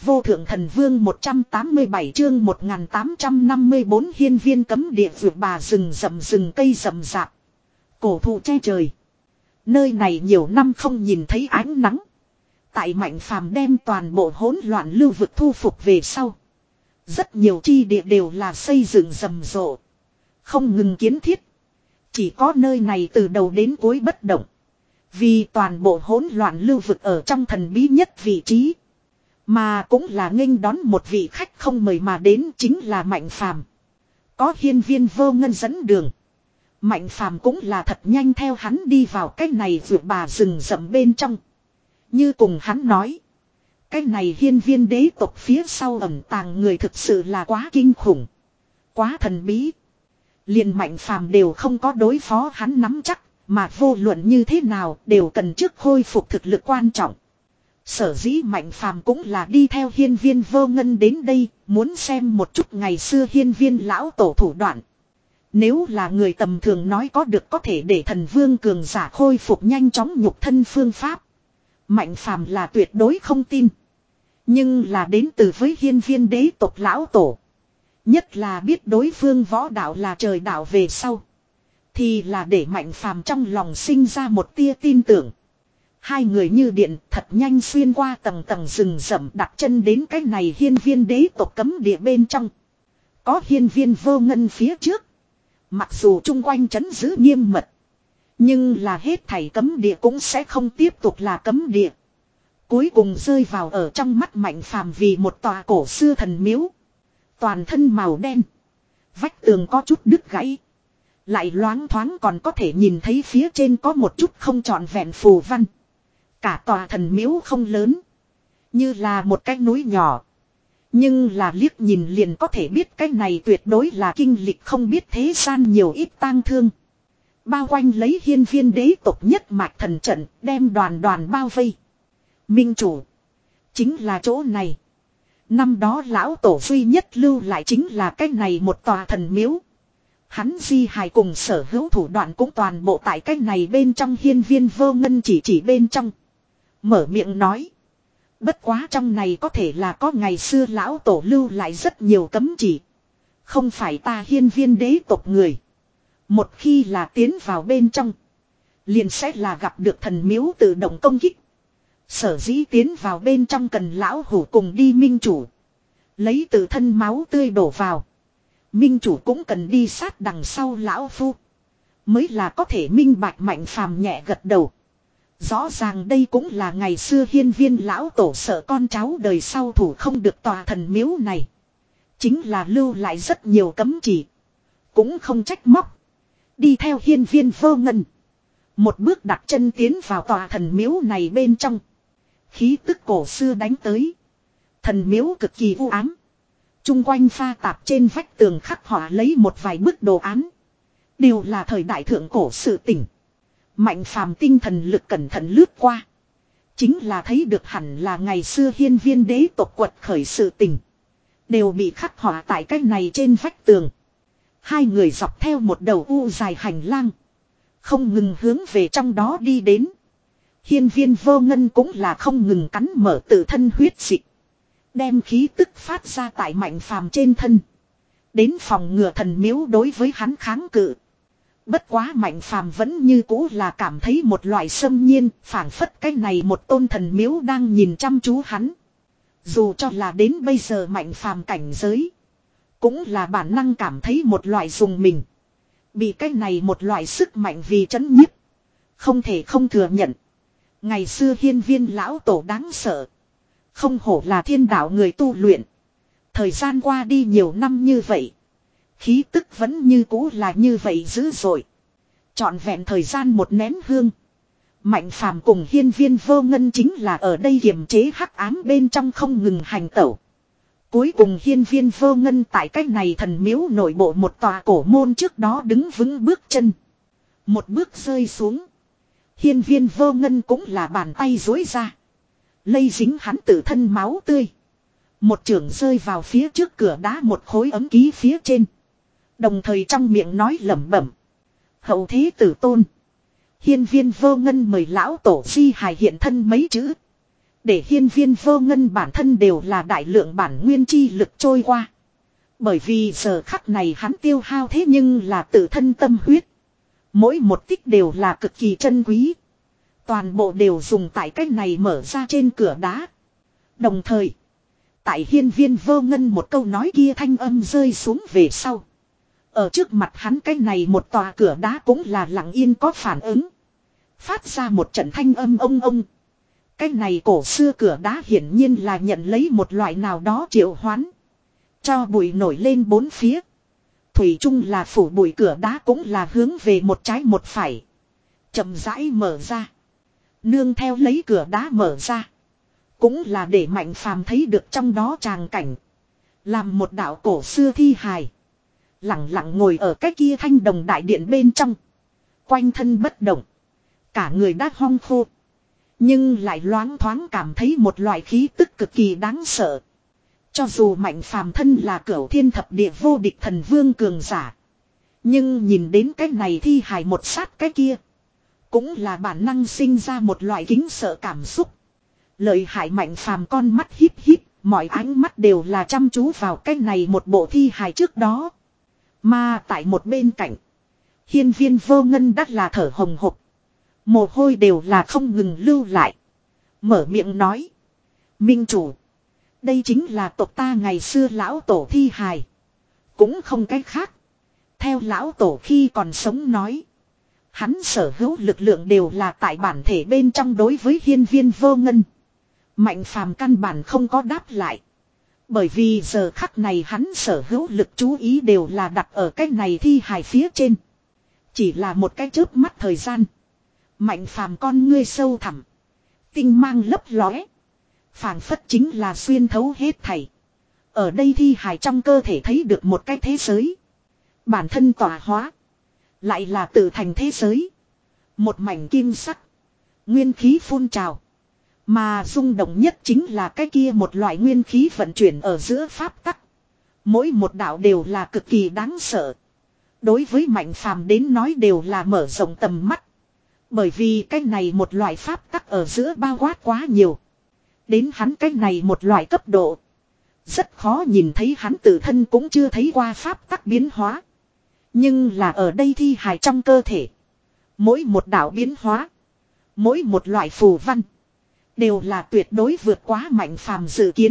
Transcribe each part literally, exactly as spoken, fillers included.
vô thượng thần vương một trăm tám mươi bảy chương một nghìn tám trăm năm mươi bốn hiên viên cấm địa vượt bà rừng rậm rừng cây rậm rạp. Cổ thụ che trời. Nơi này nhiều năm không nhìn thấy ánh nắng. Tại Mạnh Phàm đem toàn bộ hỗn loạn lưu vực thu phục về sau. Rất nhiều chi địa đều là xây dựng rầm rộ. Không ngừng kiến thiết. Chỉ có nơi này từ đầu đến cuối bất động. Vì toàn bộ hỗn loạn lưu vực ở trong thần bí nhất vị trí. Mà cũng là nghênh đón một vị khách không mời mà đến chính là Mạnh Phàm. Có hiên viên vô ngân dẫn đường. Mạnh Phàm cũng là thật nhanh theo hắn đi vào cái này vượt bà rừng rậm bên trong. Như cùng hắn nói. Cái này hiên viên đế tộc phía sau ẩn tàng người thực sự là quá kinh khủng. Quá thần bí. Liền Mạnh Phàm đều không có đối phó hắn nắm chắc. Mà vô luận như thế nào đều cần trước khôi phục thực lực quan trọng. Sở dĩ Mạnh Phàm cũng là đi theo hiên viên vô ngân đến đây. Muốn xem một chút ngày xưa hiên viên lão tổ thủ đoạn. Nếu là người tầm thường nói có được có thể để thần vương cường giả khôi phục nhanh chóng nhục thân phương pháp. Mạnh Phàm là tuyệt đối không tin. Nhưng là đến từ với hiên viên đế tộc lão tổ. Nhất là biết đối phương võ đạo là trời đạo về sau. Thì là để Mạnh Phàm trong lòng sinh ra một tia tin tưởng. Hai người như điện thật nhanh xuyên qua tầng tầng rừng rậm đặt chân đến cái này hiên viên đế tộc cấm địa bên trong. Có hiên viên vô ngân phía trước. Mặc dù chung quanh trấn giữ nghiêm mật. Nhưng là hết thảy cấm địa cũng sẽ không tiếp tục là cấm địa. Cuối cùng rơi vào ở trong mắt Mạnh Phàm vì một tòa cổ xưa thần miếu. Toàn thân màu đen. Vách tường có chút đứt gãy. Lại loáng thoáng còn có thể nhìn thấy phía trên có một chút không trọn vẹn phù văn. Cả tòa thần miếu không lớn. Như là một cái núi nhỏ. Nhưng là liếc nhìn liền có thể biết cái này tuyệt đối là kinh lịch không biết thế gian nhiều ít tang thương. Bao quanh lấy hiên viên đế tộc nhất mạch thần trận đem đoàn đoàn bao vây. Minh chủ. Chính là chỗ này. Năm đó lão tổ duy nhất lưu lại chính là cái này một tòa thần miếu. Hắn di hài cùng sở hữu thủ đoạn cũng toàn bộ tại cái này bên trong hiên viên vô ngân chỉ chỉ bên trong. Mở miệng nói. Bất quá trong này có thể là có ngày xưa lão tổ lưu lại rất nhiều cấm chỉ. Không phải ta hiên viên đế tộc người. Một khi là tiến vào bên trong. Liền sẽ là gặp được thần miếu tự động công kích. Sở dĩ tiến vào bên trong cần lão hủ cùng đi minh chủ. Lấy tự thân máu tươi đổ vào. Minh chủ cũng cần đi sát đằng sau lão phu. Mới là có thể minh bạch Mạnh Phàm nhẹ gật đầu. Rõ ràng đây cũng là ngày xưa hiên viên lão tổ sợ con cháu đời sau thủ không được tòa thần miếu này. Chính là lưu lại rất nhiều cấm chỉ. Cũng không trách móc. Đi theo hiên viên vô ngân. Một bước đặt chân tiến vào tòa thần miếu này bên trong. Khí tức cổ xưa đánh tới. Thần miếu cực kỳ u ám. Trung quanh pha tạp trên vách tường khắc họa lấy một vài bức đồ án. Đều là thời đại thượng cổ sự tỉnh. Mạnh Phàm tinh thần lực cẩn thận lướt qua. Chính là thấy được hẳn là ngày xưa hiên viên đế tộc quật khởi sự tỉnh. Đều bị khắc họa tại cái này trên vách tường. Hai người dọc theo một đầu u dài hành lang. Không ngừng hướng về trong đó đi đến. Hiên viên vô ngân cũng là không ngừng cắn mở tự thân huyết dịch. Đem khí tức phát ra tại Mạnh Phàm trên thân. Đến phòng ngừa thần miếu đối với hắn kháng cự. Bất quá Mạnh Phàm vẫn như cũ là cảm thấy một loại xâm nhiên, phảng phất cái này một tôn thần miếu đang nhìn chăm chú hắn. Dù cho là đến bây giờ Mạnh Phàm cảnh giới, cũng là bản năng cảm thấy một loại dùng mình. Bị cái này một loại sức mạnh vì trấn nhiếp. Không thể không thừa nhận. Ngày xưa hiên viên lão tổ đáng sợ. Không hổ là thiên đạo người tu luyện. Thời gian qua đi nhiều năm như vậy. Khí tức vẫn như cũ là như vậy dữ dội. Trọn vẹn thời gian một nén hương. Mạnh Phàm cùng hiên viên vô ngân chính là ở đây kiềm chế hắc ám bên trong không ngừng hành tẩu. Cuối cùng hiên viên vô ngân tại cách này thần miếu nội bộ một tòa cổ môn trước đó đứng vững bước chân. Một bước rơi xuống. Hiên viên vô ngân cũng là bàn tay dối ra. Lây dính hắn tự thân máu tươi. Một chưởng rơi vào phía trước cửa đá một khối ấm ký phía trên. Đồng thời trong miệng nói lẩm bẩm. Hậu thế tử tôn. Hiên viên vô ngân mời lão tổ di hài hiện thân mấy chữ. Để hiên viên vô ngân bản thân đều là đại lượng bản nguyên chi lực trôi qua. Bởi vì giờ khắc này hắn tiêu hao thế nhưng là tự thân tâm huyết. Mỗi một tích đều là cực kỳ chân quý. Toàn bộ đều dùng tại cách này mở ra trên cửa đá. Đồng thời, tại hiên viên vô ngân một câu nói kia thanh âm rơi xuống về sau. Ở trước mặt hắn cái này một tòa cửa đá cũng là lặng yên có phản ứng. Phát ra một trận thanh âm ông ông. Cái này cổ xưa cửa đá hiển nhiên là nhận lấy một loại nào đó triệu hoán. Cho bụi nổi lên bốn phía. Thủy chung là phủ bụi cửa đá cũng là hướng về một trái một phải. Chậm rãi mở ra. Nương theo lấy cửa đá mở ra. Cũng là để Mạnh Phàm thấy được trong đó tràng cảnh. Làm một đạo cổ xưa thi hài. Lặng lặng ngồi ở cái kia thanh đồng đại điện bên trong. Quanh thân bất động. Cả người đã hong khô. Nhưng lại loáng thoáng cảm thấy một loại khí tức cực kỳ đáng sợ. Cho dù Mạnh Phàm thân là cửu thiên thập địa vô địch thần vương cường giả. Nhưng nhìn đến cái này thi hài một sát cái kia. Cũng là bản năng sinh ra một loại kính sợ cảm xúc. Lợi hại Mạnh Phàm con mắt híp híp. Mọi ánh mắt đều là chăm chú vào cái này một bộ thi hài trước đó. Mà tại một bên cạnh. Hiên viên vô ngân đắt là thở hồng hộc. Mồ hôi đều là không ngừng lưu lại. Mở miệng nói. Minh chủ. Đây chính là tộc ta ngày xưa lão tổ thi hài. Cũng không cách khác. Theo lão tổ khi còn sống nói. Hắn sở hữu lực lượng đều là tại bản thể bên trong đối với hiên viên vô ngân. Mạnh Phàm căn bản không có đáp lại. Bởi vì giờ khắc này hắn sở hữu lực chú ý đều là đặt ở cái này thi hài phía trên. Chỉ là một cái chớp mắt thời gian. Mạnh Phàm con ngươi sâu thẳm. Tinh mang lấp lóe. Phảng phất chính là xuyên thấu hết thảy. Ở đây thi hài trong cơ thể thấy được một cái thế giới. Bản thân tỏa hóa. Lại là tự thành thế giới. Một mảnh kim sắc. Nguyên khí phun trào. Mà rung động nhất chính là cái kia một loại nguyên khí vận chuyển ở giữa pháp tắc. Mỗi một đạo đều là cực kỳ đáng sợ. Đối với Mạnh Phàm đến nói đều là mở rộng tầm mắt. Bởi vì cái này một loại pháp tắc ở giữa bao quát quá nhiều. Đến hắn cái này một loại cấp độ. Rất khó nhìn thấy hắn tự thân cũng chưa thấy qua pháp tắc biến hóa. Nhưng là ở đây thi hài trong cơ thể. Mỗi một đạo biến hóa. Mỗi một loại phù văn. Đều là tuyệt đối vượt quá Mạnh Phàm dự kiến.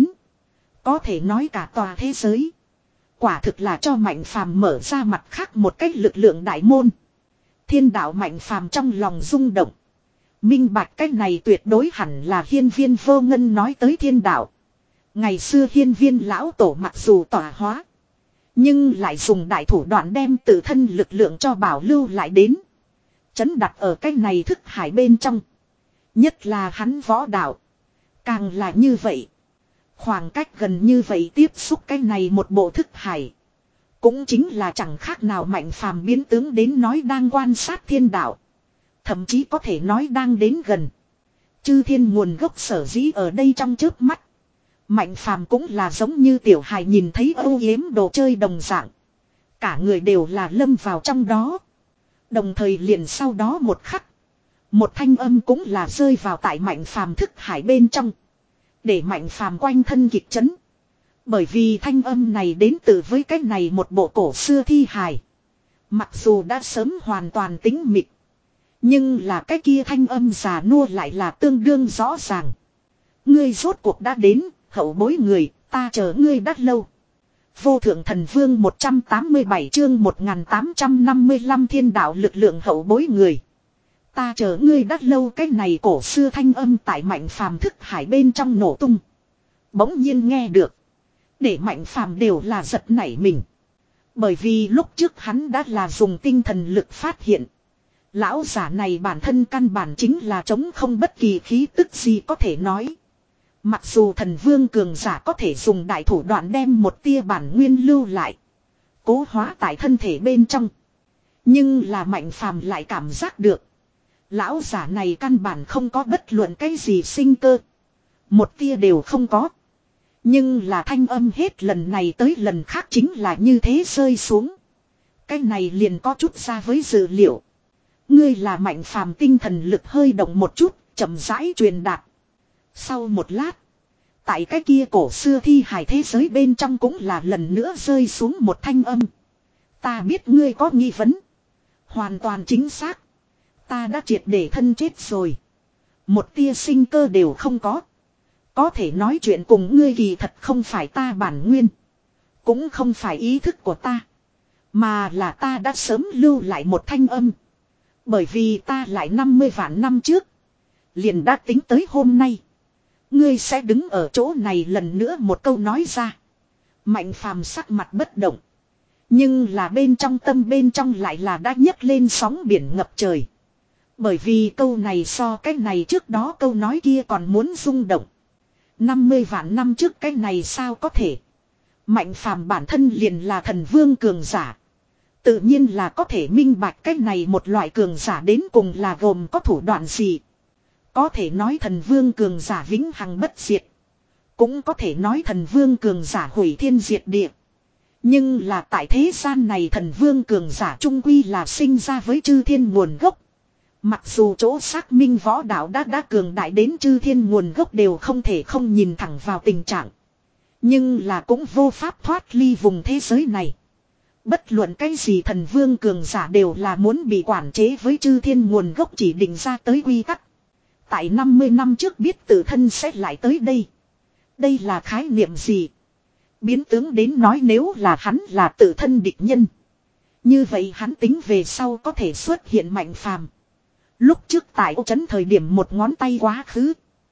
Có thể nói cả tòa thế giới. Quả thực là cho Mạnh Phàm mở ra mặt khác một cách lực lượng đại môn. Thiên đạo Mạnh Phàm trong lòng rung động. Minh bạch cách này tuyệt đối hẳn là hiên viên vô ngân nói tới thiên đạo. Ngày xưa hiên viên lão tổ mặc dù tỏa hóa. Nhưng lại dùng đại thủ đoạn đem tự thân lực lượng cho bảo lưu lại đến. Chấn đặt ở cách này thức hải bên trong. Nhất là hắn võ đạo. Càng là như vậy. Khoảng cách gần như vậy tiếp xúc cái này một bộ thức hải. Cũng chính là chẳng khác nào Mạnh Phàm biến tướng đến nói đang quan sát thiên đạo. Thậm chí có thể nói đang đến gần. Chư thiên nguồn gốc sở dĩ ở đây trong chớp mắt. Mạnh Phàm cũng là giống như tiểu hài nhìn thấy âu yếm đồ chơi đồng dạng. Cả người đều là lâm vào trong đó. Đồng thời liền sau đó một khắc. Một thanh âm cũng là rơi vào tại Mạnh Phàm thức hải bên trong. Để Mạnh Phàm quanh thân kịch chấn. Bởi vì thanh âm này đến từ với cái này một bộ cổ xưa thi hài. Mặc dù đã sớm hoàn toàn tính mịch. Nhưng là cái kia thanh âm già nua lại là tương đương rõ ràng. Ngươi rốt cuộc đã đến, hậu bối người, ta chờ ngươi đã lâu. Vô thượng thần vương một trăm tám mươi bảy chương một nghìn tám trăm năm mươi lăm thiên đạo lực lượng hậu bối người. Ta chờ ngươi đã lâu, cái này cổ xưa thanh âm tại Mạnh Phàm thức hải bên trong nổ tung. Bỗng nhiên nghe được. Để Mạnh Phàm đều là giật nảy mình. Bởi vì lúc trước hắn đã là dùng tinh thần lực phát hiện. Lão giả này bản thân căn bản chính là chống không bất kỳ khí tức gì có thể nói. Mặc dù thần vương cường giả có thể dùng đại thủ đoạn đem một tia bản nguyên lưu lại. Cố hóa tại thân thể bên trong. Nhưng là Mạnh Phàm lại cảm giác được. Lão giả này căn bản không có bất luận cái gì sinh cơ. Một tia đều không có. Nhưng là thanh âm hết lần này tới lần khác chính là như thế rơi xuống. Cái này liền có chút xa với dự liệu. Ngươi là Mạnh Phàm tinh thần lực hơi động một chút, chậm rãi truyền đạt. Sau một lát. Tại cái kia cổ xưa thi hài thế giới bên trong cũng là lần nữa rơi xuống một thanh âm. Ta biết ngươi có nghi vấn. Hoàn toàn chính xác. Ta đã triệt để thân chết rồi. Một tia sinh cơ đều không có. Có thể nói chuyện cùng ngươi kỳ thật không phải ta bản nguyên. Cũng không phải ý thức của ta. Mà là ta đã sớm lưu lại một thanh âm. Bởi vì ta lại năm mươi vạn năm trước. Liền đã tính tới hôm nay. Ngươi sẽ đứng ở chỗ này lần nữa một câu nói ra. Mạnh phàm sắc mặt bất động. Nhưng là bên trong tâm bên trong lại là đã nhấc lên sóng biển ngập trời. Bởi vì câu này so cái này trước đó câu nói kia còn muốn rung động. năm mươi vạn năm trước cái này sao có thể. Mạnh phàm bản thân liền là thần vương cường giả. Tự nhiên là có thể minh bạch cái này một loại cường giả đến cùng là gồm có thủ đoạn gì. Có thể nói thần vương cường giả vĩnh hằng bất diệt. Cũng có thể nói thần vương cường giả hủy thiên diệt địa. Nhưng là tại thế gian này thần vương cường giả trung quy là sinh ra với chư thiên nguồn gốc. Mặc dù chỗ xác minh võ đạo đã đã cường đại đến chư thiên nguồn gốc đều không thể không nhìn thẳng vào tình trạng. Nhưng là cũng vô pháp thoát ly vùng thế giới này. Bất luận cái gì thần vương cường giả đều là muốn bị quản chế với chư thiên nguồn gốc chỉ định ra tới quy tắc. Tại năm mươi năm trước biết tự thân sẽ lại tới đây. Đây là khái niệm gì? Biến tướng đến nói nếu là hắn là tự thân địch nhân. Như vậy hắn tính về sau có thể xuất hiện mạnh phàm. Lúc trước tại ô trấn thời điểm một ngón tay quá khứ.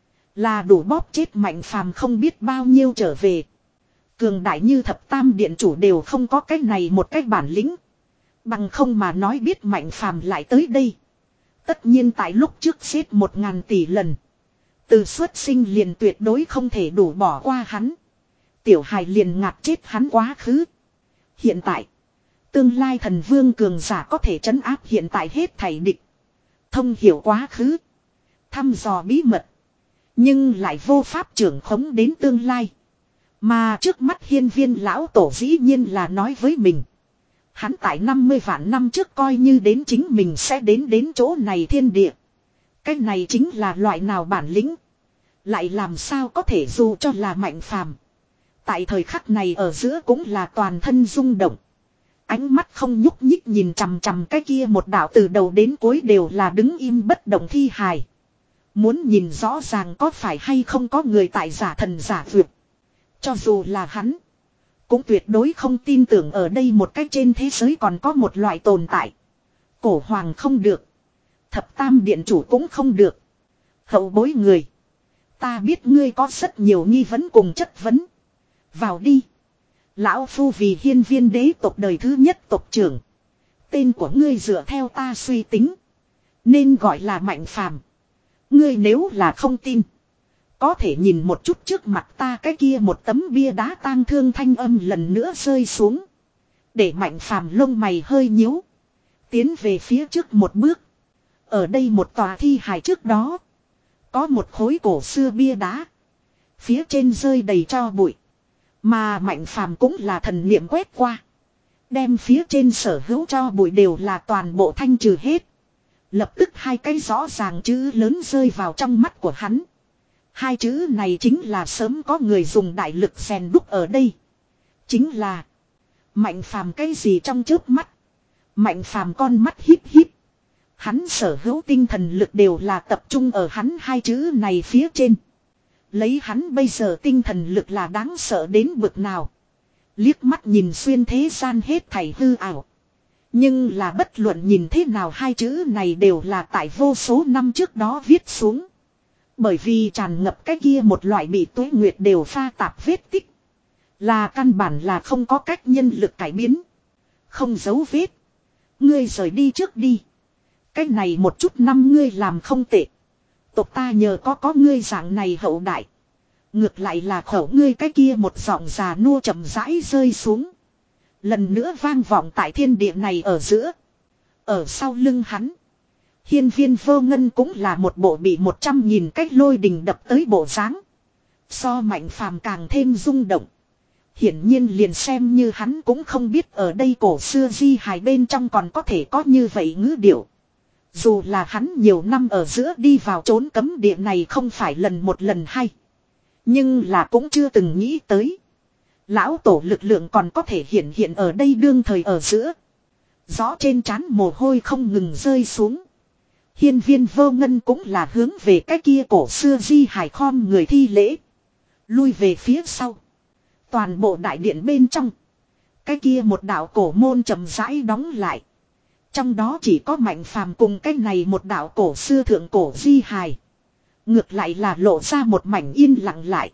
Là đủ bóp chết mạnh phàm không biết bao nhiêu trở về. Cường đại như thập tam điện chủ đều không có cách này một cách bản lĩnh. Bằng không mà nói biết mạnh phàm lại tới đây. Tất nhiên tại lúc trước xếp một ngàn tỷ lần. Từ xuất sinh liền tuyệt đối không thể đủ bỏ qua hắn. Tiểu hài liền ngạt chết hắn quá khứ. Hiện tại. Tương lai thần vương cường giả có thể trấn áp hiện tại hết thảy địch. Thông hiểu quá khứ. Thăm dò bí mật. Nhưng lại vô pháp trưởng khống đến tương lai. Mà trước mắt hiên viên lão tổ dĩ nhiên là nói với mình. Hắn tại năm mươi vạn năm trước coi như đến chính mình sẽ đến đến chỗ này thiên địa. Cái này chính là loại nào bản lĩnh. Lại làm sao có thể dù cho là mạnh phàm. Tại thời khắc này ở giữa cũng là toàn thân rung động. Ánh mắt không nhúc nhích nhìn chằm chằm cái kia một đạo từ đầu đến cuối đều là đứng im bất động thi hài. Muốn nhìn rõ ràng có phải hay không có người tại giả thần giả vượt. Cho dù là hắn. Cũng tuyệt đối không tin tưởng ở đây một cách trên thế giới còn có một loại tồn tại. Cổ hoàng không được. Thập tam điện chủ cũng không được. Hậu bối người. Ta biết ngươi có rất nhiều nghi vấn cùng chất vấn. Vào đi. Lão phu vì hiên viên đế tộc đời thứ nhất tộc trưởng. Tên của ngươi dựa theo ta suy tính. Nên gọi là mạnh phàm. Ngươi nếu là không tin. Có thể nhìn một chút trước mặt ta cái kia một tấm bia đá tang thương thanh âm lần nữa rơi xuống. Để mạnh phàm lông mày hơi nhíu. Tiến về phía trước một bước. Ở đây một tòa thi hài trước đó. Có một khối cổ xưa bia đá. Phía trên rơi đầy tro bụi. Mà mạnh phàm cũng là thần niệm quét qua. Đem phía trên sở hữu tro bụi đều là toàn bộ thanh trừ hết. Lập tức hai cái rõ ràng chữ lớn rơi vào trong mắt của hắn. Hai chữ này chính là sớm có người dùng đại lực rèn đúc ở đây. Chính là mạnh phàm cái gì trong chớp mắt. Mạnh phàm con mắt híp híp. Hắn sở hữu tinh thần lực đều là tập trung ở hắn hai chữ này phía trên. Lấy hắn bây giờ tinh thần lực là đáng sợ đến bực nào. Liếc mắt nhìn xuyên thế gian hết thảy hư ảo. Nhưng là bất luận nhìn thế nào hai chữ này đều là tại vô số năm trước đó viết xuống. Bởi vì tràn ngập cái kia một loại bị tuế nguyệt đều pha tạp vết tích. Là căn bản là không có cách nhân lực cải biến. Không dấu vết. Ngươi rời đi trước đi. Cái này một chút năm ngươi làm không tệ. Tộc ta nhờ có có ngươi dạng này hậu đại. Ngược lại là khẩu ngươi cái kia một giọng già nua chậm rãi rơi xuống. Lần nữa vang vọng tại thiên địa này ở giữa. Ở sau lưng hắn. Hiên viên vô ngân cũng là một bộ bị một trăm nghìn cách lôi đình đập tới bộ dáng. So mạnh phàm càng thêm rung động. Hiển nhiên liền xem như hắn cũng không biết ở đây cổ xưa di hài bên trong còn có thể có như vậy ngữ điệu. Dù là hắn nhiều năm ở giữa đi vào trốn cấm địa này không phải lần một lần hay. Nhưng là cũng chưa từng nghĩ tới. Lão tổ lực lượng còn có thể hiện hiện ở đây đương thời ở giữa. Rõ trên trán mồ hôi không ngừng rơi xuống. Hiên viên vô ngân cũng là hướng về cái kia cổ xưa di hải khom người thi lễ. Lui về phía sau. Toàn bộ đại điện bên trong. Cái kia một đạo cổ môn chậm rãi đóng lại. Trong đó chỉ có Mạnh Phàm cùng cái này một đạo cổ xưa thượng cổ di hài. Ngược lại là lộ ra một mảnh yên lặng lại.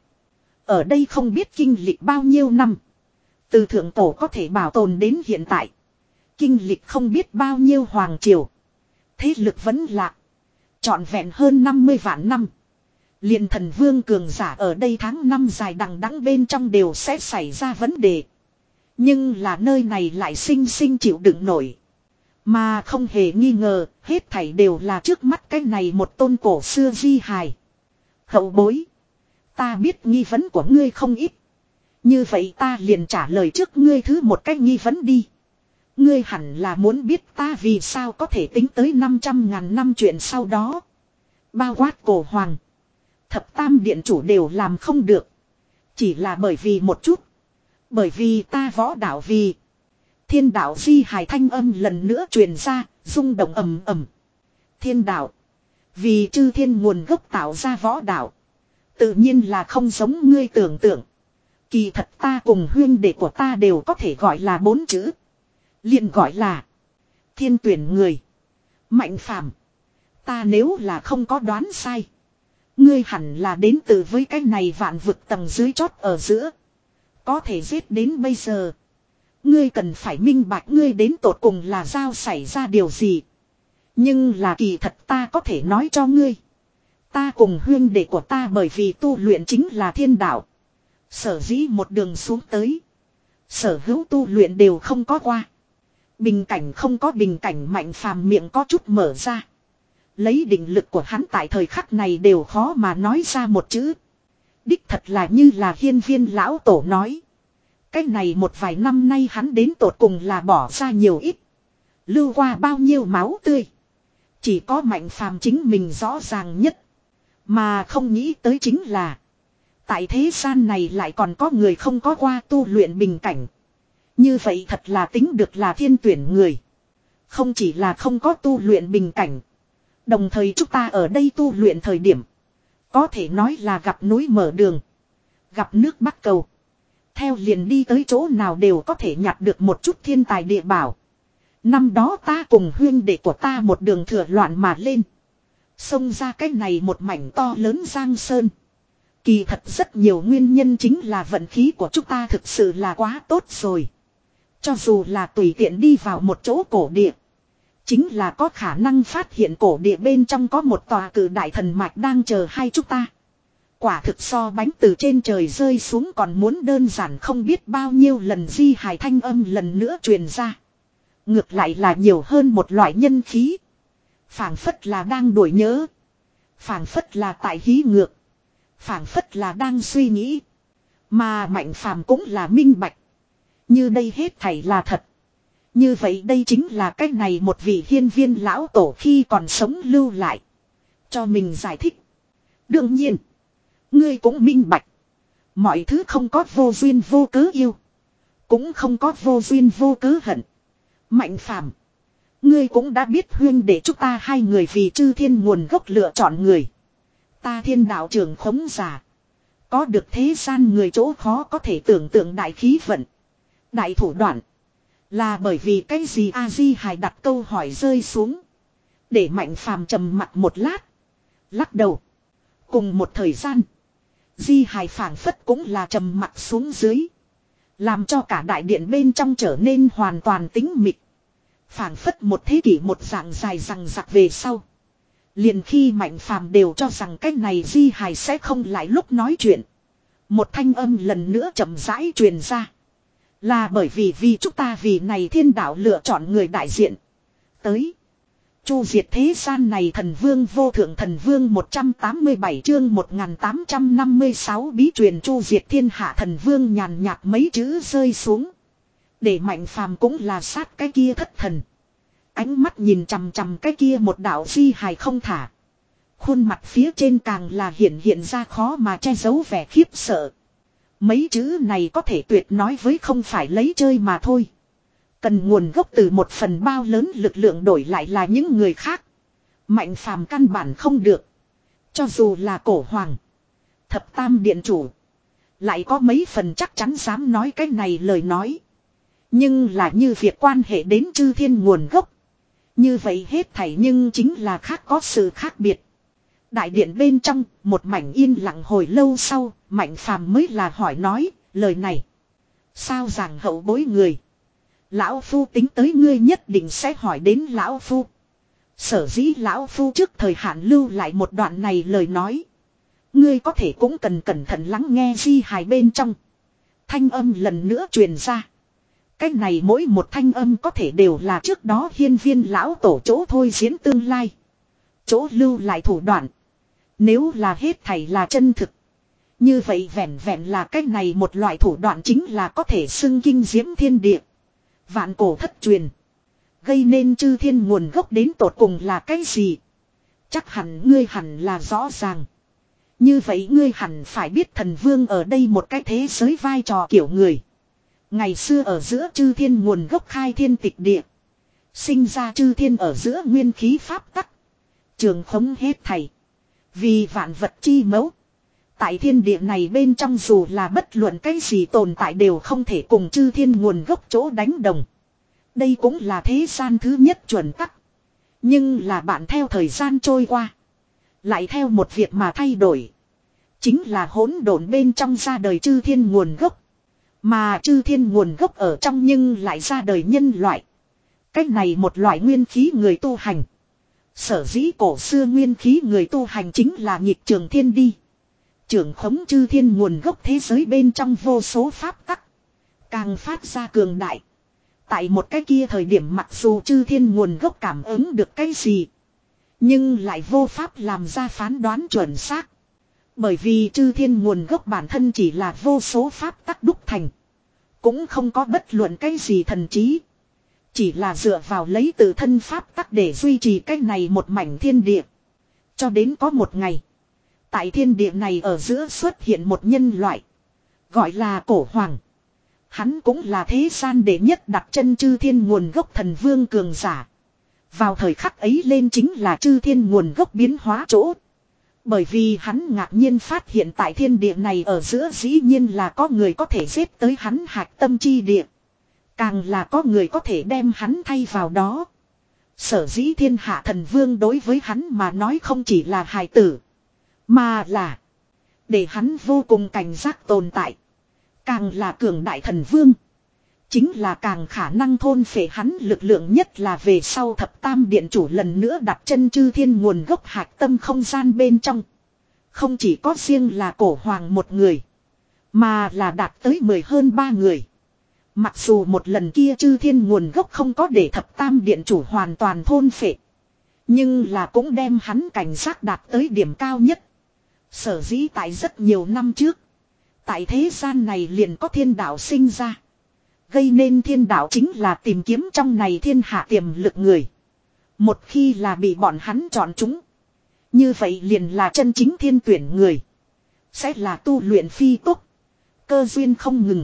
Ở đây không biết kinh lịch bao nhiêu năm. Từ thượng cổ có thể bảo tồn đến hiện tại. Kinh lịch không biết bao nhiêu hoàng triều. Thế lực vẫn lạc. Trọn vẹn hơn năm mươi vạn năm. Liền thần vương cường giả ở đây tháng năm dài đằng đẵng bên trong đều sẽ xảy ra vấn đề. Nhưng là nơi này lại sinh sinh chịu đựng nổi. Mà không hề nghi ngờ, hết thảy đều là trước mắt cái này một tôn cổ xưa di hài. Hậu bối. Ta biết nghi vấn của ngươi không ít. Như vậy ta liền trả lời trước ngươi thứ một cách nghi vấn đi. Ngươi hẳn là muốn biết ta vì sao có thể tính tới năm trăm ngàn năm chuyện sau đó. Bao quát cổ hoàng. Thập tam điện chủ đều làm không được. Chỉ là bởi vì một chút. Bởi vì ta võ đạo vì. Thiên đạo di hài thanh âm lần nữa truyền ra, rung động ầm ầm. Thiên đạo. Vì chư thiên nguồn gốc tạo ra võ đạo. Tự nhiên là không giống ngươi tưởng tượng. Kỳ thật ta cùng huyên đệ của ta đều có thể gọi là bốn chữ. Liền gọi là thiên tuyển người. Mạnh Phàm. Ta nếu là không có đoán sai. Ngươi hẳn là đến từ với cái này vạn vực tầng dưới chót ở giữa. Có thể giết đến bây giờ. Ngươi cần phải minh bạch ngươi đến tột cùng là giao xảy ra điều gì. Nhưng là kỳ thật ta có thể nói cho ngươi. Ta cùng huyên đệ của ta bởi vì tu luyện chính là thiên đạo. Sở dĩ một đường xuống tới. Sở hữu tu luyện đều không có qua. Bình cảnh không có bình cảnh. Mạnh Phàm miệng có chút mở ra. Lấy định lực của hắn tại thời khắc này đều khó mà nói ra một chữ. Đích thật là như là hiên viên lão tổ nói. Cái này một vài năm nay hắn đến tột cùng là bỏ ra nhiều ít. Lưu qua bao nhiêu máu tươi. Chỉ có Mạnh Phàm chính mình rõ ràng nhất. Mà không nghĩ tới chính là. Tại thế gian này lại còn có người không có qua tu luyện bình cảnh. Như vậy thật là tính được là thiên tuyển người. Không chỉ là không có tu luyện bình cảnh. Đồng thời chúng ta ở đây tu luyện thời điểm. Có thể nói là gặp núi mở đường. Gặp nước bắt cầu. Theo liền đi tới chỗ nào đều có thể nhặt được một chút thiên tài địa bảo. Năm đó ta cùng huyên đệ của ta một đường thừa loạn mà lên. Xông ra cái này một mảnh to lớn giang sơn. Kỳ thật rất nhiều nguyên nhân chính là vận khí của chúng ta thực sự là quá tốt rồi. Cho dù là tùy tiện đi vào một chỗ cổ địa. Chính là có khả năng phát hiện cổ địa bên trong có một tòa cử đại thần mạch đang chờ hai chúng ta. Quả thực so bánh từ trên trời rơi xuống còn muốn đơn giản không biết bao nhiêu lần di hài thanh âm lần nữa truyền ra. Ngược lại là nhiều hơn một loại nhân khí. Phảng phất là đang đuổi nhớ. Phảng phất là tại hí ngược. Phảng phất là đang suy nghĩ. Mà Mạnh Phàm cũng là minh bạch. Như đây hết thảy là thật. Như vậy đây chính là cách này một vị hiên viên lão tổ khi còn sống lưu lại. Cho mình giải thích. Đương nhiên. Ngươi cũng minh bạch. Mọi thứ không có vô duyên vô cớ yêu. Cũng không có vô duyên vô cớ hận. Mạnh Phàm, ngươi cũng đã biết huyên để chúng ta hai người vì chư thiên nguồn gốc lựa chọn người. Ta thiên đạo trưởng khống giả. Có được thế gian người chỗ khó có thể tưởng tượng đại khí vận. Đại thủ đoạn. Là bởi vì cái gì A-di Hải đặt câu hỏi rơi xuống. Để Mạnh Phàm trầm mặt một lát. Lắc đầu. Cùng một thời gian. Di Hải phảng phất cũng là trầm mặt xuống dưới. Làm cho cả đại điện bên trong trở nên hoàn toàn tĩnh mịch. Phảng phất một thế kỷ một dạng dài rằng rặc về sau. Liền khi Mạnh Phàm đều cho rằng cái này Di Hải sẽ không lại lúc nói chuyện. Một thanh âm lần nữa chậm rãi truyền ra. Là bởi vì vì chúng ta vì này thiên đạo lựa chọn người đại diện. Tới. Chu diệt thế gian này thần vương vô thượng thần vương một trăm tám mươi bảy chương một nghìn tám trăm năm mươi sáu bí truyền chu diệt thiên hạ thần vương nhàn nhạt mấy chữ rơi xuống. Để Mạnh Phàm cũng là sát cái kia thất thần. ánh mắt nhìn chằm chằm cái kia một đạo di hài không thả. Khuôn mặt phía trên càng là hiện hiện ra khó mà che giấu vẻ khiếp sợ. Mấy chữ này có thể tuyệt nói với không phải lấy chơi mà thôi. Cần nguồn gốc từ một phần bao lớn lực lượng đổi lại là những người khác. Mạnh phàm căn bản không được. Cho dù là cổ hoàng, thập tam điện chủ, lại có mấy phần chắc chắn dám nói cái này lời nói. Nhưng là như việc quan hệ đến chư thiên nguồn gốc. Như vậy hết thảy nhưng chính là khác có sự khác biệt. Đại điện bên trong, một mảnh yên lặng hồi lâu sau, Mạnh phàm mới là hỏi nói, lời này. Sao giảng hậu bối người? Lão Phu tính tới ngươi nhất định sẽ hỏi đến Lão Phu. Sở dĩ Lão Phu trước thời hạn lưu lại một đoạn này lời nói. Ngươi có thể cũng cần cẩn thận lắng nghe di hài bên trong. Thanh âm lần nữa truyền ra. Cái này mỗi một thanh âm có thể đều là trước đó hiên viên lão tổ chỗ thôi diễn tương lai. Chỗ lưu lại thủ đoạn. Nếu là hết thảy là chân thực. Như vậy vẹn vẹn là cái này một loại thủ đoạn chính là có thể xưng kinh diễm thiên địa. Vạn cổ thất truyền. Gây nên chư thiên nguồn gốc đến tột cùng là cái gì? Chắc hẳn ngươi hẳn là rõ ràng. Như vậy ngươi hẳn phải biết thần vương ở đây một cái thế giới vai trò kiểu người. Ngày xưa ở giữa chư thiên nguồn gốc khai thiên tịch địa. Sinh ra chư thiên ở giữa nguyên khí pháp tắc. Trường khống hết thảy. Vì vạn vật chi mẫu. Tại thiên địa này bên trong dù là bất luận cái gì tồn tại đều không thể cùng chư thiên nguồn gốc chỗ đánh đồng. Đây cũng là thế gian thứ nhất chuẩn tắc. Nhưng là bạn theo thời gian trôi qua. Lại theo một việc mà thay đổi. Chính là hỗn độn bên trong ra đời chư thiên nguồn gốc. Mà chư thiên nguồn gốc ở trong nhưng lại ra đời nhân loại. Cách này một loại nguyên khí người tu hành. Sở dĩ cổ xưa nguyên khí người tu hành chính là nhịp trường thiên đi. Trưởng khống chư thiên nguồn gốc thế giới bên trong vô số pháp tắc. Càng phát ra cường đại. Tại một cái kia thời điểm mặc dù chư thiên nguồn gốc cảm ứng được cái gì. Nhưng lại vô pháp làm ra phán đoán chuẩn xác. Bởi vì chư thiên nguồn gốc bản thân chỉ là vô số pháp tắc đúc thành. Cũng không có bất luận cái gì thần trí. Chỉ là dựa vào lấy tự thân pháp tắc để duy trì cái này một mảnh thiên địa. Cho đến có một ngày. Tại thiên địa này ở giữa xuất hiện một nhân loại. Gọi là cổ hoàng. Hắn cũng là thế gian đệ nhất đặt chân chư thiên nguồn gốc thần vương cường giả. Vào thời khắc ấy lên chính là chư thiên nguồn gốc biến hóa chỗ. Bởi vì hắn ngạc nhiên phát hiện tại thiên địa này ở giữa dĩ nhiên là có người có thể giết tới hắn hạch tâm chi địa. Càng là có người có thể đem hắn thay vào đó. Sở dĩ thiên hạ thần vương đối với hắn mà nói không chỉ là hài tử. Mà là để hắn vô cùng cảnh giác tồn tại. Càng là cường đại thần vương. Chính là càng khả năng thôn phệ hắn lực lượng nhất là về sau thập tam điện chủ lần nữa đặt chân chư thiên nguồn gốc hạch tâm không gian bên trong. Không chỉ có riêng là cổ hoàng một người. Mà là đạt tới mười hơn ba người. Mặc dù một lần kia chư thiên nguồn gốc không có để thập tam điện chủ hoàn toàn thôn phệ. Nhưng là cũng đem hắn cảnh giác đạt tới điểm cao nhất. Sở dĩ tại rất nhiều năm trước. Tại thế gian này liền có thiên đạo sinh ra. Gây nên thiên đạo chính là tìm kiếm trong này thiên hạ tiềm lực người. Một khi là bị bọn hắn chọn chúng. Như vậy liền là chân chính thiên tuyển người. Sẽ là tu luyện phi tốc. Cơ duyên không ngừng.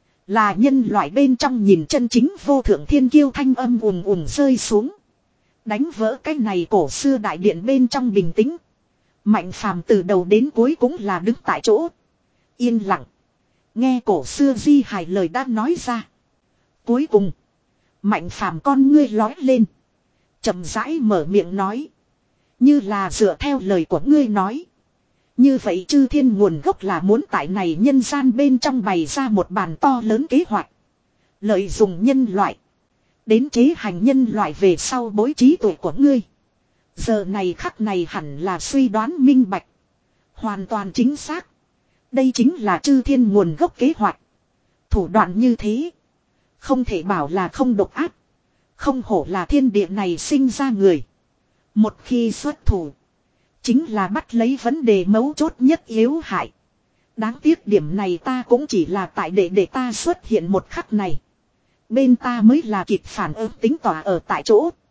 Là nhân loại bên trong nhìn chân chính vô thượng thiên kiêu thanh âm ùm ùm rơi xuống. Đánh vỡ cái này cổ xưa đại điện bên trong bình tĩnh. Mạnh phàm từ đầu đến cuối cũng là đứng tại chỗ. Yên lặng. Nghe cổ xưa di hài lời đã nói ra. Cuối cùng. Mạnh phàm con ngươi lói lên. Chậm rãi mở miệng nói. Như là dựa theo lời của ngươi nói. Như vậy chư thiên nguồn gốc là muốn tại này nhân gian bên trong bày ra một bàn to lớn kế hoạch. Lợi dụng nhân loại. Đến chế hành nhân loại về sau bối trí tuổi của ngươi. Giờ này khắc này hẳn là suy đoán minh bạch. Hoàn toàn chính xác. Đây chính là chư thiên nguồn gốc kế hoạch. Thủ đoạn như thế. Không thể bảo là không độc ác. Không hổ là thiên địa này sinh ra người. Một khi xuất thủ. Chính là bắt lấy vấn đề mấu chốt nhất yếu hại. Đáng tiếc điểm này ta cũng chỉ là tại để để ta xuất hiện một khắc này. Bên ta mới là kịp phản ứng tính tỏa ở tại chỗ.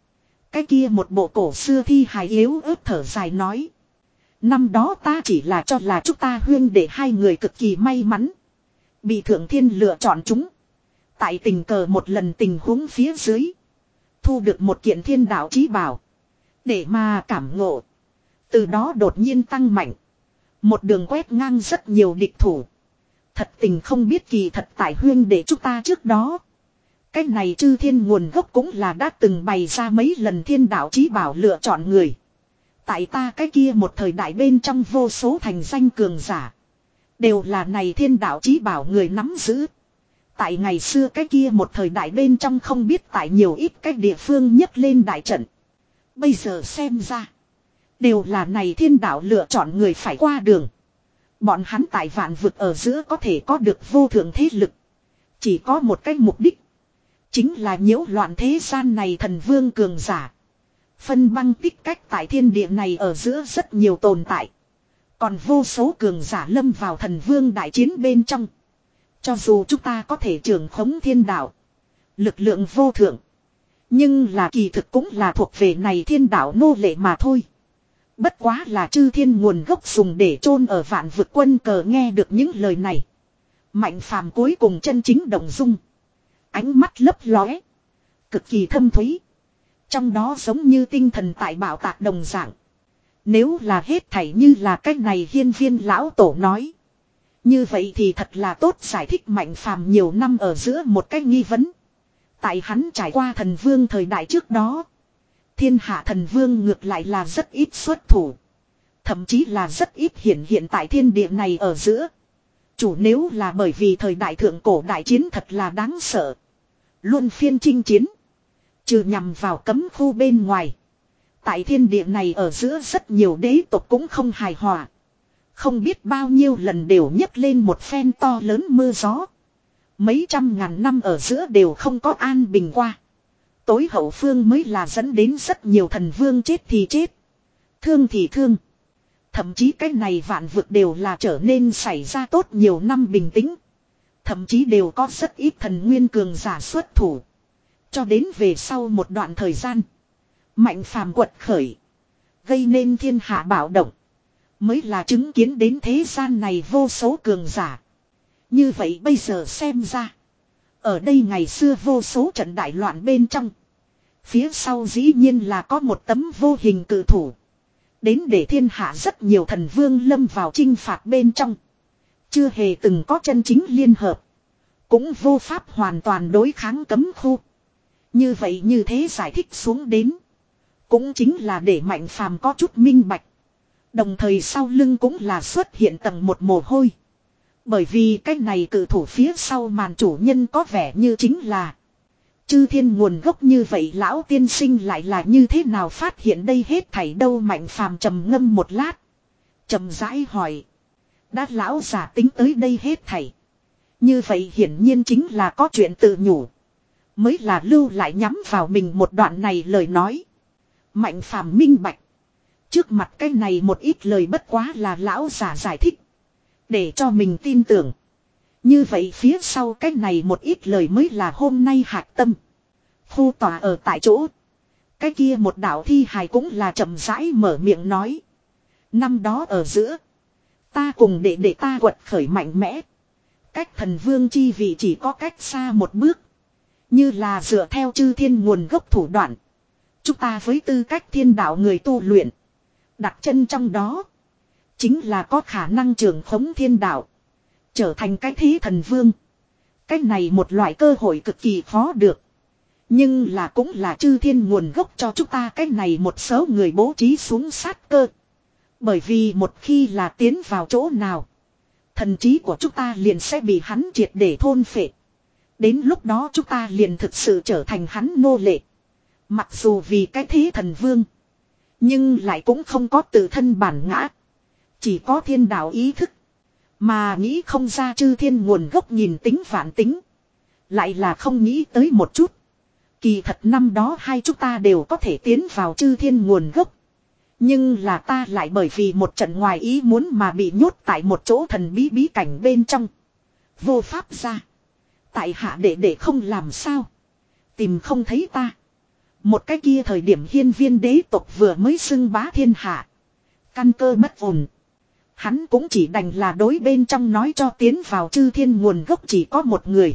Cái kia một bộ cổ xưa thi hài yếu ớt thở dài nói. Năm đó ta chỉ là cho là chúng ta huyên để hai người cực kỳ may mắn. Bị thượng thiên lựa chọn chúng. Tại tình cờ một lần tình huống phía dưới. Thu được một kiện thiên đạo chí bảo. Để mà cảm ngộ. Từ đó đột nhiên tăng mạnh. Một đường quét ngang rất nhiều địch thủ. Thật tình không biết kỳ thật tại huyên để chúng ta trước đó. Cái này chư thiên nguồn gốc cũng là đã từng bày ra mấy lần thiên đạo chí bảo lựa chọn người. Tại ta cái kia một thời đại bên trong vô số thành danh cường giả. Đều là này thiên đạo chí bảo người nắm giữ. Tại ngày xưa cái kia một thời đại bên trong không biết tại nhiều ít cái địa phương nhấc lên đại trận. Bây giờ xem ra. Đều là này thiên đạo lựa chọn người phải qua đường. Bọn hắn tại vạn vực ở giữa có thể có được vô thượng thế lực. Chỉ có một cái mục đích. Chính là nhiễu loạn thế gian này thần vương cường giả. Phân băng tích cách tại thiên địa này ở giữa rất nhiều tồn tại. Còn vô số cường giả lâm vào thần vương đại chiến bên trong. Cho dù chúng ta có thể trưởng khống thiên đạo. Lực lượng vô thượng. Nhưng là kỳ thực cũng là thuộc về này thiên đạo nô lệ mà thôi. Bất quá là chư thiên nguồn gốc dùng để chôn ở vạn vực quân cờ nghe được những lời này. Mạnh phàm cuối cùng chân chính động dung. Ánh mắt lấp lóe. Cực kỳ thâm thúy. Trong đó giống như tinh thần tại bảo tạc đồng dạng. Nếu là hết thảy như là cách này hiên viên lão tổ nói. Như vậy thì thật là tốt giải thích mạnh phàm nhiều năm ở giữa một cách nghi vấn. Tại hắn trải qua thần vương thời đại trước đó. Thiên hạ thần vương ngược lại là rất ít xuất thủ. Thậm chí là rất ít hiện hiện tại thiên địa này ở giữa. Chủ nếu là bởi vì thời đại thượng cổ đại chiến thật là đáng sợ. Luân phiên chinh chiến. Trừ nhằm vào cấm khu bên ngoài. Tại thiên địa này ở giữa rất nhiều đế tộc cũng không hài hòa. Không biết bao nhiêu lần đều nhấc lên một phen to lớn mưa gió. Mấy trăm ngàn năm ở giữa đều không có an bình qua. Tối hậu phương mới là dẫn đến rất nhiều thần vương chết thì chết. Thương thì thương. Thậm chí cái này vạn vực đều là trở nên xảy ra tốt nhiều năm bình tĩnh. Thậm chí đều có rất ít thần nguyên cường giả xuất thủ. Cho đến về sau một đoạn thời gian. Mạnh phàm quật khởi. Gây nên thiên hạ bạo động. Mới là chứng kiến đến thế gian này vô số cường giả. Như vậy bây giờ xem ra. Ở đây ngày xưa vô số trận đại loạn bên trong. Phía sau dĩ nhiên là có một tấm vô hình cự thủ. Đến để thiên hạ rất nhiều thần vương lâm vào chinh phạt bên trong. Chưa hề từng có chân chính liên hợp. Cũng vô pháp hoàn toàn đối kháng cấm khu. Như vậy như thế giải thích xuống đến. Cũng chính là để mạnh phàm có chút minh bạch. Đồng thời sau lưng cũng là xuất hiện tầng một mồ hôi. Bởi vì cái này cự thủ phía sau màn chủ nhân có vẻ như chính là. Chư thiên nguồn gốc như vậy lão tiên sinh lại là như thế nào phát hiện đây hết thảy đâu mạnh phàm trầm ngâm một lát. Trầm rãi hỏi. Đã lão giả tính tới đây hết thảy. Như vậy hiển nhiên chính là có chuyện tự nhủ. Mới là lưu lại nhắm vào mình một đoạn này lời nói. Mạnh phàm minh bạch. Trước mặt cái này một ít lời bất quá là lão giả giải thích. Để cho mình tin tưởng. Như vậy phía sau cái này một ít lời mới là hôm nay hạt tâm. Khu tòa ở tại chỗ. Cái kia một đạo thi hài cũng là chậm rãi mở miệng nói. Năm đó ở giữa. Ta cùng để để ta quật khởi mạnh mẽ. Cách thần vương chi vị chỉ có cách xa một bước. Như là dựa theo chư thiên nguồn gốc thủ đoạn. Chúng ta với tư cách thiên đạo người tu luyện. Đặt chân trong đó. Chính là có khả năng trường khống thiên đạo. Trở thành cái thế thần vương. Cái này một loại cơ hội cực kỳ khó được. Nhưng là cũng là chư thiên nguồn gốc cho chúng ta cái này một số người bố trí xuống sát cơ. Bởi vì một khi là tiến vào chỗ nào. Thần trí của chúng ta liền sẽ bị hắn triệt để thôn phệ. Đến lúc đó chúng ta liền thực sự trở thành hắn nô lệ. Mặc dù vì cái thế thần vương. Nhưng lại cũng không có tự thân bản ngã. Chỉ có thiên đạo ý thức. Mà nghĩ không ra chư thiên nguồn gốc nhìn tính vạn tính. Lại là không nghĩ tới một chút. Kỳ thật năm đó hai chúng ta đều có thể tiến vào chư thiên nguồn gốc. Nhưng là ta lại bởi vì một trận ngoài ý muốn mà bị nhốt tại một chỗ thần bí bí cảnh bên trong. Vô pháp ra. Tại hạ để để không làm sao. Tìm không thấy ta. Một cái kia thời điểm hiên viên đế tộc vừa mới xưng bá thiên hạ. Căn cơ bất ổn. Hắn cũng chỉ đành là đối bên trong nói cho tiến vào chư thiên nguồn gốc chỉ có một người.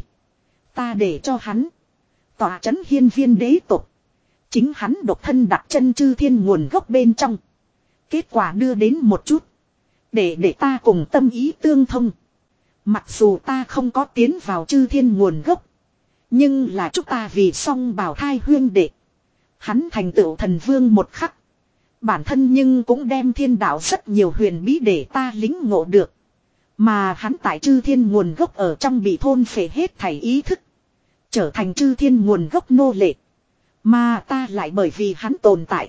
Ta để cho hắn tỏa chấn hiên viên đế tộc. Chính hắn độc thân đặt chân chư thiên nguồn gốc bên trong. Kết quả đưa đến một chút. Để để ta cùng tâm ý tương thông. Mặc dù ta không có tiến vào chư thiên nguồn gốc. Nhưng là chúng ta vì song bảo thai huyên đệ. Hắn thành tựu thần vương một khắc. Bản thân nhưng cũng đem thiên đạo rất nhiều huyền bí để ta lính ngộ được. Mà hắn tại chư thiên nguồn gốc ở trong bị thôn phệ hết thảy ý thức. Trở thành chư thiên nguồn gốc nô lệ. Mà ta lại bởi vì hắn tồn tại.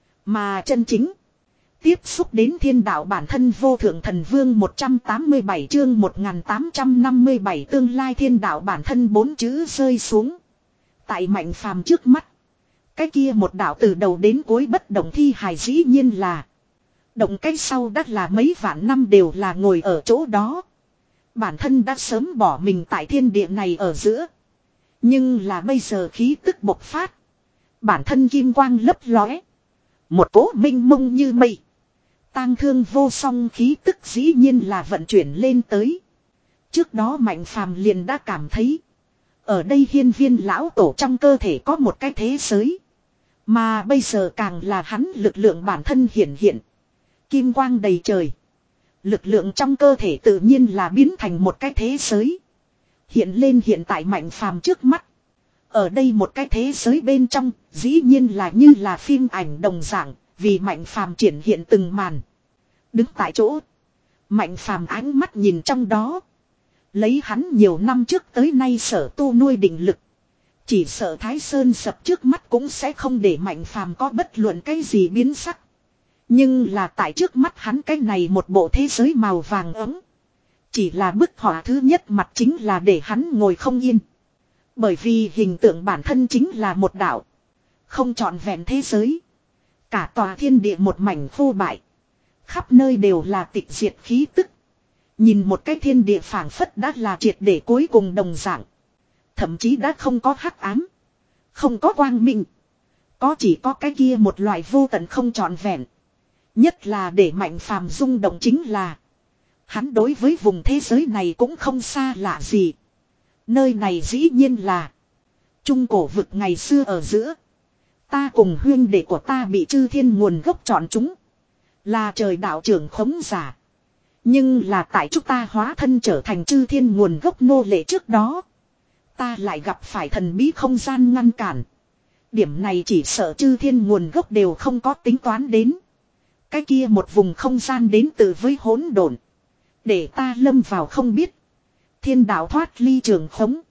Mà chân chính. Tiếp xúc đến thiên đạo bản thân vô thượng thần vương một trăm tám mươi bảy chương một nghìn tám trăm năm mươi bảy tương lai thiên đạo bản thân bốn chữ rơi xuống. Tại Mạnh Phàm trước mắt. Cái kia một đạo từ đầu đến cuối bất động thi hài dĩ nhiên là. Động cái sau đắt là mấy vạn năm đều là ngồi ở chỗ đó. Bản thân đã sớm bỏ mình tại thiên địa này ở giữa. Nhưng là bây giờ khí tức bộc phát. Bản thân kim quang lấp lóe. Một cỗ minh mông như mây. Tang thương vô song khí tức dĩ nhiên là vận chuyển lên tới. Trước đó Mạnh Phàm liền đã cảm thấy. Ở đây hiên viên lão tổ trong cơ thể có một cái thế giới. Mà bây giờ càng là hắn lực lượng bản thân hiển hiện. Kim quang đầy trời. Lực lượng trong cơ thể tự nhiên là biến thành một cái thế giới. Hiện lên hiện tại Mạnh Phàm trước mắt. Ở đây một cái thế giới bên trong, dĩ nhiên là như là phim ảnh đồng dạng, vì Mạnh Phàm triển hiện từng màn. Đứng tại chỗ, Mạnh Phàm ánh mắt nhìn trong đó. Lấy hắn nhiều năm trước tới nay sở tu nuôi định lực. Chỉ sợ Thái Sơn sập trước mắt cũng sẽ không để Mạnh Phàm có bất luận cái gì biến sắc. Nhưng là tại trước mắt hắn cái này một bộ thế giới màu vàng ấm. Chỉ là bức họa thứ nhất mặt chính là để hắn ngồi không yên. Bởi vì hình tượng bản thân chính là một đạo. Không trọn vẹn thế giới. Cả tòa thiên địa một mảnh khô bại. Khắp nơi đều là tịch diệt khí tức. Nhìn một cái thiên địa phảng phất đã là triệt để cuối cùng đồng dạng. Thậm chí đã không có hắc ám. Không có quang minh. Có chỉ có cái kia một loại vô tận không trọn vẹn. Nhất là để Mạnh Phàm rung động chính là. Hắn đối với vùng thế giới này cũng không xa lạ gì. Nơi này dĩ nhiên là. Trung cổ vực ngày xưa ở giữa. Ta cùng huyên đệ của ta bị chư thiên nguồn gốc chọn chúng. Là trời đạo trưởng khống giả. Nhưng là tại chúng ta hóa thân trở thành chư thiên nguồn gốc nô lệ trước đó. Ta lại gặp phải thần bí không gian ngăn cản. Điểm này chỉ sợ chư thiên nguồn gốc đều không có tính toán đến. Cái kia một vùng không gian đến từ với hỗn độn. Để ta lâm vào không biết. Thiên đạo thoát ly trường khống.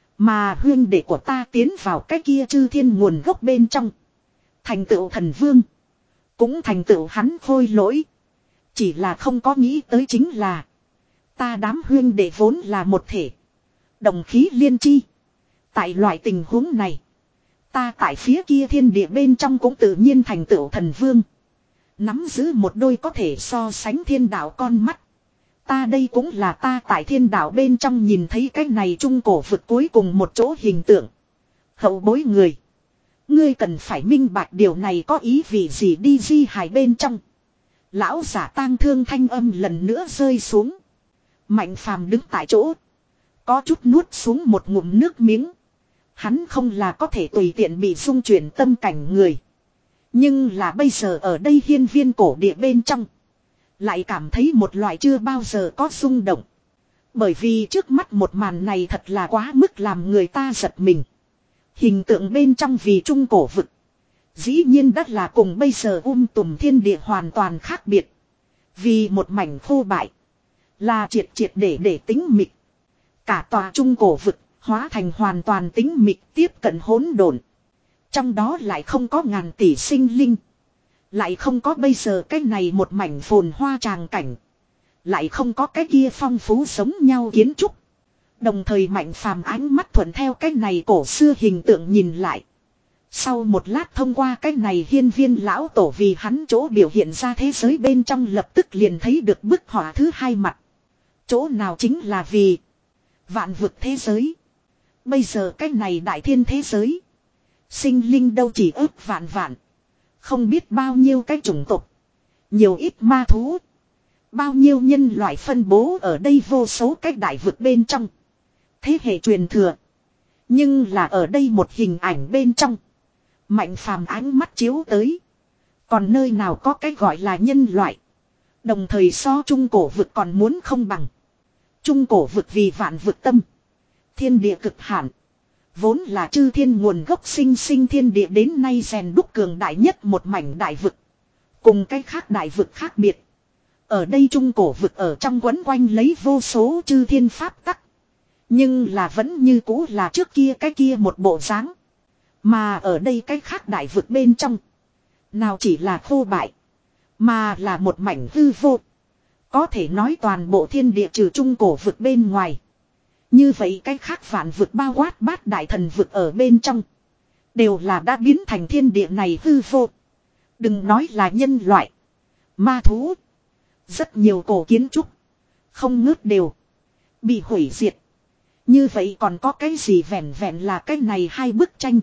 Mà huyên đệ của ta tiến vào cái kia chư thiên nguồn gốc bên trong. Thành tựu thần vương. Cũng thành tựu hắn khôi lỗi. Chỉ là không có nghĩ tới chính là. Ta đám huyên đệ vốn là một thể. Đồng khí liên chi. Tại loại tình huống này. Ta tại phía kia thiên địa bên trong cũng tự nhiên thành tựu thần vương. Nắm giữ một đôi có thể so sánh thiên đạo con mắt. Ta đây cũng là ta tại thiên đạo bên trong nhìn thấy cái này trung cổ vực cuối cùng một chỗ hình tượng. Hậu bối người. Ngươi cần phải minh bạch điều này có ý vị gì đi di hài bên trong. Lão giả tang thương thanh âm lần nữa rơi xuống. Mạnh Phàm đứng tại chỗ. Có chút nuốt xuống một ngụm nước miếng. Hắn không là có thể tùy tiện bị xung chuyển tâm cảnh người. Nhưng là bây giờ ở đây hiên viên cổ địa bên trong. Lại cảm thấy một loại chưa bao giờ có rung động. Bởi vì trước mắt một màn này thật là quá mức làm người ta giật mình. Hình tượng bên trong vì trung cổ vực. Dĩ nhiên đất là cùng bây giờ um tùm thiên địa hoàn toàn khác biệt. Vì một mảnh khô bại. Là triệt triệt để để tính mịch. Cả tòa trung cổ vực hóa thành hoàn toàn tính mịch tiếp cận hỗn độn. Trong đó lại không có ngàn tỷ sinh linh. Lại không có bây giờ cái này một mảnh phồn hoa tràng cảnh. Lại không có cái kia phong phú sống nhau kiến trúc. Đồng thời Mạnh Phàm ánh mắt thuận theo cái này cổ xưa hình tượng nhìn lại. Sau một lát thông qua cái này hiên viên lão tổ vì hắn chỗ biểu hiện ra thế giới bên trong lập tức liền thấy được bức họa thứ hai mặt. Chỗ nào chính là vì vạn vực thế giới. Bây giờ cái này đại thiên thế giới. Sinh linh đâu chỉ ước vạn vạn. Không biết bao nhiêu cái chủng tộc. Nhiều ít ma thú. Bao nhiêu nhân loại phân bố ở đây vô số cách đại vực bên trong. Thế hệ truyền thừa. Nhưng là ở đây một hình ảnh bên trong. Mạnh phàm ánh mắt chiếu tới. Còn nơi nào có cái gọi là nhân loại. Đồng thời so trung cổ vực còn muốn không bằng. Trung cổ vực vì vạn vực tâm. Thiên địa cực hạn. Vốn là chư thiên nguồn gốc sinh sinh thiên địa đến nay rèn đúc cường đại nhất một mảnh đại vực. Cùng cái khác đại vực khác biệt. Ở đây trung cổ vực ở trong quấn quanh lấy vô số chư thiên pháp tắc. Nhưng là vẫn như cũ là trước kia cái kia một bộ dáng. Mà ở đây cái khác đại vực bên trong. Nào chỉ là khô bại. Mà là một mảnh hư vô. Có thể nói toàn bộ thiên địa trừ trung cổ vực bên ngoài. Như vậy cái khác vạn vực bao quát bát đại thần vực ở bên trong. Đều là đã biến thành thiên địa này hư vô. Đừng nói là nhân loại. Ma thú. Rất nhiều cổ kiến trúc. Không ngớt đều. Bị hủy diệt. Như vậy còn có cái gì vẹn vẹn là cái này hai bức tranh.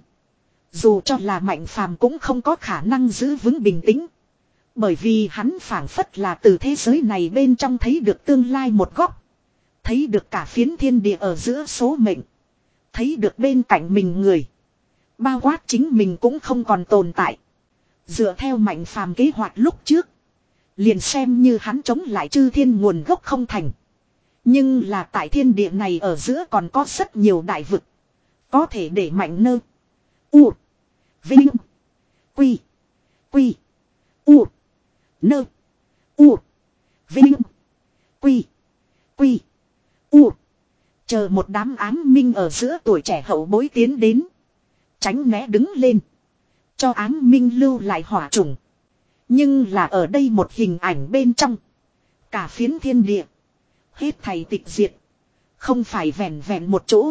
Dù cho là Mạnh Phàm cũng không có khả năng giữ vững bình tĩnh. Bởi vì hắn phảng phất là từ thế giới này bên trong thấy được tương lai một góc. Thấy được cả phiến thiên địa ở giữa số mệnh. Thấy được bên cạnh mình người. Bao quát chính mình cũng không còn tồn tại. Dựa theo Mạnh Phàm kế hoạch lúc trước. Liền xem như hắn chống lại chư thiên nguồn gốc không thành. Nhưng là tại thiên địa này ở giữa còn có rất nhiều đại vực. Có thể để Mạnh Nơ. U. Vinh. Quy. Quy. U. Nơ. U. Vinh. Quy. Quy. U. Chờ một đám ám minh ở giữa tuổi trẻ hậu bối tiến đến. Tránh né đứng lên. Cho ám minh lưu lại hỏa trùng. Nhưng là ở đây một hình ảnh bên trong. Cả phiến thiên địa. Hết thảy tịch diệt. Không phải vẹn vẹn một chỗ.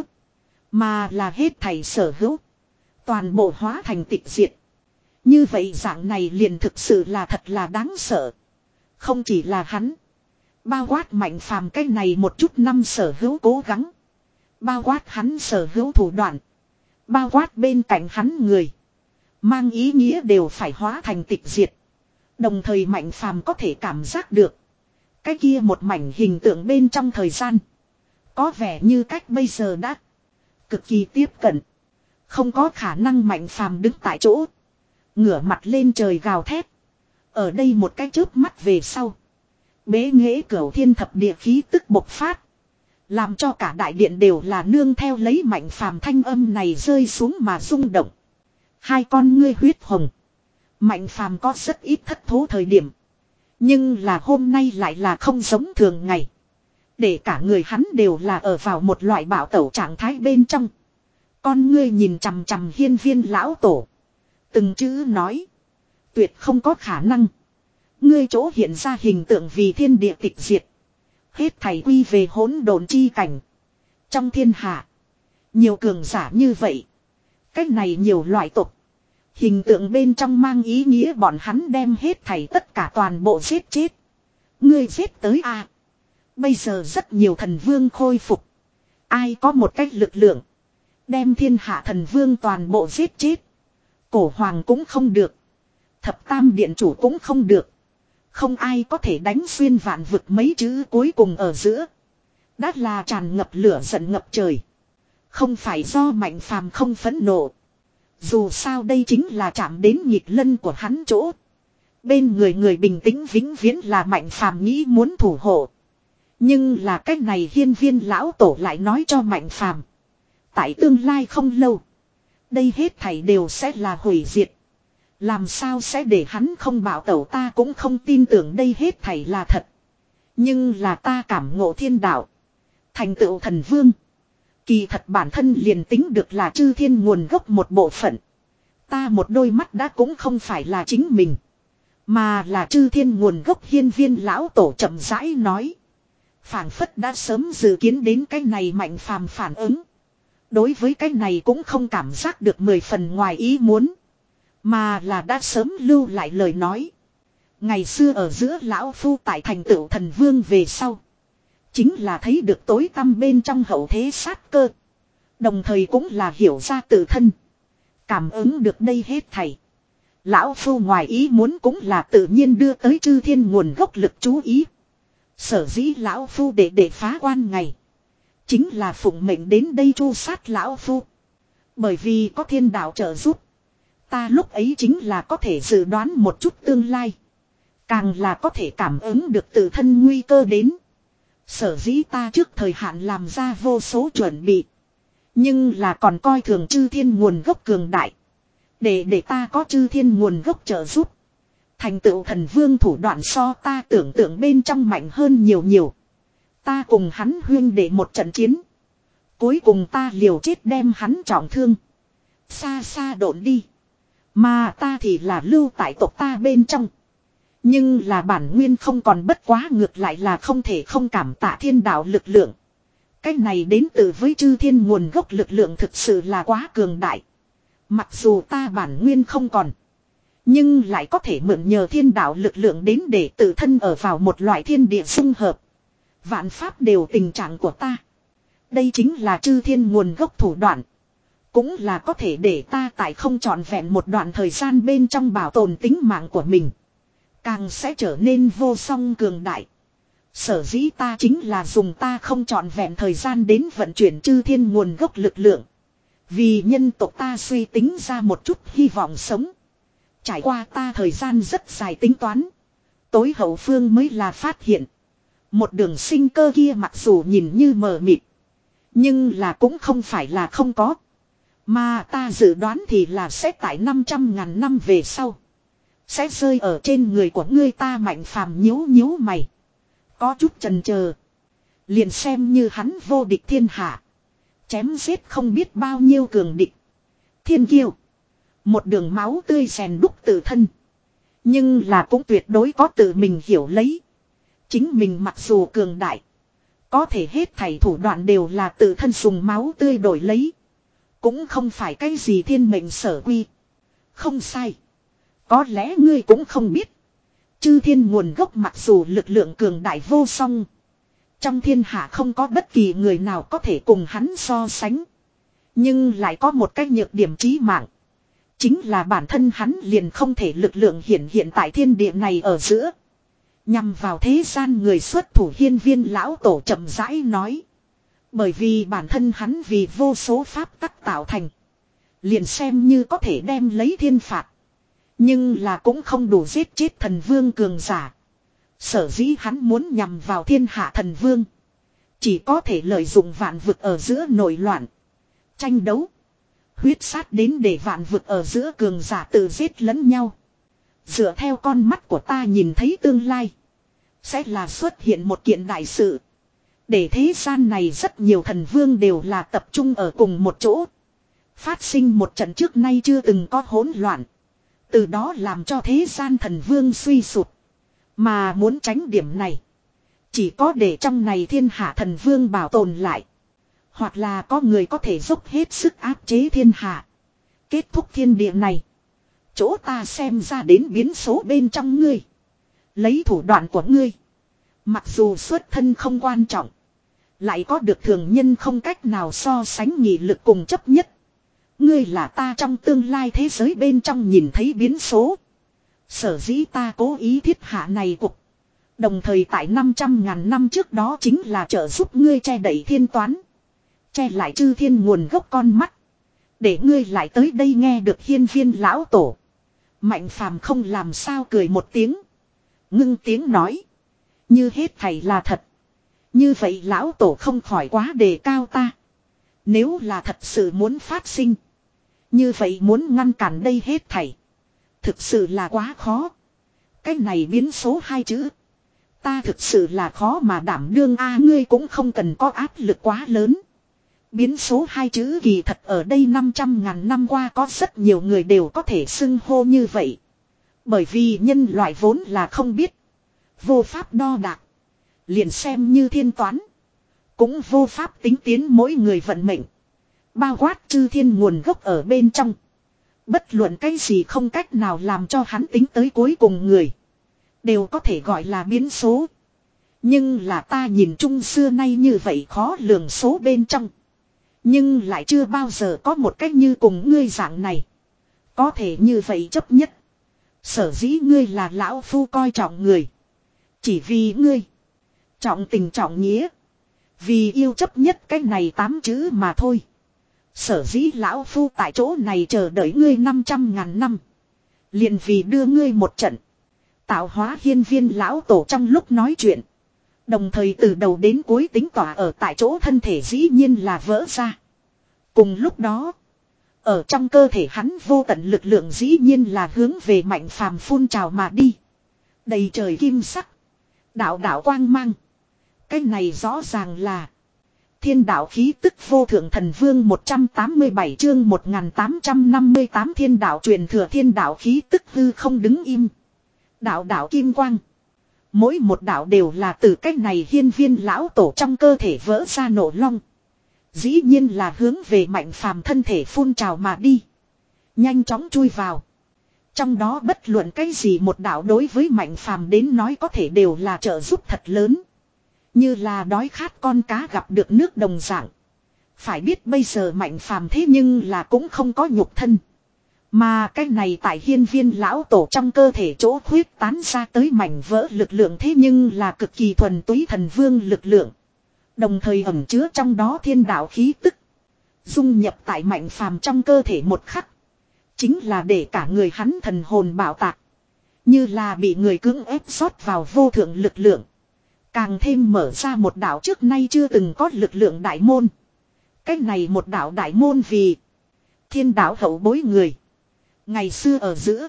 Mà là hết thảy sở hữu. Toàn bộ hóa thành tịch diệt. Như vậy dạng này liền thực sự là thật là đáng sợ. Không chỉ là hắn. Bao quát Mạnh Phàm cái này một chút năm sở hữu cố gắng. Bao quát hắn sở hữu thủ đoạn. Bao quát bên cạnh hắn người. Mang ý nghĩa đều phải hóa thành tịch diệt. Đồng thời Mạnh Phàm có thể cảm giác được. Cái kia một mảnh hình tượng bên trong thời gian. Có vẻ như cách bây giờ đã cực kỳ tiếp cận. Không có khả năng Mạnh Phàm đứng tại chỗ. Ngửa mặt lên trời gào thét. Ở đây một cái chớp mắt về sau. Bế nghệ cửu thiên thập địa khí tức bộc phát. Làm cho cả đại điện đều là nương theo lấy Mạnh Phàm thanh âm này rơi xuống mà rung động. Hai con ngươi huyết hồng. Mạnh Phàm có rất ít thất thố thời điểm. Nhưng là hôm nay lại là không giống thường ngày. Để cả người hắn đều là ở vào một loại bạo tẩu trạng thái bên trong. Con ngươi nhìn chằm chằm hiên viên lão tổ. Từng chữ nói. Tuyệt không có khả năng. Ngươi chỗ hiện ra hình tượng vì thiên địa tịch diệt. Hết thảy quy về hỗn độn chi cảnh. Trong thiên hạ. Nhiều cường giả như vậy. Cách này nhiều loại tục. Hình tượng bên trong mang ý nghĩa bọn hắn đem hết thảy tất cả toàn bộ giết chết. Ngươi giết tới a à. Bây giờ rất nhiều thần vương khôi phục. Ai có một cách lực lượng. Đem thiên hạ thần vương toàn bộ giết chết. Cổ hoàng cũng không được. Thập tam điện chủ cũng không được. Không ai có thể đánh xuyên vạn vực mấy chữ cuối cùng ở giữa. Đã là tràn ngập lửa giận ngập trời. Không phải do Mạnh Phàm không phẫn nộ. Dù sao đây chính là chạm đến nhịp lân của hắn chỗ. Bên người người bình tĩnh vĩnh viễn là Mạnh Phàm nghĩ muốn thủ hộ. Nhưng là cách này hiên viên lão tổ lại nói cho Mạnh Phàm. Tại tương lai không lâu. Đây hết thảy đều sẽ là hủy diệt. Làm sao sẽ để hắn không bảo tẩu, ta cũng không tin tưởng đây hết thảy là thật. Nhưng là ta cảm ngộ thiên đạo. Thành tựu thần vương. Kỳ thật bản thân liền tính được là chư thiên nguồn gốc một bộ phận. Ta một đôi mắt đã cũng không phải là chính mình. Mà là chư thiên nguồn gốc hiên viên lão tổ chậm rãi nói. Phảng phất đã sớm dự kiến đến cái này Mạnh Phàm phản ứng. Đối với cái này cũng không cảm giác được mười phần ngoài ý muốn. Mà là đã sớm lưu lại lời nói. Ngày xưa ở giữa lão phu tại thành tựu thần vương về sau. Chính là thấy được tối tăm bên trong hậu thế sát cơ. Đồng thời cũng là hiểu ra tự thân. cảm ứng được đây hết thảy. Lão Phu ngoài ý muốn cũng là tự nhiên đưa tới chư thiên nguồn gốc lực chú ý. Sở dĩ Lão Phu để để phá quan ngày. Chính là phụng mệnh đến đây tru sát Lão Phu. Bởi vì có thiên đạo trợ giúp. Ta lúc ấy chính là có thể dự đoán một chút tương lai. Càng là có thể cảm ứng được tự thân nguy cơ đến. Sở dĩ ta trước thời hạn làm ra vô số chuẩn bị. Nhưng là còn coi thường chư thiên nguồn gốc cường đại. Để để ta có chư thiên nguồn gốc trợ giúp. Thành tựu thần vương thủ đoạn so ta tưởng tượng bên trong mạnh hơn nhiều nhiều. Ta cùng hắn huyên để một trận chiến. Cuối cùng ta liều chết đem hắn trọng thương. Xa xa độn đi. Mà ta thì là lưu tại tộc ta bên trong. Nhưng là bản nguyên không còn bất quá, ngược lại là không thể không cảm tạ thiên đạo lực lượng. Cái này đến từ với chư thiên nguồn gốc lực lượng thực sự là quá cường đại. Mặc dù ta bản nguyên không còn. Nhưng lại có thể mượn nhờ thiên đạo lực lượng đến để tự thân ở vào một loại thiên địa xung hợp. Vạn pháp đều tình trạng của ta. Đây chính là chư thiên nguồn gốc thủ đoạn. Cũng là có thể để ta tại không trọn vẹn một đoạn thời gian bên trong bảo tồn tính mạng của mình. Càng sẽ trở nên vô song cường đại. Sở dĩ ta chính là dùng ta không trọn vẹn thời gian đến vận chuyển chư thiên nguồn gốc lực lượng. Vì nhân tộc ta suy tính ra một chút hy vọng sống. Trải qua ta thời gian rất dài tính toán. Tối hậu phương mới là phát hiện. Một đường sinh cơ kia mặc dù nhìn như mờ mịt. Nhưng là cũng không phải là không có. Mà ta dự đoán thì là sẽ tại năm trăm ngàn năm về sau. Sẽ rơi ở trên người của ngươi. Ta Mạnh Phàm nhíu nhíu mày. Có chút chần chờ. Liền xem như hắn vô địch thiên hạ. Chém giết không biết bao nhiêu cường địch. Thiên kiêu. Một đường máu tươi rèn đúc tự thân. Nhưng là cũng tuyệt đối có tự mình hiểu lấy. Chính mình mặc dù cường đại. Có thể hết thảy thủ đoạn đều là tự thân dùng máu tươi đổi lấy. Cũng không phải cái gì thiên mệnh sở quy. Không sai. Có lẽ ngươi cũng không biết. Chư thiên nguồn gốc mặc dù lực lượng cường đại vô song. Trong thiên hạ không có bất kỳ người nào có thể cùng hắn so sánh. Nhưng lại có một cái nhược điểm chí mạng. Chính là bản thân hắn liền không thể lực lượng hiện hiện tại thiên địa này ở giữa. Nhằm vào thế gian người xuất thủ hiên viên lão tổ chậm rãi nói. Bởi vì bản thân hắn vì vô số pháp tắc tạo thành. Liền xem như có thể đem lấy thiên phạt. Nhưng là cũng không đủ giết chết thần vương cường giả. Sở dĩ hắn muốn nhằm vào thiên hạ thần vương. Chỉ có thể lợi dụng vạn vực ở giữa nổi loạn. Tranh đấu. Huyết sát đến để vạn vực ở giữa cường giả tự giết lẫn nhau. Dựa theo con mắt của ta nhìn thấy tương lai. Sẽ là xuất hiện một kiện đại sự. Để thế gian này rất nhiều thần vương đều là tập trung ở cùng một chỗ. Phát sinh một trận trước nay chưa từng có hỗn loạn. Từ đó làm cho thế gian thần vương suy sụp. Mà muốn tránh điểm này. Chỉ có để trong này thiên hạ thần vương bảo tồn lại. Hoặc là có người có thể dốc hết sức áp chế thiên hạ. Kết thúc thiên địa này. Chỗ ta xem ra đến biến số bên trong ngươi. Lấy thủ đoạn của ngươi. Mặc dù xuất thân không quan trọng. Lại có được thường nhân không cách nào so sánh nghị lực cùng chấp nhất. Ngươi là ta trong tương lai thế giới bên trong nhìn thấy biến số. Sở dĩ ta cố ý thiết hạ này cục. Đồng thời tại năm trăm ngàn năm trước đó chính là trợ giúp ngươi che đậy thiên toán. Che lại chư thiên nguồn gốc con mắt. Để ngươi lại tới đây nghe được hiên viên lão tổ. Mạnh Phàm không làm sao cười một tiếng. Ngưng tiếng nói. Như hết thảy là thật. Như vậy lão tổ không khỏi quá đề cao ta. Nếu là thật sự muốn phát sinh. Như vậy muốn ngăn cản đây hết thảy. Thực sự là quá khó. Cái này biến số hai chữ. Ta thực sự là khó mà đảm đương a ngươi cũng không cần có áp lực quá lớn. Biến số hai chữ kỳ thật ở đây năm trăm ngàn năm qua có rất nhiều người đều có thể xưng hô như vậy. Bởi vì nhân loại vốn là không biết. Vô pháp đo đạc. Liền xem như thiên toán. Cũng vô pháp tính tiến mỗi người vận mệnh. Bao quát chư thiên nguồn gốc ở bên trong. Bất luận cái gì không cách nào làm cho hắn tính tới cuối cùng người. Đều có thể gọi là biến số. Nhưng là ta nhìn chung xưa nay như vậy khó lường số bên trong. Nhưng lại chưa bao giờ có một cách như cùng ngươi dạng này. Có thể như vậy chấp nhất. Sở dĩ ngươi là lão phu coi trọng người. Chỉ vì ngươi. Trọng tình trọng nghĩa. Vì yêu chấp nhất cái này tám chữ mà thôi. Sở dĩ lão phu tại chỗ này chờ đợi ngươi năm trăm ngàn năm. Liền vì đưa ngươi một trận. Tạo hóa hiên viên lão tổ trong lúc nói chuyện. Đồng thời từ đầu đến cuối tính tỏa ở tại chỗ thân thể dĩ nhiên là vỡ ra. Cùng lúc đó. Ở trong cơ thể hắn vô tận lực lượng dĩ nhiên là hướng về Mạnh Phàm phun trào mà đi. Đầy trời kim sắc. Đạo đạo quang mang. Cái này rõ ràng là. Thiên đạo khí tức vô thượng thần vương một trăm tám mươi bảy chương một nghìn tám trăm năm mươi tám thiên đạo truyền thừa thiên đạo khí tức hư không đứng im. Đạo đạo kim quang. Mỗi một đạo đều là từ cách này hiên viên lão tổ trong cơ thể vỡ ra nổ long. Dĩ nhiên là hướng về Mạnh Phàm thân thể phun trào mà đi. Nhanh chóng chui vào. Trong đó bất luận cái gì một đạo đối với Mạnh Phàm đến nói có thể đều là trợ giúp thật lớn. Như là đói khát con cá gặp được nước đồng dạng. Phải biết bây giờ Mạnh Phàm thế nhưng là cũng không có nhục thân. Mà cái này tại hiên viên lão tổ trong cơ thể chỗ khuyết tán ra tới mảnh vỡ lực lượng thế nhưng là cực kỳ thuần túy thần vương lực lượng. Đồng thời ẩn chứa trong đó thiên đạo khí tức. Dung nhập tại Mạnh Phàm trong cơ thể một khắc. Chính là để cả người hắn thần hồn bảo tạc. Như là bị người cưỡng ép rót vào vô thượng lực lượng. Càng thêm mở ra một đạo trước nay chưa từng có lực lượng đại môn. Cách này một đạo đại môn vì thiên đạo hậu bối người. Ngày xưa ở giữa.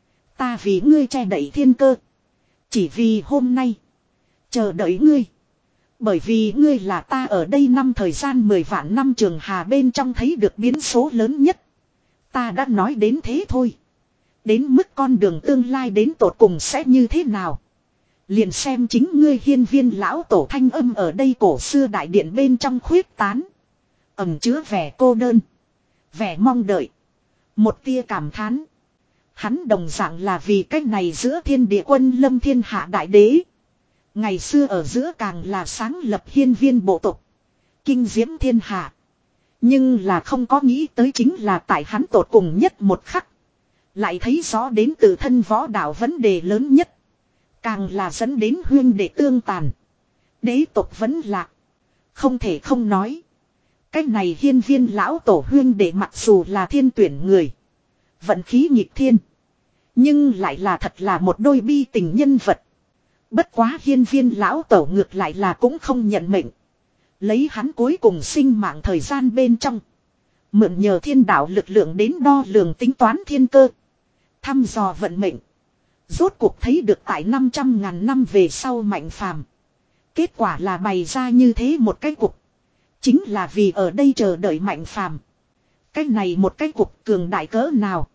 Ta vì ngươi che đậy thiên cơ. Chỉ vì hôm nay. Chờ đợi ngươi. Bởi vì ngươi là ta ở đây năm thời gian mười vạn năm trường hà bên trong thấy được biến số lớn nhất. Ta đã nói đến thế thôi. Đến mức con đường tương lai đến tột cùng sẽ như thế nào. Liền xem chính ngươi hiên viên lão tổ thanh âm ở đây cổ xưa đại điện bên trong khuyết tán. Ẩm chứa vẻ cô đơn. Vẻ mong đợi. Một tia cảm thán. Hắn đồng dạng là vì cách này giữa thiên địa quân lâm thiên hạ đại đế. Ngày xưa ở giữa càng là sáng lập hiên viên bộ tộc. Kinh diễm thiên hạ. Nhưng là không có nghĩ tới chính là tại hắn tột cùng nhất một khắc. Lại thấy rõ đến từ thân võ đạo vấn đề lớn nhất. Càng là dẫn đến huyên đệ tương tàn. Đế tộc vẫn lạc. Không thể không nói. Cái này hiên viên lão tổ huyên đệ mặc dù là thiên tuyển người. Vận khí nghịch thiên. Nhưng lại là thật là một đôi bi tình nhân vật. Bất quá hiên viên lão tổ ngược lại là cũng không nhận mệnh. Lấy hắn cuối cùng sinh mạng thời gian bên trong. Mượn nhờ thiên đạo lực lượng đến đo lường tính toán thiên cơ. Thăm dò vận mệnh. Rốt cuộc thấy được tại năm trăm ngàn năm về sau Mạnh Phàm. Kết quả là bày ra như thế một cái cục. Chính là vì ở đây chờ đợi Mạnh Phàm. Cái này một cái cục cường đại cỡ nào.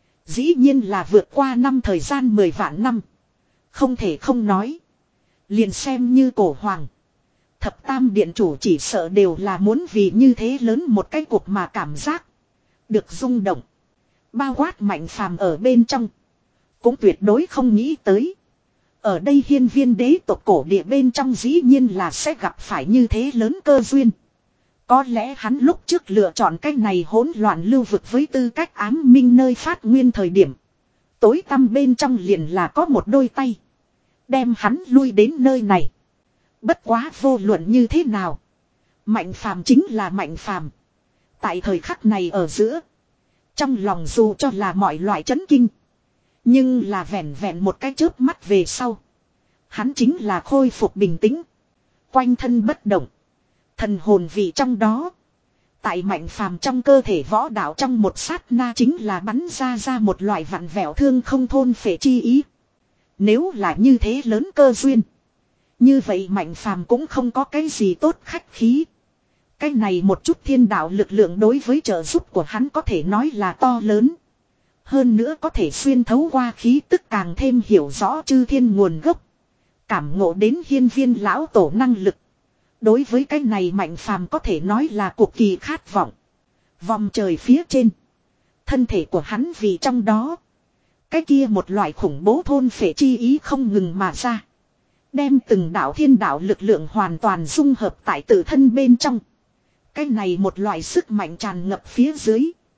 Dĩ nhiên là vượt qua năm thời gian mười vạn năm. Không thể không nói. Liền xem như cổ hoàng. Thập tam điện chủ chỉ sợ đều là muốn vì như thế lớn một cái cục mà cảm giác. Được rung động. Bao quát Mạnh Phàm ở bên trong. Cũng tuyệt đối không nghĩ tới. Ở đây hiên viên đế tộc cổ địa bên trong dĩ nhiên là sẽ gặp phải như thế lớn cơ duyên. Có lẽ hắn lúc trước lựa chọn cách này hỗn loạn lưu vực với tư cách ám minh nơi phát nguyên thời điểm. Tối tăm bên trong liền là có một đôi tay. Đem hắn lui đến nơi này. Bất quá vô luận như thế nào. Mạnh Phàm chính là Mạnh Phàm. Tại thời khắc này ở giữa. Trong lòng dù cho là mọi loại chấn kinh. Nhưng là vẹn vẹn một cái chớp mắt về sau. Hắn chính là khôi phục bình tĩnh. Quanh thân bất động. Thần hồn vị trong đó. Tại Mạnh Phàm trong cơ thể võ đạo trong một sát na chính là bắn ra ra một loại vặn vẹo thương không thôn phệ chi ý. Nếu là như thế lớn cơ duyên. Như vậy Mạnh Phàm cũng không có cái gì tốt khách khí. Cái này một chút thiên đạo lực lượng đối với trợ giúp của hắn có thể nói là to lớn. Hơn nữa có thể xuyên thấu qua khí tức càng thêm hiểu rõ chư thiên nguồn gốc. Cảm ngộ đến hiên viên lão tổ năng lực. Đối với cái này Mạnh Phàm có thể nói là cực kỳ khát vọng. Vòng trời phía trên. Thân thể của hắn vì trong đó. Cái kia một loại khủng bố thôn phệ chi ý không ngừng mà ra. Đem từng đạo thiên đạo lực lượng hoàn toàn dung hợp tại tự thân bên trong. Cái này một loại sức mạnh tràn ngập phía dưới.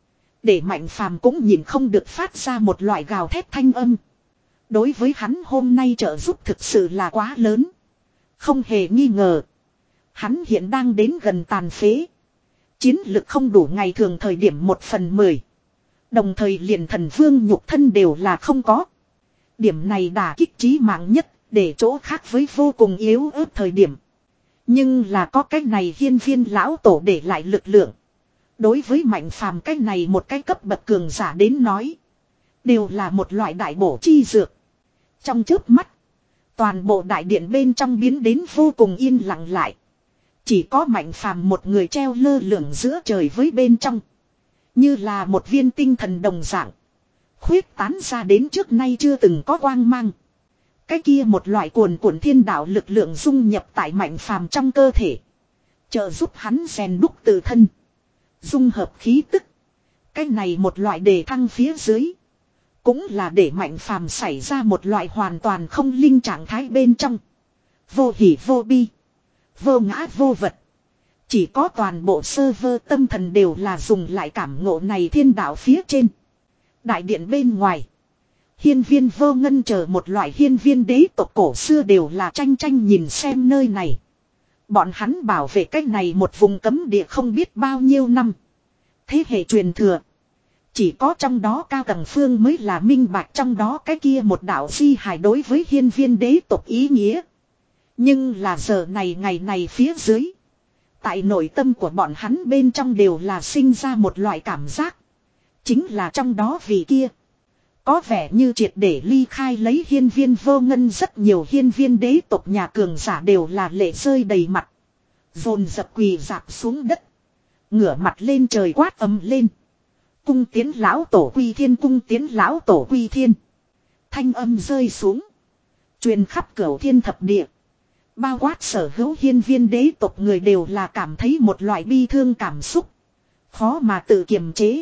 Để Mạnh Phàm cũng nhìn không được phát ra một loại gào thét thanh âm. Đối với hắn hôm nay trợ giúp thực sự là quá lớn. Không hề nghi ngờ. Hắn hiện đang đến gần tàn phế. Chiến lực không đủ ngày thường thời điểm một phần mười. Đồng thời liền thần vương nhục thân đều là không có. Điểm này đả kích chí mạng nhất, để chỗ khác với vô cùng yếu ớt thời điểm. Nhưng là có cái này hiên viên lão tổ để lại lực lượng. Đối với Mạnh Phàm cái này một cái cấp bậc cường giả đến nói. Đều là một loại đại bổ chi dược. Trong chớp mắt. Toàn bộ đại điện bên trong biến đến vô cùng yên lặng lại. Chỉ có Mạnh Phàm một người treo lơ lửng giữa trời với bên trong. Như là một viên tinh thần đồng dạng. Khuyết tán ra đến trước nay chưa từng có quang mang. Cái kia một loại cuồn cuộn thiên đạo lực lượng dung nhập tại Mạnh Phàm trong cơ thể. Trợ giúp hắn rèn đúc tự thân. Dung hợp khí tức. Cái này một loại đề thăng phía dưới. Cũng là để Mạnh Phàm xảy ra một loại hoàn toàn không linh trạng thái bên trong. Vô hỉ vô bi. Vô ngã vô vật. Chỉ có toàn bộ sơ vơ tâm thần đều là dùng lại cảm ngộ này thiên đạo phía trên. Đại điện bên ngoài. Hiên viên vô ngân chờ một loại hiên viên đế tộc cổ xưa đều là tranh tranh nhìn xem nơi này. Bọn hắn bảo vệ cái này một vùng cấm địa không biết bao nhiêu năm. Thế hệ truyền thừa. Chỉ có trong đó cao tầng phương mới là minh bạch trong đó cái kia một đạo di hài đối với hiên viên đế tộc ý nghĩa. Nhưng là giờ này ngày này phía dưới. Tại nội tâm của bọn hắn bên trong đều là sinh ra một loại cảm giác. Chính là trong đó vì kia. Có vẻ như triệt để ly khai lấy hiên viên vô ngân rất nhiều hiên viên đế tộc nhà cường giả đều là lệ rơi đầy mặt. Dồn dập quỳ dạp xuống đất. Ngửa mặt lên trời quát ầm lên. Cung tiến lão tổ quy thiên, cung tiến lão tổ quy thiên. Thanh âm rơi xuống. Truyền khắp cửu thiên thập địa. Bao quát sở hữu hiên viên đế tộc người đều là cảm thấy một loại bi thương cảm xúc. Khó mà tự kiềm chế.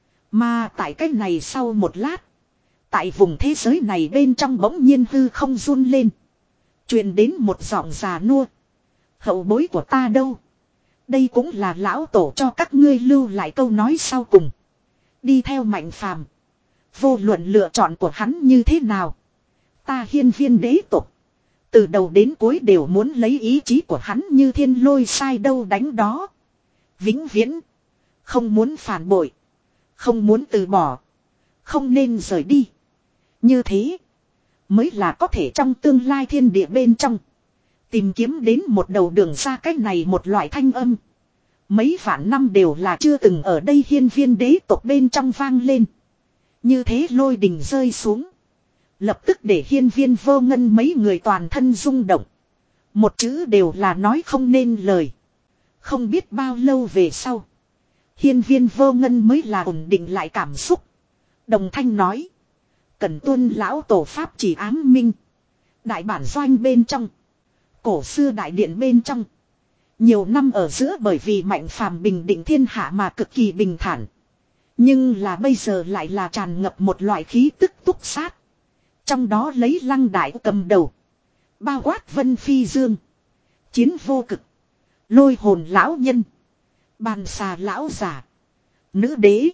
Mà tại cách này sau một lát. Tại vùng thế giới này bên trong bỗng nhiên hư không run lên. Truyền đến một giọng già nua. Hậu bối của ta đâu? Đây cũng là lão tổ cho các ngươi lưu lại câu nói sau cùng. Đi theo Mạnh Phàm. Vô luận lựa chọn của hắn như thế nào. Ta hiên viên đế tộc. Từ đầu đến cuối đều muốn lấy ý chí của hắn như thiên lôi sai đâu đánh đó. Vĩnh viễn. Không muốn phản bội. Không muốn từ bỏ. Không nên rời đi. Như thế. Mới là có thể trong tương lai thiên địa bên trong. Tìm kiếm đến một đầu đường ra cách này một loại thanh âm. Mấy vạn năm đều là chưa từng ở đây hiên viên đế tộc bên trong vang lên. Như thế lôi đình rơi xuống. Lập tức để hiên viên vô ngân mấy người toàn thân rung động. Một chữ đều là nói không nên lời. Không biết bao lâu về sau. Hiên viên vô ngân mới là ổn định lại cảm xúc. Đồng thanh nói. Cần tuân lão tổ pháp chỉ ám minh. Đại bản doanh bên trong. Cổ xưa đại điện bên trong. Nhiều năm ở giữa bởi vì Mạnh Phàm bình định thiên hạ mà cực kỳ bình thản. Nhưng là bây giờ lại là tràn ngập một loại khí tức túc sát. Trong đó lấy Lăng Đại cầm đầu. Bao quát Vân Phi Dương. Chiến vô cực. Lôi hồn lão nhân. Bàn xà lão giả. Nữ đế.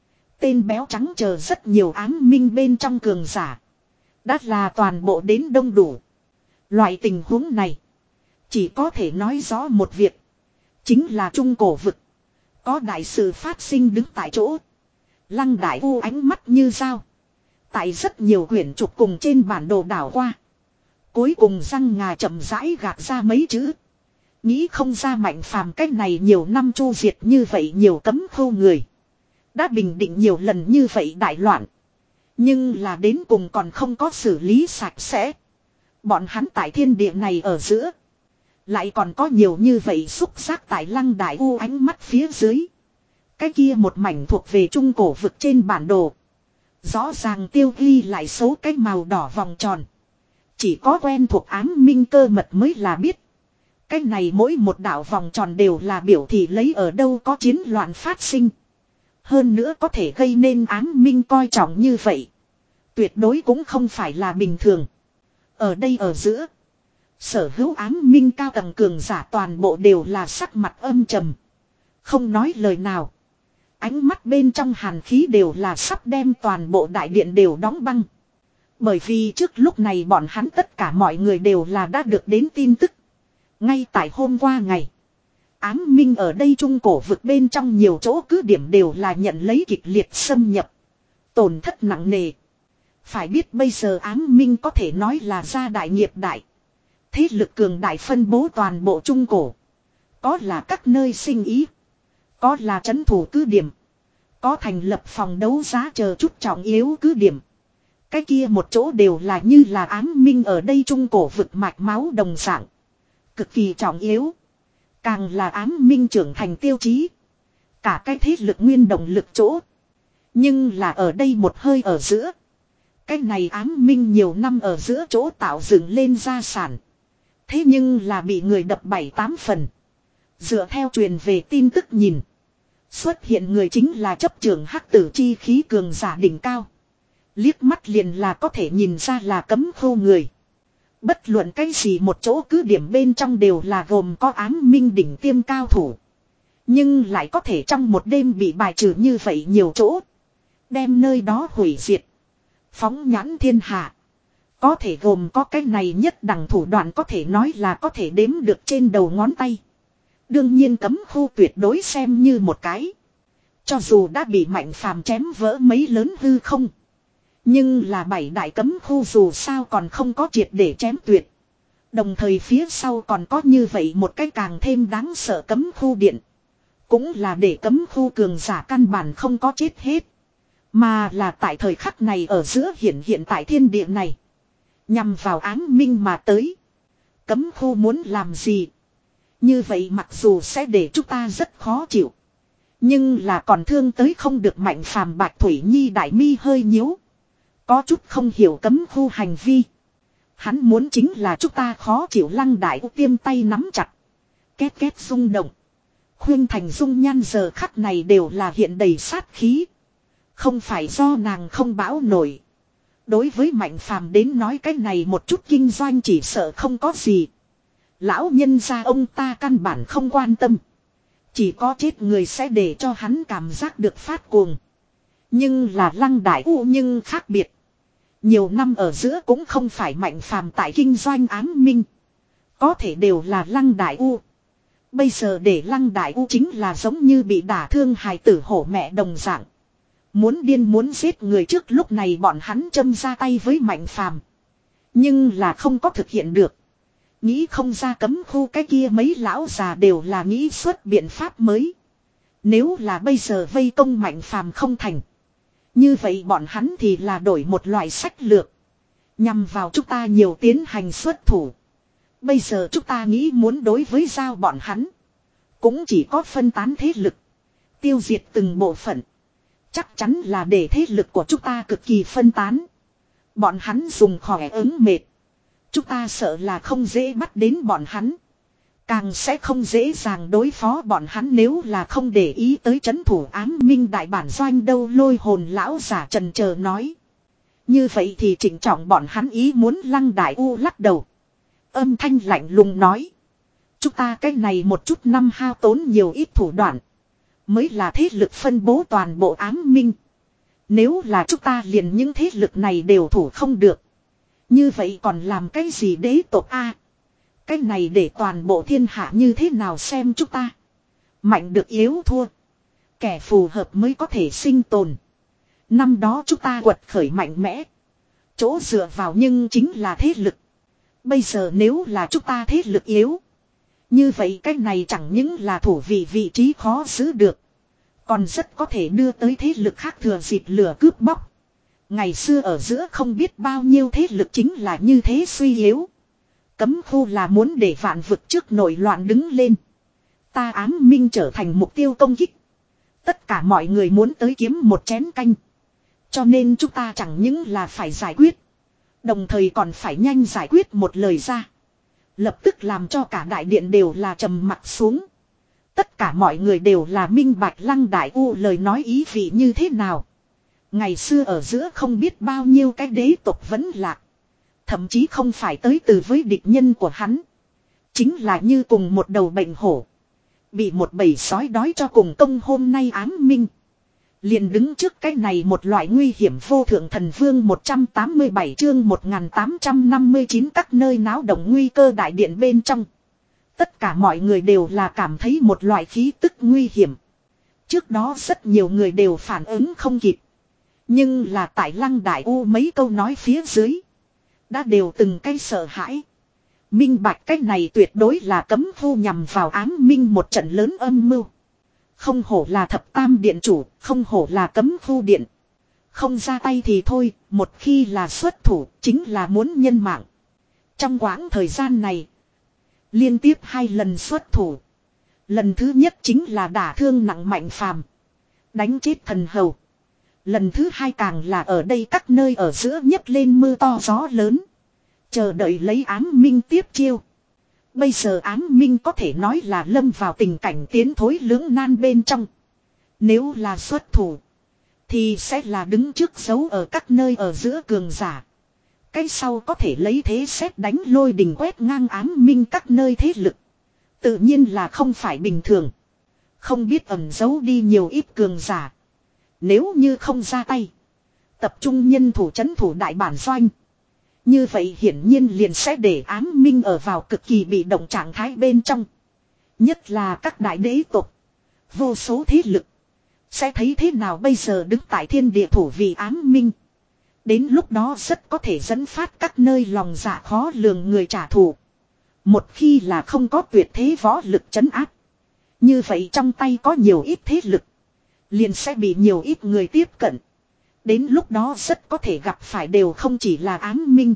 Tên béo trắng chờ rất nhiều ám minh bên trong cường giả. Đã là toàn bộ đến đông đủ. Loại tình huống này. Chỉ có thể nói rõ một việc. Chính là trung cổ vực. Có đại sự phát sinh đứng tại chỗ. Lăng Đại u ánh mắt như dao. Tại rất nhiều quyển trục cùng trên bản đồ đảo qua. Cuối cùng răng ngà chậm rãi gạt ra mấy chữ. Nghĩ không ra Mạnh Phàm cách này nhiều năm chu diệt như vậy nhiều cấm khô người. Đã bình định nhiều lần như vậy đại loạn. Nhưng là đến cùng còn không có xử lý sạch sẽ. Bọn hắn tại thiên địa này ở giữa. Lại còn có nhiều như vậy xúc giác tại Lăng Đại u ánh mắt phía dưới. Cái kia một mảnh thuộc về trung cổ vực trên bản đồ. Rõ ràng tiêu ghi lại số cái màu đỏ vòng tròn. Chỉ có quen thuộc ám minh cơ mật mới là biết. Cái này mỗi một đạo vòng tròn đều là biểu thị lấy ở đâu có chiến loạn phát sinh. Hơn nữa có thể gây nên ám minh coi trọng như vậy. Tuyệt đối cũng không phải là bình thường. Ở đây ở giữa. Sở hữu ám minh cao tầng cường giả toàn bộ đều là sắc mặt âm trầm. Không nói lời nào. Ánh mắt bên trong hàn khí đều là sắp đem toàn bộ đại điện đều đóng băng. Bởi vì trước lúc này bọn hắn tất cả mọi người đều là đã được đến tin tức. Ngay tại hôm qua ngày. Ám minh ở đây trung cổ vực bên trong nhiều chỗ cứ điểm đều là nhận lấy kịch liệt xâm nhập. Tổn thất nặng nề. Phải biết bây giờ ám minh có thể nói là gia đại nghiệp đại. Thế lực cường đại phân bố toàn bộ trung cổ. Có là các nơi sinh ý. Có là trấn thủ cứ điểm. Có thành lập phòng đấu giá chờ chút trọng yếu cứ điểm. Cái kia một chỗ đều là như là ám minh ở đây trung cổ vực mạch máu đồng dạng. Cực kỳ trọng yếu. Càng là ám minh trưởng thành tiêu chí. Cả cái thế lực nguyên động lực chỗ. Nhưng là ở đây một hơi ở giữa. Cái này ám minh nhiều năm ở giữa chỗ tạo dựng lên gia sản. Thế nhưng là bị người đập bảy tám phần. Dựa theo truyền về tin tức nhìn. Xuất hiện người chính là chấp trưởng hắc tử chi khí cường giả đỉnh cao. Liếc mắt liền là có thể nhìn ra là cấm khô người. Bất luận cái gì một chỗ cứ điểm bên trong đều là gồm có ám minh đỉnh tiêm cao thủ. Nhưng lại có thể trong một đêm bị bài trừ như vậy nhiều chỗ. Đem nơi đó hủy diệt. Phóng nhãn thiên hạ. Có thể gồm có cái này nhất đẳng thủ đoạn có thể nói là có thể đếm được trên đầu ngón tay. Đương nhiên cấm khu tuyệt đối xem như một cái. Cho dù đã bị Mạnh Phàm chém vỡ mấy lớn hư không. Nhưng là bảy đại cấm khu dù sao còn không có triệt để chém tuyệt. Đồng thời phía sau còn có như vậy một cái càng thêm đáng sợ cấm khu điện. Cũng là để cấm khu cường giả căn bản không có chết hết. Mà là tại thời khắc này ở giữa hiện hiện tại thiên địa này. Nhằm vào ám minh mà tới. Cấm khu muốn làm gì? Như vậy mặc dù sẽ để chúng ta rất khó chịu. Nhưng là còn thương tới không được Mạnh Phàm Bạch Thủy Nhi đại mi hơi nhíu. Có chút không hiểu cấm khu hành vi. Hắn muốn chính là chúng ta khó chịu. Lăng Đại U tiêm tay nắm chặt. Két két rung động. Khuyên Thành dung nhan giờ khắc này đều là hiện đầy sát khí. Không phải do nàng không bão nổi. Đối với Mạnh Phàm đến nói cái này một chút kinh doanh chỉ sợ không có gì. Lão nhân gia ông ta căn bản không quan tâm. Chỉ có chết người sẽ để cho hắn cảm giác được phát cuồng. Nhưng là Lăng Đại U nhưng khác biệt. Nhiều năm ở giữa cũng không phải Mạnh Phàm tại kinh doanh ám minh. Có thể đều là Lăng Đại U. Bây giờ để Lăng Đại U chính là giống như bị đả thương hài tử hổ mẹ đồng dạng. Muốn điên muốn giết người trước lúc này bọn hắn châm ra tay với Mạnh Phàm. Nhưng là không có thực hiện được. Nghĩ không ra cấm khu cái kia mấy lão già đều là nghĩ xuất biện pháp mới. Nếu là bây giờ vây công Mạnh Phàm không thành. Như vậy bọn hắn thì là đổi một loại sách lược. Nhằm vào chúng ta nhiều tiến hành xuất thủ. Bây giờ chúng ta nghĩ muốn đối với giao bọn hắn. Cũng chỉ có phân tán thế lực. Tiêu diệt từng bộ phận. Chắc chắn là để thế lực của chúng ta cực kỳ phân tán. Bọn hắn dùng khỏe ứng mệt. Chúng ta sợ là không dễ bắt đến bọn hắn. Càng sẽ không dễ dàng đối phó bọn hắn nếu là không để ý tới trấn thủ ám minh đại bản doanh đâu. Lôi hồn lão giả trần chờ nói. Như vậy thì chỉnh trọng bọn hắn ý muốn. Lăng Đại U lắc đầu. Âm thanh lạnh lùng nói. Chúng ta cái này một chút năm hao tốn nhiều ít thủ đoạn. Mới là thế lực phân bố toàn bộ ám minh. Nếu là chúng ta liền những thế lực này đều thủ không được. Như vậy còn làm cái gì đế tộc a? Cái này để toàn bộ thiên hạ như thế nào xem chúng ta. Mạnh được yếu thua. Kẻ phù hợp mới có thể sinh tồn. Năm đó chúng ta quật khởi mạnh mẽ. Chỗ dựa vào nhưng chính là thế lực. Bây giờ nếu là chúng ta thế lực yếu. Như vậy cái này chẳng những là thủ vị vị trí khó giữ được. Còn rất có thể đưa tới thế lực khác thừa dịp lửa cướp bóc. Ngày xưa ở giữa không biết bao nhiêu thế lực chính là như thế suy yếu. Cấm khu là muốn để vạn vực trước nổi loạn đứng lên. Ta ám minh trở thành mục tiêu công kích. Tất cả mọi người muốn tới kiếm một chén canh. Cho nên chúng ta chẳng những là phải giải quyết. Đồng thời còn phải nhanh giải quyết một lời ra. Lập tức làm cho cả đại điện đều là trầm mặt xuống. Tất cả mọi người đều là minh bạch Lăng Đại U lời nói ý vị như thế nào. Ngày xưa ở giữa không biết bao nhiêu cái đế tộc vẫn lạc. Thậm chí không phải tới từ với địch nhân của hắn. Chính là như cùng một đầu bệnh hổ. Bị một bầy sói đói cho cùng công hôm nay ám minh. Liền đứng trước cái này một loại nguy hiểm vô thượng thần vương một trăm tám mươi bảy chương một nghìn tám trăm năm mươi chín các nơi náo động nguy cơ đại điện bên trong. Tất cả mọi người đều là cảm thấy một loại khí tức nguy hiểm. Trước đó rất nhiều người đều phản ứng không kịp. Nhưng là tại Lăng Đại U mấy câu nói phía dưới. Đã đều từng cái sợ hãi. Minh bạch cái này tuyệt đối là cấm khu nhằm vào ám minh một trận lớn âm mưu. Không hổ là thập tam điện chủ, không hổ là cấm khu điện. Không ra tay thì thôi, một khi là xuất thủ, chính là muốn nhân mạng. Trong quãng thời gian này, liên tiếp hai lần xuất thủ. Lần thứ nhất chính là đả thương nặng Mạnh Phàm, đánh chết thần hầu. Lần thứ hai càng là ở đây các nơi ở giữa nhấc lên mưa to gió lớn. Chờ đợi lấy ám minh tiếp chiêu. Bây giờ ám minh có thể nói là lâm vào tình cảnh tiến thối lưỡng nan bên trong. Nếu là xuất thủ, thì sẽ là đứng trước dấu ở các nơi ở giữa cường giả. Cái sau có thể lấy thế xét đánh lôi đình quét ngang ám minh các nơi thế lực. Tự nhiên là không phải bình thường. Không biết ẩn giấu đi nhiều ít cường giả. Nếu như không ra tay, tập trung nhân thủ trấn thủ đại bản doanh. Như vậy hiển nhiên liền sẽ để ám minh ở vào cực kỳ bị động trạng thái bên trong. Nhất là các đại đế tộc, vô số thế lực. Sẽ thấy thế nào bây giờ đứng tại thiên địa thủ vì ám minh. Đến lúc đó rất có thể dẫn phát các nơi lòng dạ khó lường người trả thù. Một khi là không có tuyệt thế võ lực trấn áp. Như vậy trong tay có nhiều ít thế lực. Liền sẽ bị nhiều ít người tiếp cận. Đến lúc đó rất có thể gặp phải đều không chỉ là ám minh.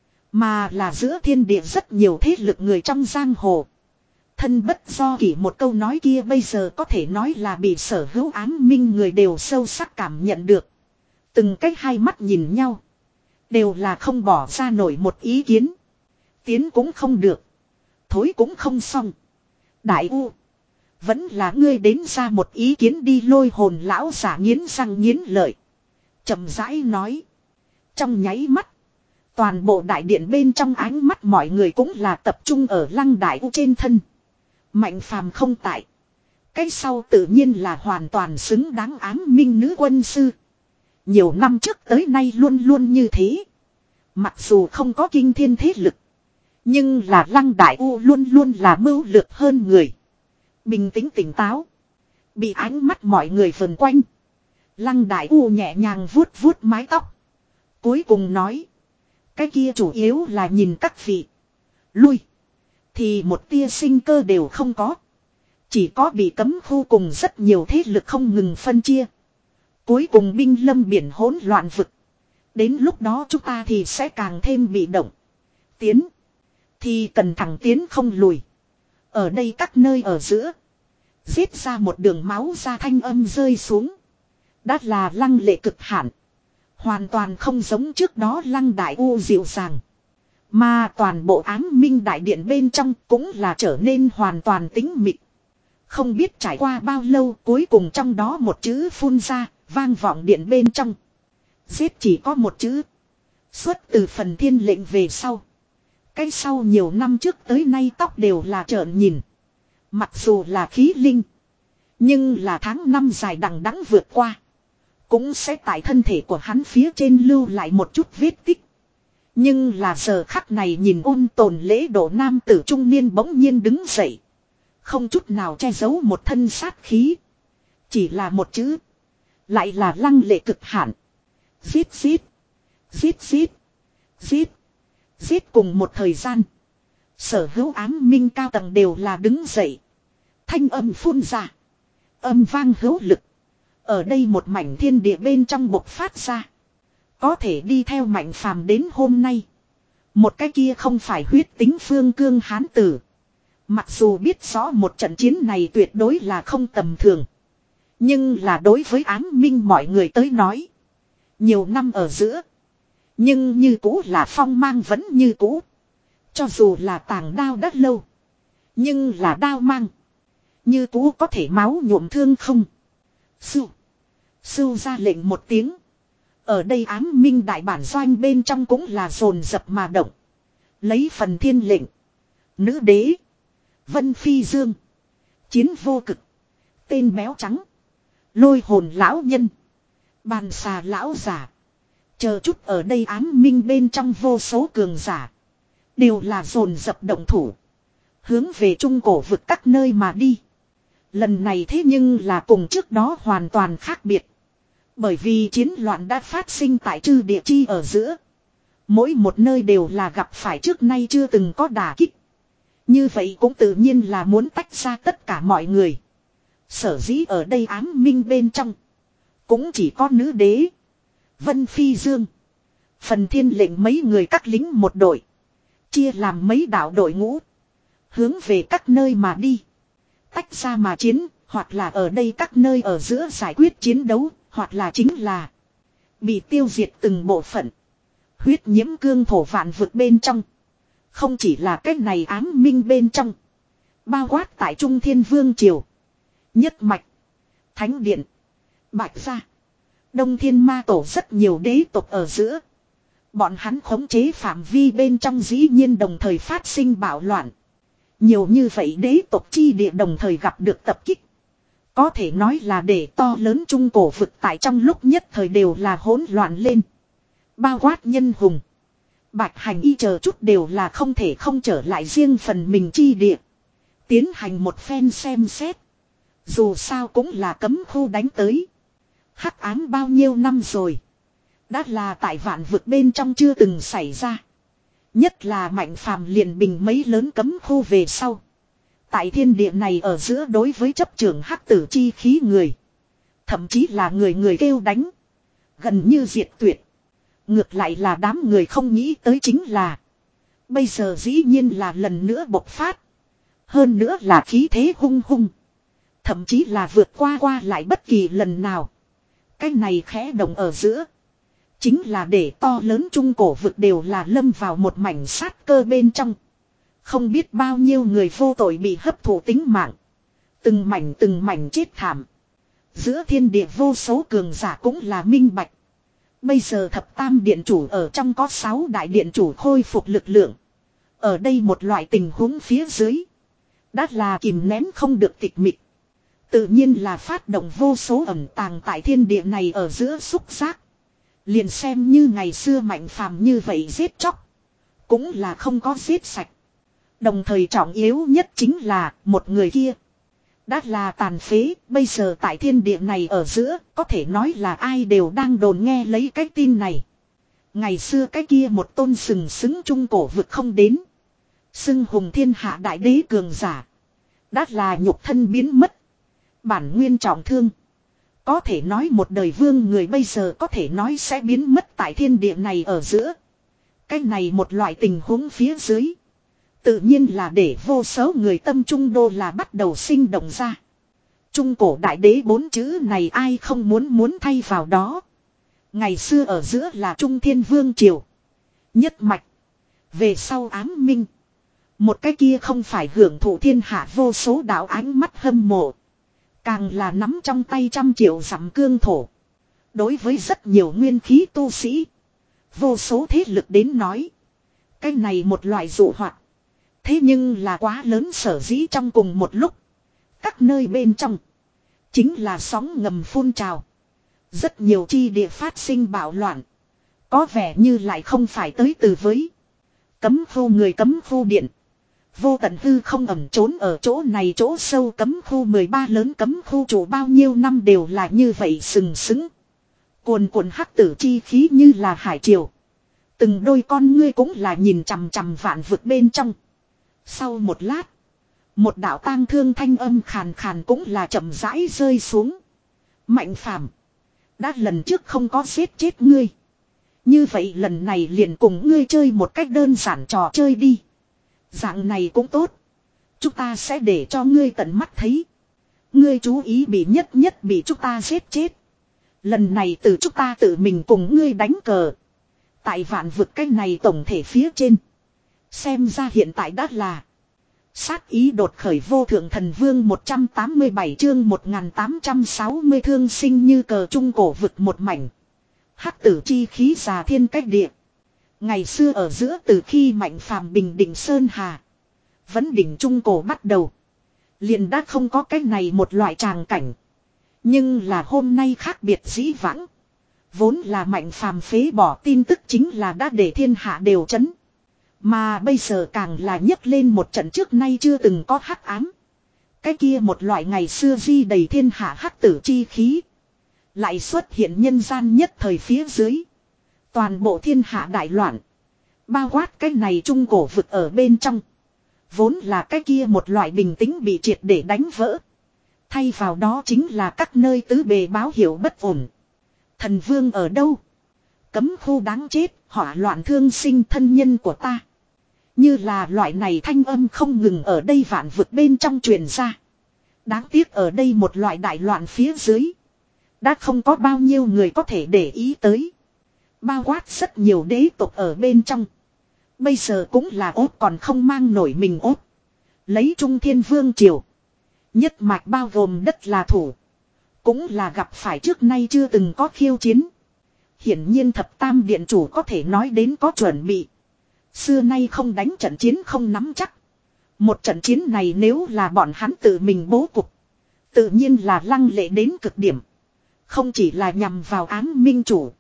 Mà là giữa thiên địa rất nhiều thế lực người trong giang hồ. Thân bất do kỷ một câu nói kia bây giờ có thể nói là bị sở hữu ám minh người đều sâu sắc cảm nhận được. Từng cách hai mắt nhìn nhau. Đều là không bỏ ra nổi một ý kiến. Tiến cũng không được. Thối cũng không xong. Đại U. Vẫn là ngươi đến ra một ý kiến đi. Lôi hồn lão giả nghiến răng nghiến lợi. Chậm rãi nói. Trong nháy mắt. Toàn bộ đại điện bên trong ánh mắt mọi người cũng là tập trung ở Lăng Đại U trên thân. Mạnh Phàm không tại. Cái sau tự nhiên là hoàn toàn xứng đáng ám minh nữ quân sư. Nhiều năm trước tới nay luôn luôn như thế. Mặc dù không có kinh thiên thế lực. Nhưng là Lăng Đại U luôn luôn là mưu lược hơn người. Bình tĩnh tỉnh táo. Bị ánh mắt mọi người vần quanh. Lăng Đại U nhẹ nhàng vuốt vuốt mái tóc. Cuối cùng nói. Cái kia chủ yếu là nhìn các vị. Lui. Thì một tia sinh cơ đều không có. Chỉ có bị cấm khu cùng rất nhiều thế lực không ngừng phân chia. Cuối cùng binh lâm biển hỗn loạn vực. Đến lúc đó chúng ta thì sẽ càng thêm bị động. Tiến. Thì cần thẳng tiến không lùi. Ở đây các nơi ở giữa. Giết ra một đường máu ra thanh âm rơi xuống. Đã là lăng lệ cực hạn. Hoàn toàn không giống trước đó Lăng Đại U dịu dàng. Mà toàn bộ ám minh đại điện bên trong cũng là trở nên hoàn toàn tĩnh mịch. Không biết trải qua bao lâu cuối cùng trong đó một chữ phun ra, vang vọng điện bên trong. Giết chỉ có một chữ. Xuất từ phần thiên lệnh về sau. Cái sau nhiều năm trước tới nay tóc đều là trợn nhìn. Mặc dù là khí linh. Nhưng là tháng năm dài đằng đẵng vượt qua. Cũng sẽ tại thân thể của hắn phía trên lưu lại một chút vết tích. Nhưng là giờ khắc này nhìn ôn tồn lễ độ nam tử trung niên bỗng nhiên đứng dậy. Không chút nào che giấu một thân sát khí. Chỉ là một chữ. Lại là lăng lệ cực hạn. Giết giết. Giết giết. Giết. Giết cùng một thời gian. Sở hữu ám minh cao tầng đều là đứng dậy. Thanh âm phun ra. Âm vang hữu lực. Ở đây một mảnh thiên địa bên trong bộc phát ra. Có thể đi theo Mạnh Phàm đến hôm nay. Một cái kia không phải huyết tính phương cương hán tử. Mặc dù biết rõ một trận chiến này tuyệt đối là không tầm thường. Nhưng là đối với ám minh mọi người tới nói. Nhiều năm ở giữa. Nhưng như cũ là phong mang vẫn như cũ. Cho dù là tàng đao đã lâu. Nhưng là đao mang. Như cũ có thể máu nhuộm thương không. Sưu. Sưu ra lệnh một tiếng. Ở đây ám minh đại bản doanh bên trong cũng là dồn dập mà động. Lấy phần thiên lệnh. Nữ đế. Vân Phi Dương. Chiến vô cực. Tên béo trắng. Lôi hồn lão nhân. Bàn xà lão giả. Chờ chút ở đây ám minh bên trong vô số cường giả. Đều là dồn dập động thủ. Hướng về trung cổ vực các nơi mà đi. Lần này thế nhưng là cùng trước đó hoàn toàn khác biệt. Bởi vì chiến loạn đã phát sinh tại chư địa chi ở giữa. Mỗi một nơi đều là gặp phải trước nay chưa từng có đả kích. Như vậy cũng tự nhiên là muốn tách ra tất cả mọi người. Sở dĩ ở đây ám minh bên trong. Cũng chỉ có nữ đế. Vân Phi Dương. Phần Thiên lệnh mấy người các lính một đội. Chia làm mấy đạo đội ngũ. Hướng về các nơi mà đi. Tách ra mà chiến. Hoặc là ở đây các nơi ở giữa giải quyết chiến đấu. Hoặc là chính là bị tiêu diệt từng bộ phận. Huyết nhiễm cương thổ vạn vực bên trong. Không chỉ là cái này ám minh bên trong. Bao quát tại Trung Thiên Vương Triều. Nhất Mạch. Thánh Điện. Bạch Gia. Đông Thiên Ma Tổ rất nhiều đế tộc ở giữa. Bọn hắn khống chế phạm vi bên trong dĩ nhiên đồng thời phát sinh bạo loạn. Nhiều như vậy đế tộc chi địa đồng thời gặp được tập kích. Có thể nói là để to lớn trung cổ vực tại trong lúc nhất thời đều là hỗn loạn lên. Bao quát nhân hùng. Bạch hành y chờ chút đều là không thể không trở lại riêng phần mình chi địa. Tiến hành một phen xem xét. Dù sao cũng là cấm khu đánh tới. Hắc ám bao nhiêu năm rồi. Đã là tại vạn vực bên trong chưa từng xảy ra. Nhất là Mạnh Phàm liền bình mấy lớn cấm khu về sau. Tại thiên địa này ở giữa đối với chấp trưởng hắc tử chi khí người. Thậm chí là người người kêu đánh. Gần như diệt tuyệt. Ngược lại là đám người không nghĩ tới chính là. Bây giờ dĩ nhiên là lần nữa bộc phát. Hơn nữa là khí thế hung hung. Thậm chí là vượt qua qua lại bất kỳ lần nào. Cái này khẽ động ở giữa. Chính là để to lớn trung cổ vực đều là lâm vào một mảnh sát cơ bên trong. Không biết bao nhiêu người vô tội bị hấp thụ tính mạng. Từng mảnh từng mảnh chết thảm. Giữa thiên địa vô số cường giả cũng là minh bạch. Bây giờ thập tam điện chủ ở trong có sáu đại điện chủ khôi phục lực lượng. Ở đây một loại tình huống phía dưới. Đã là kìm nén không được tịch mịch. Tự nhiên là phát động vô số ẩn tàng tại thiên địa này ở giữa xúc giác. Liền xem như ngày xưa Mạnh Phàm như vậy giết chóc. Cũng là không có giết sạch. Đồng thời trọng yếu nhất chính là một người kia. Đã là tàn phế, bây giờ tại thiên địa này ở giữa, có thể nói là ai đều đang đồn nghe lấy cái tin này. Ngày xưa cái kia một tôn sừng sững trung cổ vực không đến. Xưng hùng thiên hạ đại đế cường giả. Đã là nhục thân biến mất. Bản nguyên trọng thương. Có thể nói một đời vương người bây giờ có thể nói sẽ biến mất tại thiên địa này ở giữa. Cái này một loại tình huống phía dưới. Tự nhiên là để vô số người tâm trung đô là bắt đầu sinh động ra. Trung cổ đại đế bốn chữ này ai không muốn muốn thay vào đó. Ngày xưa ở giữa là Trung Thiên Vương Triều. Nhất Mạch. Về sau ám minh. Một cái kia không phải hưởng thụ thiên hạ vô số đạo ánh mắt hâm mộ. Càng là nắm trong tay trăm triệu dặm cương thổ. Đối với rất nhiều nguyên khí tu sĩ. Vô số thế lực đến nói. Cái này một loại dụ hoạt. Thế nhưng là quá lớn sở dĩ trong cùng một lúc. Các nơi bên trong. Chính là sóng ngầm phun trào. Rất nhiều chi địa phát sinh bạo loạn. Có vẻ như lại không phải tới từ với. Cấm khu người cấm khu điện. Vô tận hư không ẩn trốn ở chỗ này chỗ sâu cấm khu mười ba lớn cấm khu chủ bao nhiêu năm đều là như vậy sừng sững. Cuồn cuộn hắc tử chi khí như là hải triều. Từng đôi con ngươi cũng là nhìn chằm chằm vạn vực bên trong. Sau một lát. Một đạo tang thương thanh âm khàn khàn cũng là chậm rãi rơi xuống. Mạnh Phàm, đã lần trước không có giết chết ngươi. Như vậy lần này liền cùng ngươi chơi một cách đơn giản trò chơi đi. Dạng này cũng tốt. Chúng ta sẽ để cho ngươi tận mắt thấy. Ngươi chú ý bị nhất nhất bị chúng ta giết chết. Lần này từ chúng ta tự mình cùng ngươi đánh cờ. Tại vạn vực cái này tổng thể phía trên. Xem ra hiện tại đã là. Sát ý đột khởi vô thượng thần vương một trăm tám mươi bảy chương một nghìn tám trăm sáu mươi thương sinh như cờ trung cổ vực một mảnh. Hắc tử chi khí già thiên cách địa. Ngày xưa ở giữa từ khi Mạnh Phàm bình định Sơn Hà. Vấn đỉnh trung cổ bắt đầu. Liền đã không có cái này một loại tràng cảnh. Nhưng là hôm nay khác biệt dĩ vãng. Vốn là Mạnh Phàm phế bỏ tin tức chính là đã để thiên hạ đều chấn. Mà bây giờ càng là nhấc lên một trận trước nay chưa từng có hắc ám. Cái kia một loại ngày xưa di đầy thiên hạ hắc tử chi khí. Lại xuất hiện nhân gian nhất thời phía dưới. Toàn bộ thiên hạ đại loạn. Bao quát cái này trung cổ vực ở bên trong. Vốn là cái kia một loại bình tĩnh bị triệt để đánh vỡ. Thay vào đó chính là các nơi tứ bề báo hiệu bất ổn. Thần vương ở đâu? Cấm khu đáng chết, hỏa loạn thương sinh thân nhân của ta. Như là loại này thanh âm không ngừng ở đây vạn vực bên trong truyền ra. Đáng tiếc ở đây một loại đại loạn phía dưới. Đã không có bao nhiêu người có thể để ý tới. Bao quát rất nhiều đế tộc ở bên trong. Bây giờ cũng là ốt còn không mang nổi mình ốt. Lấy Trung Thiên Vương Triều. Nhất mạch bao gồm đất là thủ. Cũng là gặp phải trước nay chưa từng có khiêu chiến. Hiển nhiên thập tam điện chủ có thể nói đến có chuẩn bị. Xưa nay không đánh trận chiến không nắm chắc. Một trận chiến này nếu là bọn hắn tự mình bố cục. Tự nhiên là lăng lệ đến cực điểm. Không chỉ là nhằm vào ám minh chủ.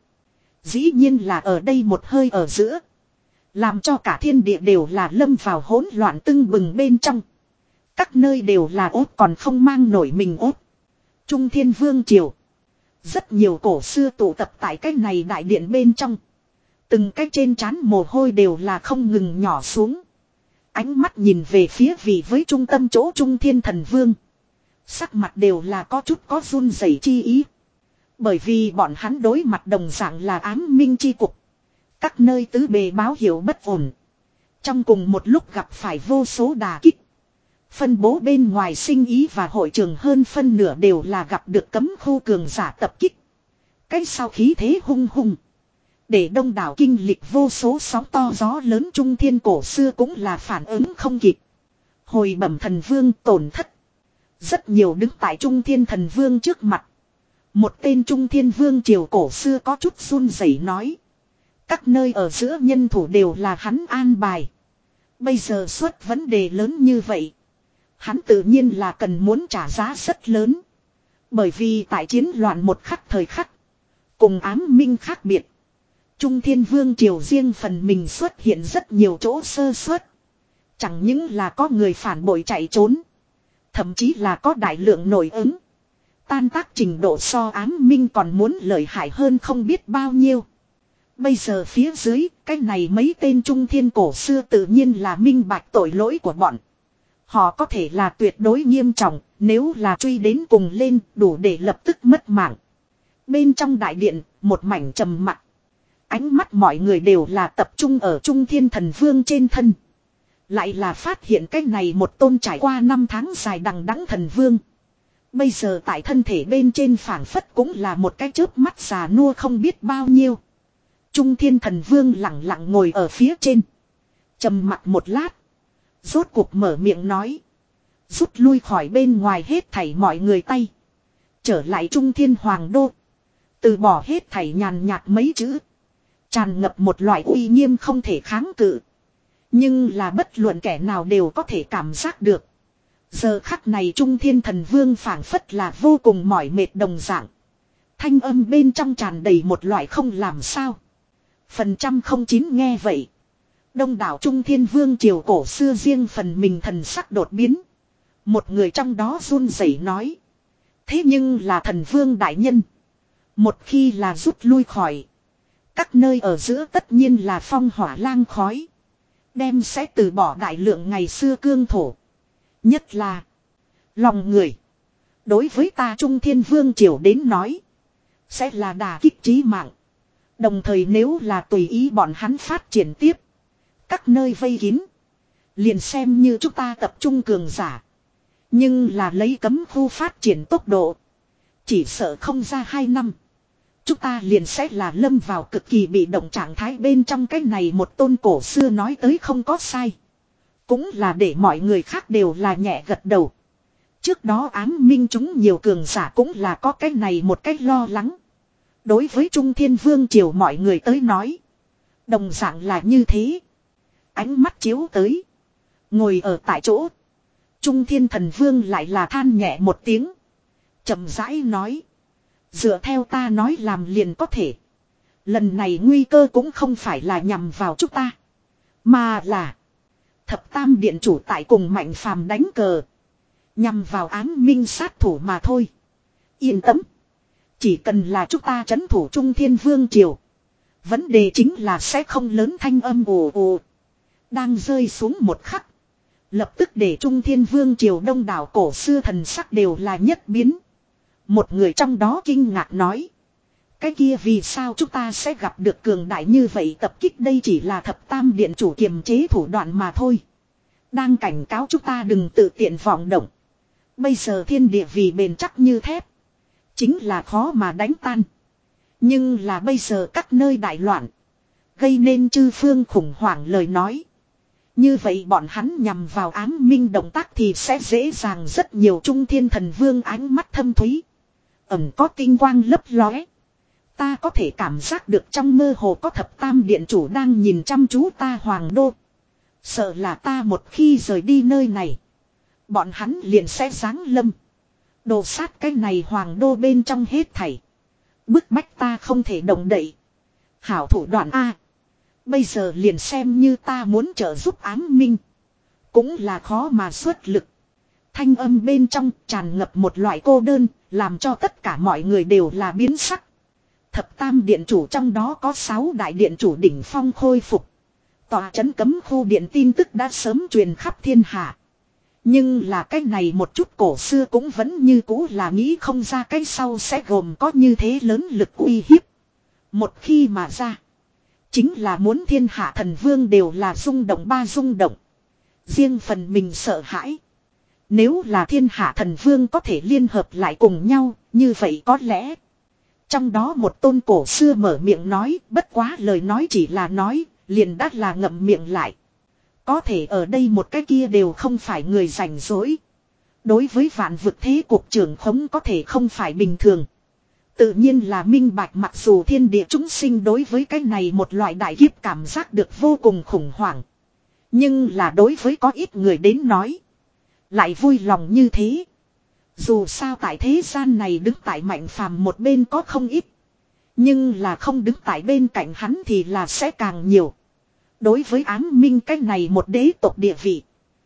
Dĩ nhiên là ở đây một hơi ở giữa. Làm cho cả thiên địa đều là lâm vào hỗn loạn tưng bừng bên trong. Các nơi đều là ốt còn không mang nổi mình ốt. Trung Thiên Vương Triều. Rất nhiều cổ xưa tụ tập tại cái này đại điện bên trong. Từng cái trên trán mồ hôi đều là không ngừng nhỏ xuống. Ánh mắt nhìn về phía vị với trung tâm chỗ Trung Thiên Thần Vương. Sắc mặt đều là có chút có run rẩy chi ý. Bởi vì bọn hắn đối mặt đồng dạng là ám minh chi cục. Các nơi tứ bề báo hiệu bất ổn. Trong cùng một lúc gặp phải vô số đà kích. Phân bố bên ngoài sinh ý và hội trường hơn phân nửa đều là gặp được cấm khu cường giả tập kích. Cái sau khí thế hung hung. Để đông đảo kinh lịch vô số sóng to gió lớn Trung Thiên cổ xưa cũng là phản ứng không kịp. Hồi bẩm thần vương tổn thất. Rất nhiều đứng tại Trung Thiên thần vương trước mặt. Một tên Trung Thiên vương triều cổ xưa có chút run rẩy nói. Các nơi ở giữa nhân thủ đều là hắn an bài. Bây giờ xuất vấn đề lớn như vậy. Hắn tự nhiên là cần muốn trả giá rất lớn. Bởi vì tại chiến loạn một khắc thời khắc. Cùng ám minh khác biệt. Trung Thiên Vương Triều riêng phần mình xuất hiện rất nhiều chỗ sơ suất. Chẳng những là có người phản bội chạy trốn. Thậm chí là có đại lượng nổi ứng. Tan tác trình độ so ám minh còn muốn lợi hại hơn không biết bao nhiêu. Bây giờ phía dưới, cái này mấy tên Trung Thiên cổ xưa tự nhiên là minh bạch tội lỗi của bọn. Họ có thể là tuyệt đối nghiêm trọng, nếu là truy đến cùng lên đủ để lập tức mất mạng. Bên trong đại điện, một mảnh trầm mặc. Ánh mắt mọi người đều là tập trung ở Trung Thiên Thần Vương trên thân. Lại là phát hiện cái này một tôn trải qua năm tháng dài đằng đẵng thần vương. Bây giờ tại thân thể bên trên phảng phất cũng là một cái chớp mắt già nua không biết bao nhiêu. Trung Thiên Thần Vương lặng lặng ngồi ở phía trên. Trầm mặc một lát. Rốt cuộc mở miệng nói. Rút lui khỏi bên ngoài hết thảy mọi người tay. Trở lại Trung Thiên Hoàng Đô. Từ bỏ hết thảy nhàn nhạt mấy chữ. Tràn ngập một loại uy nghiêm không thể kháng cự. Nhưng là bất luận kẻ nào đều có thể cảm giác được. Giờ khắc này Trung Thiên Thần Vương phảng phất là vô cùng mỏi mệt đồng dạng. Thanh âm bên trong tràn đầy một loại không làm sao. Phần trăm không chín nghe vậy. Đông đảo Trung Thiên Vương triều cổ xưa riêng phần mình thần sắc đột biến. Một người trong đó run rẩy nói. Thế nhưng là thần vương đại nhân. Một khi là rút lui khỏi. Các nơi ở giữa tất nhiên là phong hỏa lang khói. Đem sẽ từ bỏ đại lượng ngày xưa cương thổ. Nhất là lòng người. Đối với ta Trung Thiên Vương triều đến nói. Sẽ là đả kích chí mạng. Đồng thời nếu là tùy ý bọn hắn phát triển tiếp. Các nơi vây kín. Liền xem như chúng ta tập trung cường giả. Nhưng là lấy cấm khu phát triển tốc độ. Chỉ sợ không ra hai năm. Chúng ta liền sẽ là lâm vào cực kỳ bị động trạng thái bên trong cái này một tôn cổ xưa nói tới không có sai. Cũng là để mọi người khác đều là nhẹ gật đầu. Trước đó ám minh chúng nhiều cường giả cũng là có cái này một cách lo lắng. Đối với Trung Thiên Vương triều mọi người tới nói. Đồng dạng là như thế. Ánh mắt chiếu tới. Ngồi ở tại chỗ. Trung Thiên Thần Vương lại là than nhẹ một tiếng. Chậm rãi nói. Dựa theo ta nói làm liền có thể. Lần này nguy cơ cũng không phải là nhằm vào chúng ta. Mà là thập tam điện chủ tại cùng Mạnh Phàm đánh cờ. Nhằm vào ám minh sát thủ mà thôi. Yên tâm. Chỉ cần là chúng ta trấn thủ Trung Thiên Vương Triều. Vấn đề chính là sẽ không lớn thanh âm ồ ồ. Đang rơi xuống một khắc. Lập tức để Trung Thiên Vương Triều đông đảo cổ xưa thần sắc đều là nhất biến. Một người trong đó kinh ngạc nói. Cái kia vì sao chúng ta sẽ gặp được cường đại như vậy, tập kích đây chỉ là thập tam điện chủ kiềm chế thủ đoạn mà thôi. Đang cảnh cáo chúng ta đừng tự tiện vọng động. Bây giờ thiên địa vì bền chắc như thép. Chính là khó mà đánh tan. Nhưng là bây giờ các nơi đại loạn. Gây nên chư phương khủng hoảng lời nói. Như vậy bọn hắn nhằm vào ám minh động tác thì sẽ dễ dàng rất nhiều. Trung Thiên Thần Vương ánh mắt thâm thúy. Ẩn có tinh quang lấp lóe. Ta có thể cảm giác được trong mơ hồ có thập tam điện chủ đang nhìn chăm chú ta Hoàng Đô. Sợ là ta một khi rời đi nơi này. Bọn hắn liền sẽ giáng lâm. Đồ sát cái này Hoàng Đô bên trong hết thảy. Bức bách ta không thể động đậy. Hảo thủ đoạn A. Bây giờ liền xem như ta muốn trợ giúp ám minh. Cũng là khó mà xuất lực. Thanh âm bên trong tràn ngập một loại cô đơn. Làm cho tất cả mọi người đều là biến sắc. Thập tam điện chủ trong đó có sáu đại điện chủ đỉnh phong khôi phục. Tòa trấn cấm khu điện tin tức đã sớm truyền khắp thiên hạ. Nhưng là cái này một chút cổ xưa cũng vẫn như cũ là nghĩ không ra cái sau sẽ gồm có như thế lớn lực uy hiếp. Một khi mà ra. Chính là muốn thiên hạ thần vương đều là rung động ba rung động. Riêng phần mình sợ hãi. Nếu là thiên hạ thần vương có thể liên hợp lại cùng nhau, như vậy có lẽ. Trong đó một tôn cổ xưa mở miệng nói, bất quá lời nói chỉ là nói, liền đắt là ngậm miệng lại. Có thể ở đây một cái kia đều không phải người rảnh rỗi. Đối với vạn vực thế cuộc trưởng khống có thể không phải bình thường. Tự nhiên là minh bạch, mặc dù thiên địa chúng sinh đối với cái này một loại đại kiếp cảm giác được vô cùng khủng hoảng. Nhưng là đối với có ít người đến nói. Lại vui lòng như thế. Dù sao tại thế gian này đứng tại Mạnh Phàm một bên có không ít. Nhưng là không đứng tại bên cạnh hắn thì là sẽ càng nhiều. Đối với ám minh cái này một đế tộc địa vị.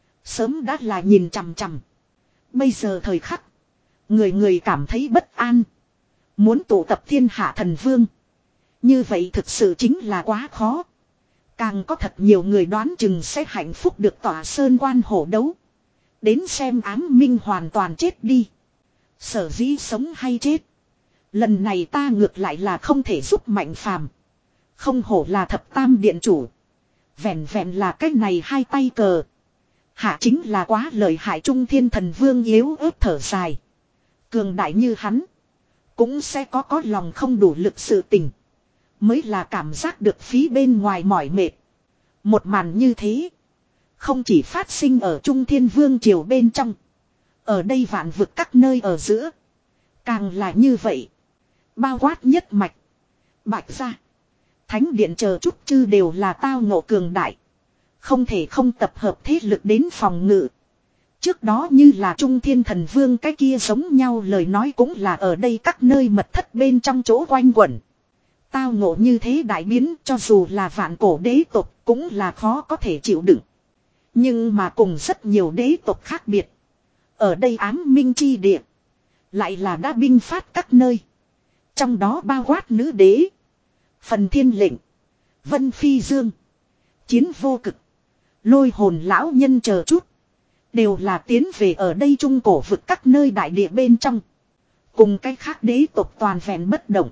Sớm đã là nhìn chằm chằm. Bây giờ thời khắc. Người người cảm thấy bất an. Muốn tụ tập thiên hạ thần vương. Như vậy thực sự chính là quá khó. Càng có thật nhiều người đoán chừng sẽ hạnh phúc được tỏa sơn quan hổ đấu. Đến xem ám minh hoàn toàn chết đi. Sở dĩ sống hay chết. Lần này ta ngược lại là không thể giúp Mạnh Phàm. Không hổ là thập tam điện chủ. Vẹn vẹn là cái này hai tay cờ. Hạ chính là quá lợi hại. Trung Thiên Thần Vương yếu ớt thở dài. Cường đại như hắn. Cũng sẽ có có lòng không đủ lực sự tình. Mới là cảm giác được phí bên ngoài mỏi mệt. Một màn như thế. Không chỉ phát sinh ở Trung Thiên Vương triều bên trong. Ở đây vạn vực các nơi ở giữa. Càng là như vậy. Bao quát nhất mạch. Bạch gia. Thánh điện chờ chút chư đều là tao ngộ cường đại. Không thể không tập hợp thế lực đến phòng ngự. Trước đó như là Trung Thiên Thần Vương cái kia giống nhau lời nói cũng là ở đây các nơi mật thất bên trong chỗ quanh quẩn. Tao ngộ như thế đại biến cho dù là vạn cổ đế tộc cũng là khó có thể chịu đựng. Nhưng mà cùng rất nhiều đế tộc khác biệt. Ở đây ám minh chi địa. Lại là đã binh phát các nơi. Trong đó bao quát nữ đế. Phần thiên lệnh. Vân Phi Dương. Chiến vô cực. Lôi hồn lão nhân chờ chút. Đều là tiến về ở đây trung cổ vực các nơi đại địa bên trong. Cùng cái khác đế tộc toàn vẹn bất động.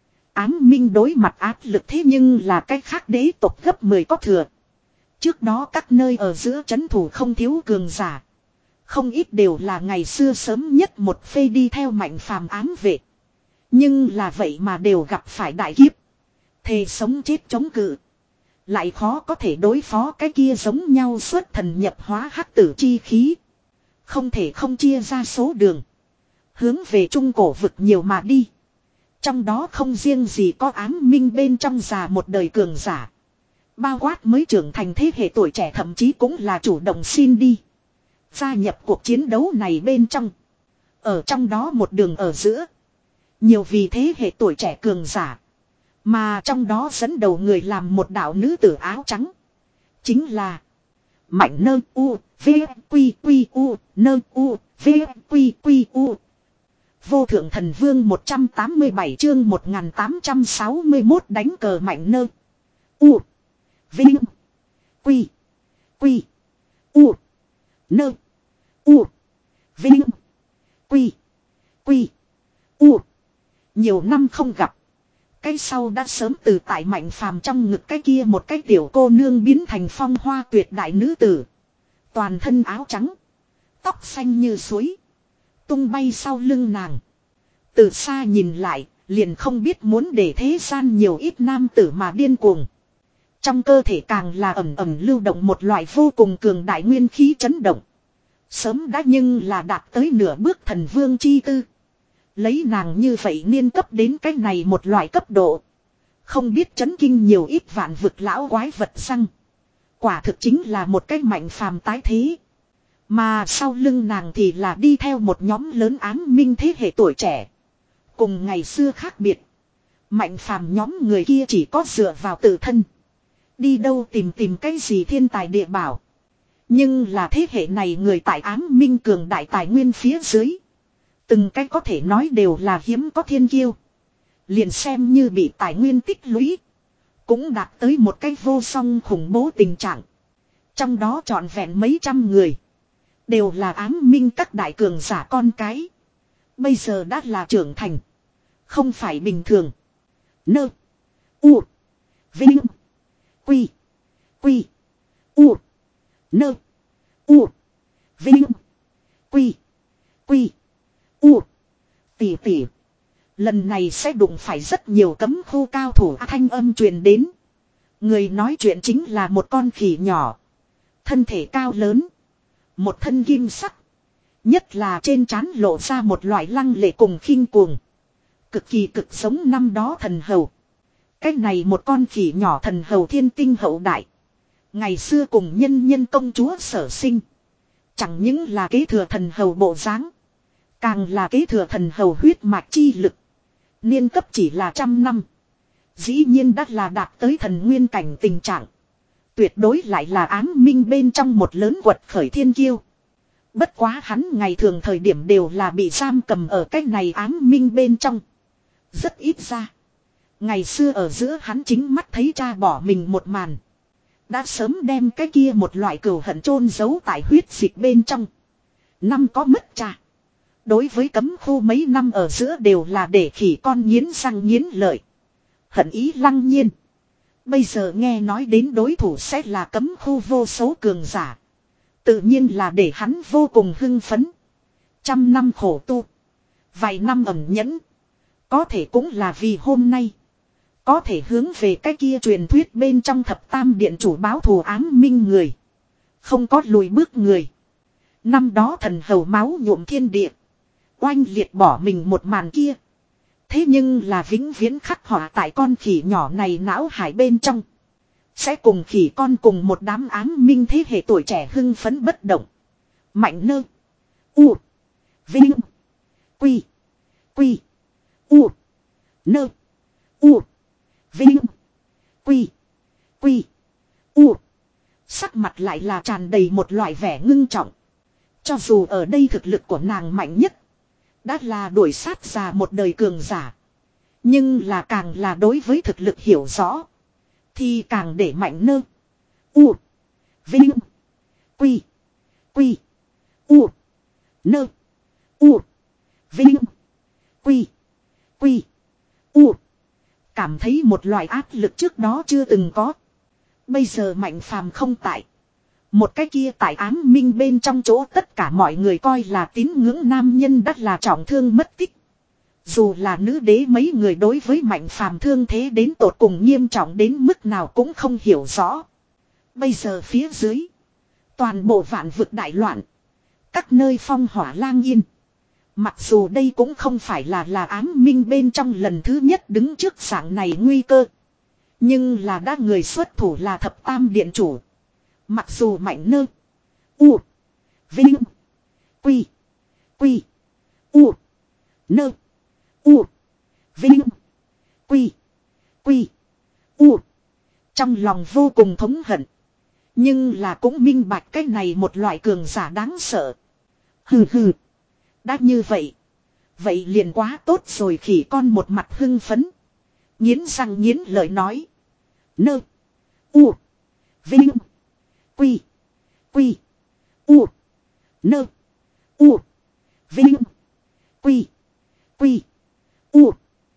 Ám minh đối mặt áp lực thế nhưng là cái khác đế tộc gấp mười có thừa. Trước đó các nơi ở giữa trấn thủ không thiếu cường giả. Không ít đều là ngày xưa sớm nhất một phê đi theo Mạnh Phàm ám vệ. Nhưng là vậy mà đều gặp phải đại kiếp. Thề sống chết chống cự. Lại khó có thể đối phó cái kia giống nhau xuất thần nhập hóa hắc tử chi khí. Không thể không chia ra số đường. Hướng về trung cổ vực nhiều mà đi. Trong đó không riêng gì có ám minh bên trong già một đời cường giả. Bao quát mới trưởng thành thế hệ tuổi trẻ thậm chí cũng là chủ động xin đi. Gia nhập cuộc chiến đấu này bên trong. Ở trong đó một đường ở giữa. Nhiều vì thế hệ tuổi trẻ cường giả. Mà trong đó dẫn đầu người làm một đạo nữ tử áo trắng. Chính là Mạnh nơ u, v, quy quy u, nơ u, v, quy quy u. Vô thượng thần vương một trăm tám mươi bảy chương một nghìn tám trăm sáu mươi mốt đánh cờ mạnh nơ. U. Vinh. Quy. Quy. U. Nơ. U. Vinh. Quy. Quy. U. Nhiều năm không gặp. Cái sau đã sớm từ tại Mạnh Phàm trong ngực cái kia một cái tiểu cô nương biến thành phong hoa tuyệt đại nữ tử. Toàn thân áo trắng. Tóc xanh như suối. Tung bay sau lưng nàng. Từ xa nhìn lại, liền không biết muốn để thế gian nhiều ít nam tử mà điên cuồng. Trong cơ thể càng là ẩm ẩm lưu động một loại vô cùng cường đại nguyên khí chấn động. Sớm đã nhưng là đạt tới nửa bước thần vương chi tư. Lấy nàng như vậy niên cấp đến cái này một loại cấp độ. Không biết chấn kinh nhiều ít vạn vực lão quái vật răng. Quả thực chính là một cái Mạnh Phàm tái thế. Mà sau lưng nàng thì là đi theo một nhóm lớn ám minh thế hệ tuổi trẻ. Cùng ngày xưa khác biệt. Mạnh Phàm nhóm người kia chỉ có dựa vào tự thân. Đi đâu tìm tìm cái gì thiên tài địa bảo. Nhưng là thế hệ này người tại ám minh cường đại tài nguyên phía dưới. Từng cái có thể nói đều là hiếm có thiên kiêu. Liền xem như bị tài nguyên tích lũy. Cũng đạt tới một cái vô song khủng bố tình trạng. Trong đó trọn vẹn mấy trăm người. Đều là ám minh các đại cường giả con cái. Bây giờ đã là trưởng thành. Không phải bình thường. Nơ. U. Vinh. Quy. Quy. U. Nơ. U. Vinh. Quy. Quy. U. Tỷ tỷ. Lần này sẽ đụng phải rất nhiều cấm khu cao thủ thanh âm truyền đến. Người nói chuyện chính là một con khỉ nhỏ. Thân thể cao lớn. Một thân kim sắc. Nhất là trên trán lộ ra một loại lăng lệ cùng khinh cuồng. Cực kỳ cực giống năm đó thần hầu. Cái này một con khỉ nhỏ thần hầu thiên tinh hậu đại. Ngày xưa cùng nhân nhân công chúa sở sinh. Chẳng những là kế thừa thần hầu bộ dáng, càng là kế thừa thần hầu huyết mạch chi lực. Niên cấp chỉ là trăm năm. Dĩ nhiên đã là đạt tới thần nguyên cảnh tình trạng. Tuyệt đối lại là ám minh bên trong một lớn quật khởi thiên kiêu. Bất quá hắn ngày thường thời điểm đều là bị giam cầm ở cái này ám minh bên trong. Rất ít ra. Ngày xưa ở giữa hắn chính mắt thấy cha bỏ mình một màn. Đã sớm đem cái kia một loại cừu hận chôn giấu tại huyết dịch bên trong. Năm có mất cha. Đối với cấm khu mấy năm ở giữa đều là để khỉ con nghiến răng nghiến lợi. Hận ý lăng nhiên. Bây giờ nghe nói đến đối thủ sẽ là cấm khu vô số cường giả. Tự nhiên là để hắn vô cùng hưng phấn. Trăm năm khổ tu. Vài năm ẩn nhẫn. Có thể cũng là vì hôm nay. Có thể hướng về cái kia truyền thuyết bên trong thập tam điện chủ báo thù ám minh người. Không có lùi bước người. Năm đó thần hầu máu nhuộm thiên địa. Oanh liệt bỏ mình một màn kia. Thế nhưng là vĩnh viễn khắc họa tại con khỉ nhỏ này não hải bên trong. Sẽ cùng khỉ con cùng một đám ám minh thế hệ tuổi trẻ hưng phấn bất động. Mạnh nơ. U. Vinh. Quy. Quy. U. Nơ. U. Vinh. Quy. Quy. U. Sắc mặt lại là tràn đầy một loại vẻ ngưng trọng. Cho dù ở đây thực lực của nàng mạnh nhất. Đã là đuổi sát già một đời cường giả. Nhưng là càng là đối với thực lực hiểu rõ. Thì càng để mạnh nơ. U. Vinh. Quy. Quy. U. Nơ. U. Vinh. Quy. Quy. U. Cảm thấy một loại áp lực trước đó chưa từng có. Bây giờ Mạnh Phàm không tại. Một cái kia tại ám minh bên trong chỗ tất cả mọi người coi là tín ngưỡng nam nhân đắt là trọng thương mất tích. Dù là nữ đế mấy người đối với Mạnh Phàm thương thế đến tột cùng nghiêm trọng đến mức nào cũng không hiểu rõ. Bây giờ phía dưới. Toàn bộ vạn vực đại loạn. Các nơi phong hỏa lang yên. Mặc dù đây cũng không phải là là ám minh bên trong lần thứ nhất đứng trước dạng này nguy cơ. Nhưng là đã người xuất thủ là thập tam điện chủ. Mặc dù mạnh nơ. U. Vinh. Quy. Quy. U. Nơ. U. Vinh. Quy. Quy. U. Trong lòng vô cùng thống hận. Nhưng là cũng minh bạch cái này một loại cường giả đáng sợ. Hừ hừ. Đã như vậy. Vậy liền quá tốt rồi, khỉ con một mặt hưng phấn. Nghiến răng nghiến lợi nói. Nơ. U. Vinh. Quy. Quy. U. Nơ. U. Vinh. Quy. Quy. U.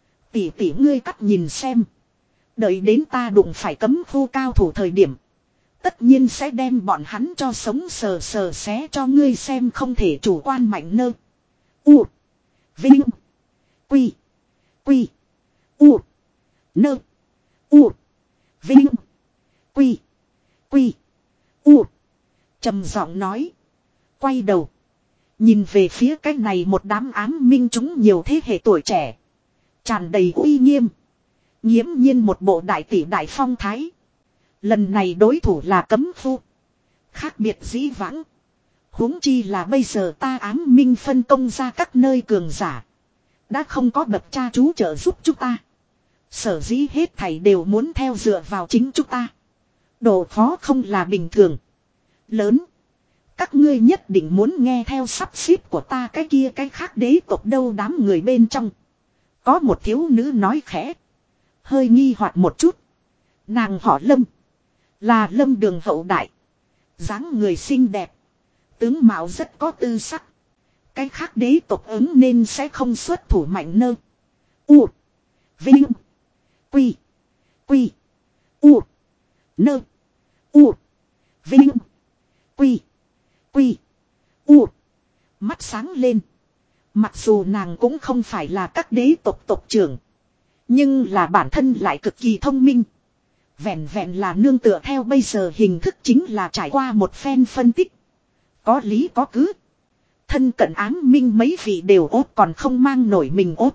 Tỷ tỷ ngươi cắt nhìn xem. Đợi đến ta đụng phải cấm khu cao thủ thời điểm. Tất nhiên sẽ đem bọn hắn cho sống sờ sờ xé cho ngươi xem, không thể chủ quan mạnh nơ. U. Vinh. Quy. Quy. U. Nơ. U. Vinh. Quy. Quy. U. Trầm giọng nói. Quay đầu. Nhìn về phía cái này một đám ám minh chúng nhiều thế hệ tuổi trẻ. Tràn đầy uy nghiêm. Nghiễm nhiên một bộ đại tỷ đại phong thái. Lần này đối thủ là cấm phu. Khác biệt dĩ vãng. Huống chi là bây giờ ta ám minh phân công ra các nơi cường giả. Đã không có bậc cha chú trợ giúp chúng ta. Sở dĩ hết thảy đều muốn theo dựa vào chính chúng ta. Độ khó không là bình thường. Lớn. Các ngươi nhất định muốn nghe theo sắp xếp của ta, cái kia cái khác đế tộc đâu. Đám người bên trong. Có một thiếu nữ nói khẽ. Hơi nghi hoặc một chút. Nàng họ Lâm. Là Lâm Đường hậu đại. Dáng người xinh đẹp. Tướng mạo rất có tư sắc. Cái khác đế tộc ứng nên sẽ không xuất thủ mạnh nơ. U. Vinh. Quy. Quy. U. Nơ. U. Vinh. Quy. Quy. U. Mắt sáng lên. Mặc dù nàng cũng không phải là các đế tộc tộc trưởng. Nhưng là bản thân lại cực kỳ thông minh. Vẹn vẹn là nương tựa theo bây giờ hình thức chính là trải qua một phen phân tích. Có lý có cứ. Thân cận ám minh mấy vị đều ốt còn không mang nổi mình ốt.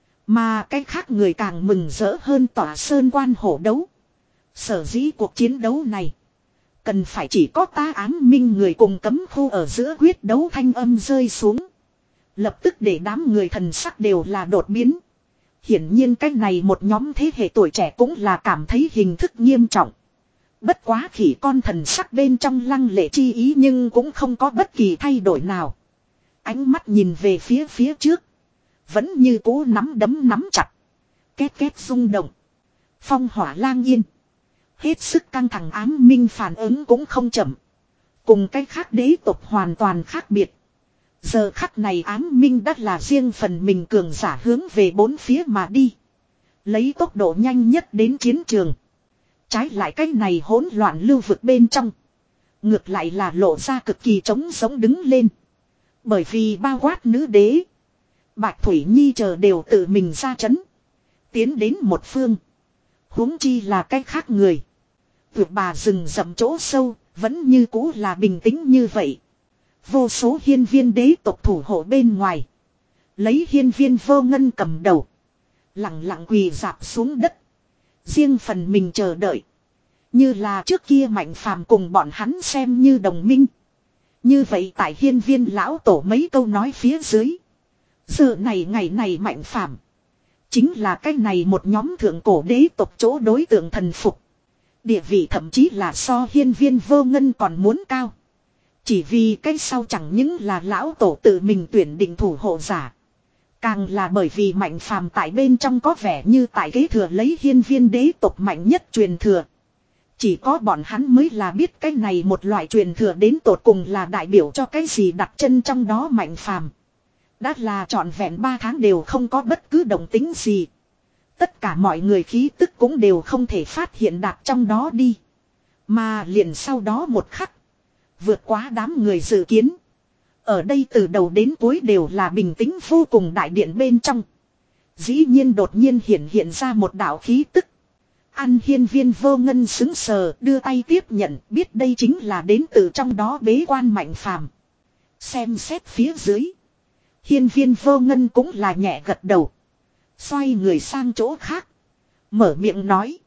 Mà cái khác người càng mừng rỡ hơn tỏa sơn quan hổ đấu. Sở dĩ cuộc chiến đấu này. Cần phải chỉ có ta ám minh người cùng cấm khu ở giữa quyết đấu thanh âm rơi xuống. Lập tức để đám người thần sắc đều là đột biến. Hiển nhiên cái này một nhóm thế hệ tuổi trẻ cũng là cảm thấy hình thức nghiêm trọng. Bất quá khỉ con thần sắc bên trong lăng lệ chi ý nhưng cũng không có bất kỳ thay đổi nào. Ánh mắt nhìn về phía phía trước. Vẫn như cố nắm đấm nắm chặt. Két két rung động. Phong hỏa lang yên. Hết sức căng thẳng ám minh phản ứng cũng không chậm. Cùng cái khác đế tộc hoàn toàn khác biệt. Giờ khắc này ám minh đã là riêng phần mình cường giả hướng về bốn phía mà đi. Lấy tốc độ nhanh nhất đến chiến trường. Trái lại cái này hỗn loạn lưu vực bên trong. Ngược lại là lộ ra cực kỳ trống sống đứng lên. Bởi vì bao quát nữ đế. Bạch Thủy Nhi chờ đều tự mình ra chấn. Tiến đến một phương. Huống chi là cái khác người. Vượt bà rừng rậm chỗ sâu. Vẫn như cũ là bình tĩnh như vậy. Vô số hiên viên đế tộc thủ hộ bên ngoài. Lấy hiên viên vô ngân cầm đầu. Lặng lặng quỳ dạp xuống đất. Riêng phần mình chờ đợi. Như là trước kia Mạnh Phàm cùng bọn hắn xem như đồng minh. Như vậy tại hiên viên lão tổ mấy câu nói phía dưới. Giờ này ngày này Mạnh Phàm chính là cái này một nhóm thượng cổ đế tộc chỗ đối tượng thần phục. Địa vị thậm chí là so hiên viên vô ngân còn muốn cao. Chỉ vì cái sau chẳng những là lão tổ tự mình tuyển định thủ hộ giả. Càng là bởi vì Mạnh Phàm tại bên trong có vẻ như tại kế thừa lấy hiên viên đế tộc mạnh nhất truyền thừa. Chỉ có bọn hắn mới là biết cái này một loại truyền thừa đến tột cùng là đại biểu cho cái gì đặt chân trong đó Mạnh Phàm. Đã là trọn vẹn ba tháng đều không có bất cứ động tính gì. Tất cả mọi người khí tức cũng đều không thể phát hiện đạt trong đó đi. Mà liền sau đó một khắc. Vượt quá đám người dự kiến. Ở đây từ đầu đến cuối đều là bình tĩnh vô cùng đại điện bên trong. Dĩ nhiên đột nhiên hiện hiện ra một đạo khí tức. An hiên viên vô ngân xứng sờ đưa tay tiếp nhận biết đây chính là đến từ trong đó bế quan Mạnh Phàm. Xem xét phía dưới. Hiên viên vô ngân cũng là nhẹ gật đầu. Xoay người sang chỗ khác. Mở miệng nói.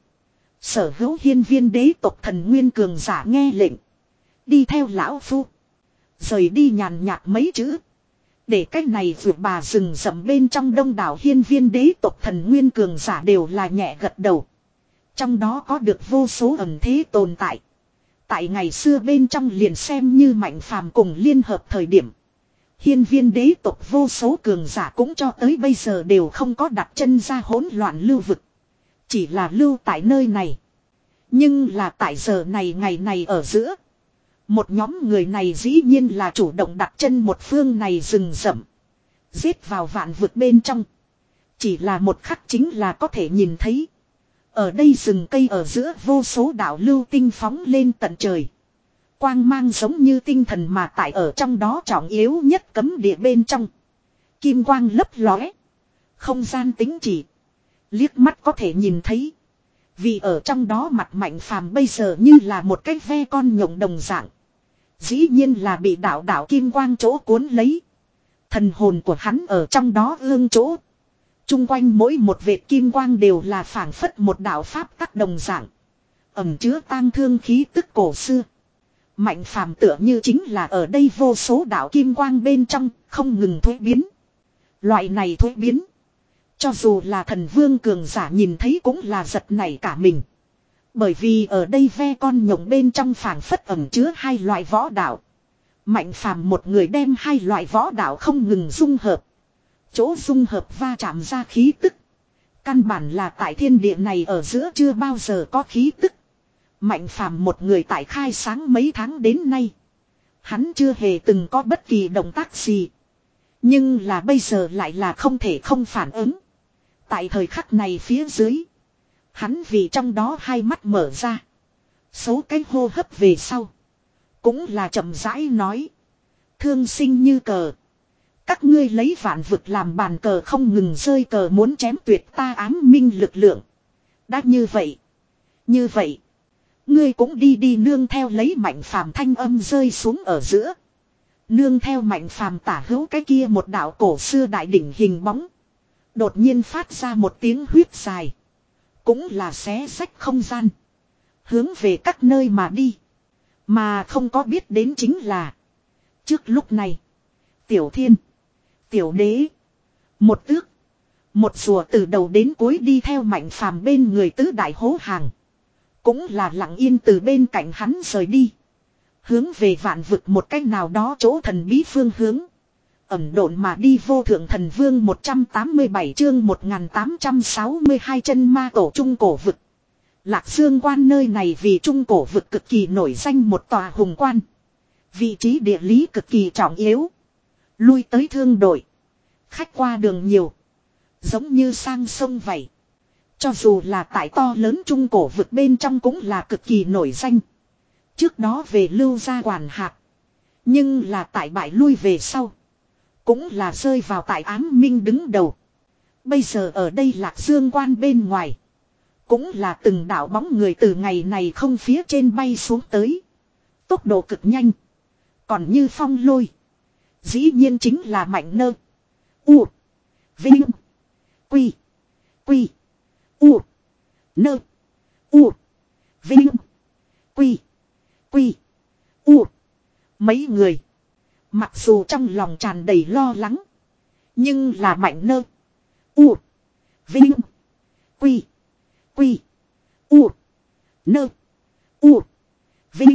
Sở hữu hiên viên đế tộc thần nguyên cường giả nghe lệnh. Đi theo lão phu. Rời đi nhàn nhạt mấy chữ. Để cái này vượt bà rừng rậm bên trong đông đảo hiên viên đế tộc thần nguyên cường giả đều là nhẹ gật đầu. Trong đó có được vô số ẩn thế tồn tại. Tại ngày xưa bên trong liền xem như Mạnh Phàm cùng liên hợp thời điểm. Hiên viên đế tộc vô số cường giả cũng cho tới bây giờ đều không có đặt chân ra hỗn loạn lưu vực. Chỉ là lưu tại nơi này. Nhưng là tại giờ này ngày này ở giữa. Một nhóm người này dĩ nhiên là chủ động đặt chân một phương này rừng rậm. Giết vào vạn vực bên trong. Chỉ là một khắc chính là có thể nhìn thấy. Ở đây rừng cây ở giữa vô số đạo lưu tinh phóng lên tận trời. Quang mang giống như tinh thần mà tại ở trong đó trọng yếu nhất cấm địa bên trong. Kim quang lấp lóe. Không gian tính chỉ. Liếc mắt có thể nhìn thấy. Vì ở trong đó mặt Mạnh Phàm bây giờ như là một cái ve con nhộng đồng dạng. Dĩ nhiên là bị đạo đạo kim quang chỗ cuốn lấy. Thần hồn của hắn ở trong đó ương chỗ. Trung quanh mỗi một vệt kim quang đều là phảng phất một đạo pháp tắc đồng dạng. Ẩm chứa tang thương khí tức cổ xưa. Mạnh Phàm tựa như chính là ở đây vô số đạo kim quang bên trong, không ngừng thuế biến. Loại này thuế biến. Cho dù là thần vương cường giả nhìn thấy cũng là giật nảy cả mình. Bởi vì ở đây ve con nhộng bên trong phảng phất ẩm chứa hai loại võ đạo. Mạnh Phàm một người đem hai loại võ đạo không ngừng dung hợp. Chỗ dung hợp va chạm ra khí tức. Căn bản là tại thiên địa này ở giữa chưa bao giờ có khí tức. Mạnh Phàm một người tại khai sáng mấy tháng đến nay. Hắn chưa hề từng có bất kỳ động tác gì. Nhưng là bây giờ lại là không thể không phản ứng. Tại thời khắc này phía dưới. Hắn vì trong đó hai mắt mở ra. Số cái hô hấp về sau. Cũng là chậm rãi nói. Thương sinh như cờ. Các ngươi lấy vạn vực làm bàn cờ không ngừng rơi cờ muốn chém tuyệt ta ám minh lực lượng. Đã như vậy. Như vậy. Ngươi cũng đi đi nương theo lấy Mạnh Phàm thanh âm rơi xuống ở giữa. Nương theo Mạnh Phàm tả hữu cái kia một đạo cổ xưa đại đỉnh hình bóng. Đột nhiên phát ra một tiếng huyết dài. Cũng là xé rách không gian. Hướng về các nơi mà đi. Mà không có biết đến chính là. Trước lúc này. Tiểu Thiên. Tiểu Đế. Một tước. Một rùa từ đầu đến cuối đi theo Mạnh Phàm bên người tứ đại hố hàng. Cũng là lặng yên từ bên cạnh hắn rời đi. Hướng về vạn vực một cách nào đó chỗ thần bí phương hướng. Ẩm độn mà đi vô thượng thần vương một trăm tám mươi bảy chương một nghìn tám trăm sáu mươi hai chân ma tổ trung cổ vực. Lạc Dương quan nơi này vì trung cổ vực cực kỳ nổi danh một tòa hùng quan. Vị trí địa lý cực kỳ trọng yếu. Lui tới thương đội. Khách qua đường nhiều. Giống như sang sông vậy. Cho dù là tại to lớn trung cổ vực bên trong cũng là cực kỳ nổi danh. Trước đó về lưu gia quản hạt. Nhưng là tại bại lui về sau. Cũng là rơi vào tại ám minh đứng đầu. Bây giờ ở đây Lạc Dương quan bên ngoài. Cũng là từng đạo bóng người từ ngày này không phía trên bay xuống tới. Tốc độ cực nhanh. Còn như phong lôi. Dĩ nhiên chính là Mạnh Nơ. U. Vinh. Quy. Quy. U. Nơ. U. Vinh. Quy. Quy. U. Mấy người. Mặc dù trong lòng tràn đầy lo lắng. Nhưng là Mạnh Nơ. U. Vinh. Quy. Quy. U. Nơ. U. Vinh.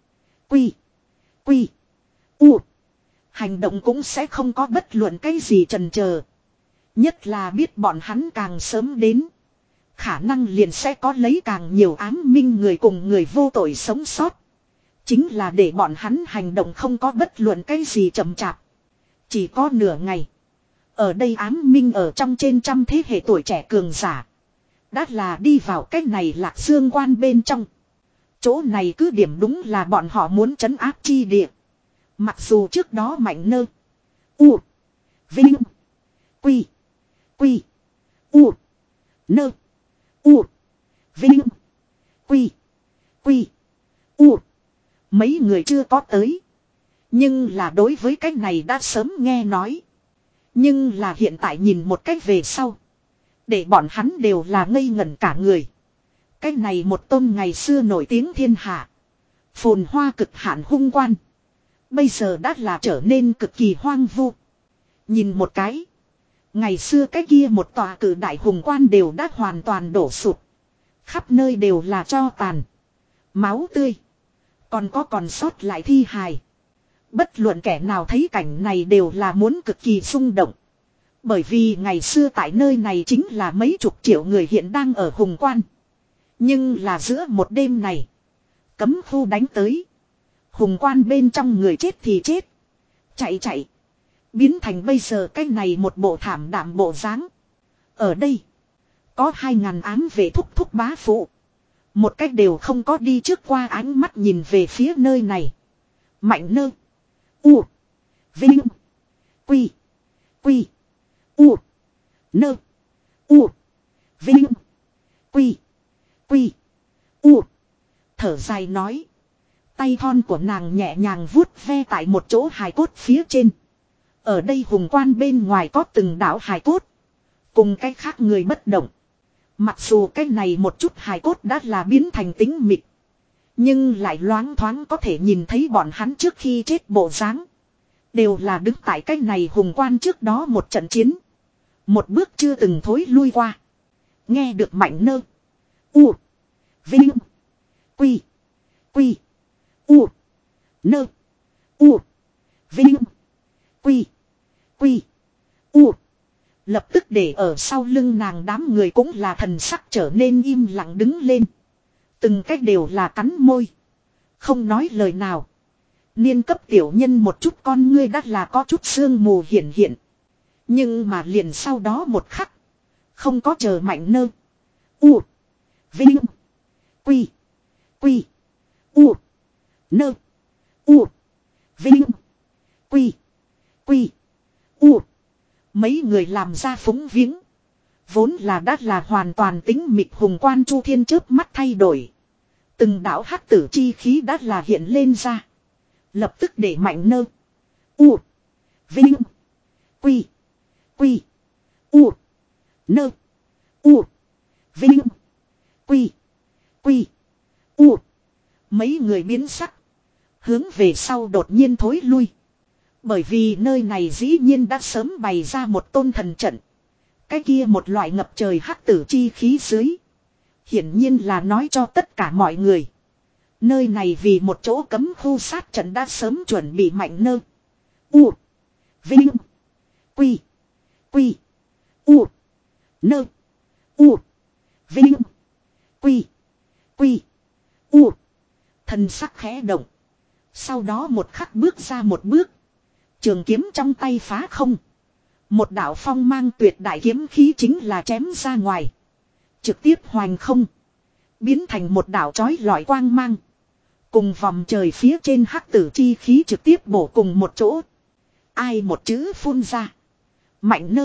Quy. Quy. U. Hành động cũng sẽ không có bất luận cái gì chần chờ. Nhất là biết bọn hắn càng sớm đến. Khả năng liền sẽ có lấy càng nhiều ám minh người cùng người vô tội sống sót. Chính là để bọn hắn hành động không có bất luận cái gì chậm chạp. Chỉ có nửa ngày. Ở đây ám minh ở trong trên trăm thế hệ tuổi trẻ cường giả. Đã là đi vào cái này Lạc Dương quan bên trong. Chỗ này cứ điểm đúng là bọn họ muốn trấn áp chi địa. Mặc dù trước đó Mạnh Nơ. U. Vinh. Quy. Quy. U. Nơ. U. Vinh. Quy. Quy. U. Mấy người chưa có tới. Nhưng là đối với cái này đã sớm nghe nói. Nhưng là hiện tại nhìn một cách về sau. Để bọn hắn đều là ngây ngẩn cả người. Cái này một tôn ngày xưa nổi tiếng thiên hạ. Phồn hoa cực hạn hung quan. Bây giờ đã là trở nên cực kỳ hoang vu. Nhìn một cái. Ngày xưa cái kia một tòa cử đại hùng quan đều đã hoàn toàn đổ sụp. Khắp nơi đều là tro tàn. Máu tươi. Còn có còn sót lại thi hài. Bất luận kẻ nào thấy cảnh này đều là muốn cực kỳ xung động. Bởi vì ngày xưa tại nơi này chính là mấy chục triệu người hiện đang ở hùng quan. Nhưng là giữa một đêm này. Cấm khu đánh tới. Hùng quan bên trong người chết thì chết. Chạy chạy. Biến thành bây giờ cái này một bộ thảm đạm bộ dáng. Ở đây. Có hai ngàn ám vệ thúc thúc bá phụ. Một cách đều không có đi trước qua ánh mắt nhìn về phía nơi này. Mạnh nơ. U. Vinh. Quy. Quy. U. Nơ. U. Vinh. Quy. Quy. U. Thở dài nói. Tay thon của nàng nhẹ nhàng vuốt ve tại một chỗ hài cốt phía trên. Ở đây hùng quan bên ngoài có từng đảo hài cốt. Cùng cái khác người bất động. Mặc dù cái này một chút hài cốt đã là biến thành tính mịt. Nhưng lại loáng thoáng có thể nhìn thấy bọn hắn trước khi chết bộ dáng. Đều là đứng tại cái này hùng quan trước đó một trận chiến. Một bước chưa từng thối lui qua. Nghe được mạnh nơ. U. Vinh. Quy. Quy. U. Nơ. U. Vinh. Quy. Quy. U. Lập tức để ở sau lưng nàng đám người cũng là thần sắc trở nên im lặng đứng lên. Từng cách đều là cắn môi. Không nói lời nào. Niên cấp tiểu nhân một chút con ngươi đắt là có chút sương mù hiển hiện. Nhưng mà liền sau đó một khắc. Không có chờ mạnh nơ. U. Vinh. Quy. Quy. U. Nơ. U. Vinh. Quy. Quy. U. Mấy người làm ra phúng viếng. Vốn là đắt là hoàn toàn tính mịt hùng quan chu thiên chớp mắt thay đổi. Từng đạo hắc tử chi khí đắt là hiện lên ra. Lập tức để mạnh nơ. U. Vinh. Quy. Quy. U. Nơ. U. Vinh. Quy. Quy. U. Mấy người biến sắc. Hướng về sau đột nhiên thối lui. Bởi vì nơi này dĩ nhiên đã sớm bày ra một tôn thần trận. Cái kia một loại ngập trời hắc tử chi khí dưới. Hiển nhiên là nói cho tất cả mọi người. Nơi này vì một chỗ cấm khu sát trận đã sớm chuẩn bị mạnh nơ. U. Vinh. Quy. Quy. U. Nơ. U. Vinh. Quy. Quy. U. Thần sắc khẽ động. Sau đó một khắc bước ra một bước. Trường kiếm trong tay phá không. Một đạo phong mang tuyệt đại kiếm khí chính là chém ra ngoài. Trực tiếp hoành không. Biến thành một đạo chói lọi quang mang. Cùng vòng trời phía trên hắc tử chi khí trực tiếp bổ cùng một chỗ. Ai một chữ phun ra. Mạnh nơ.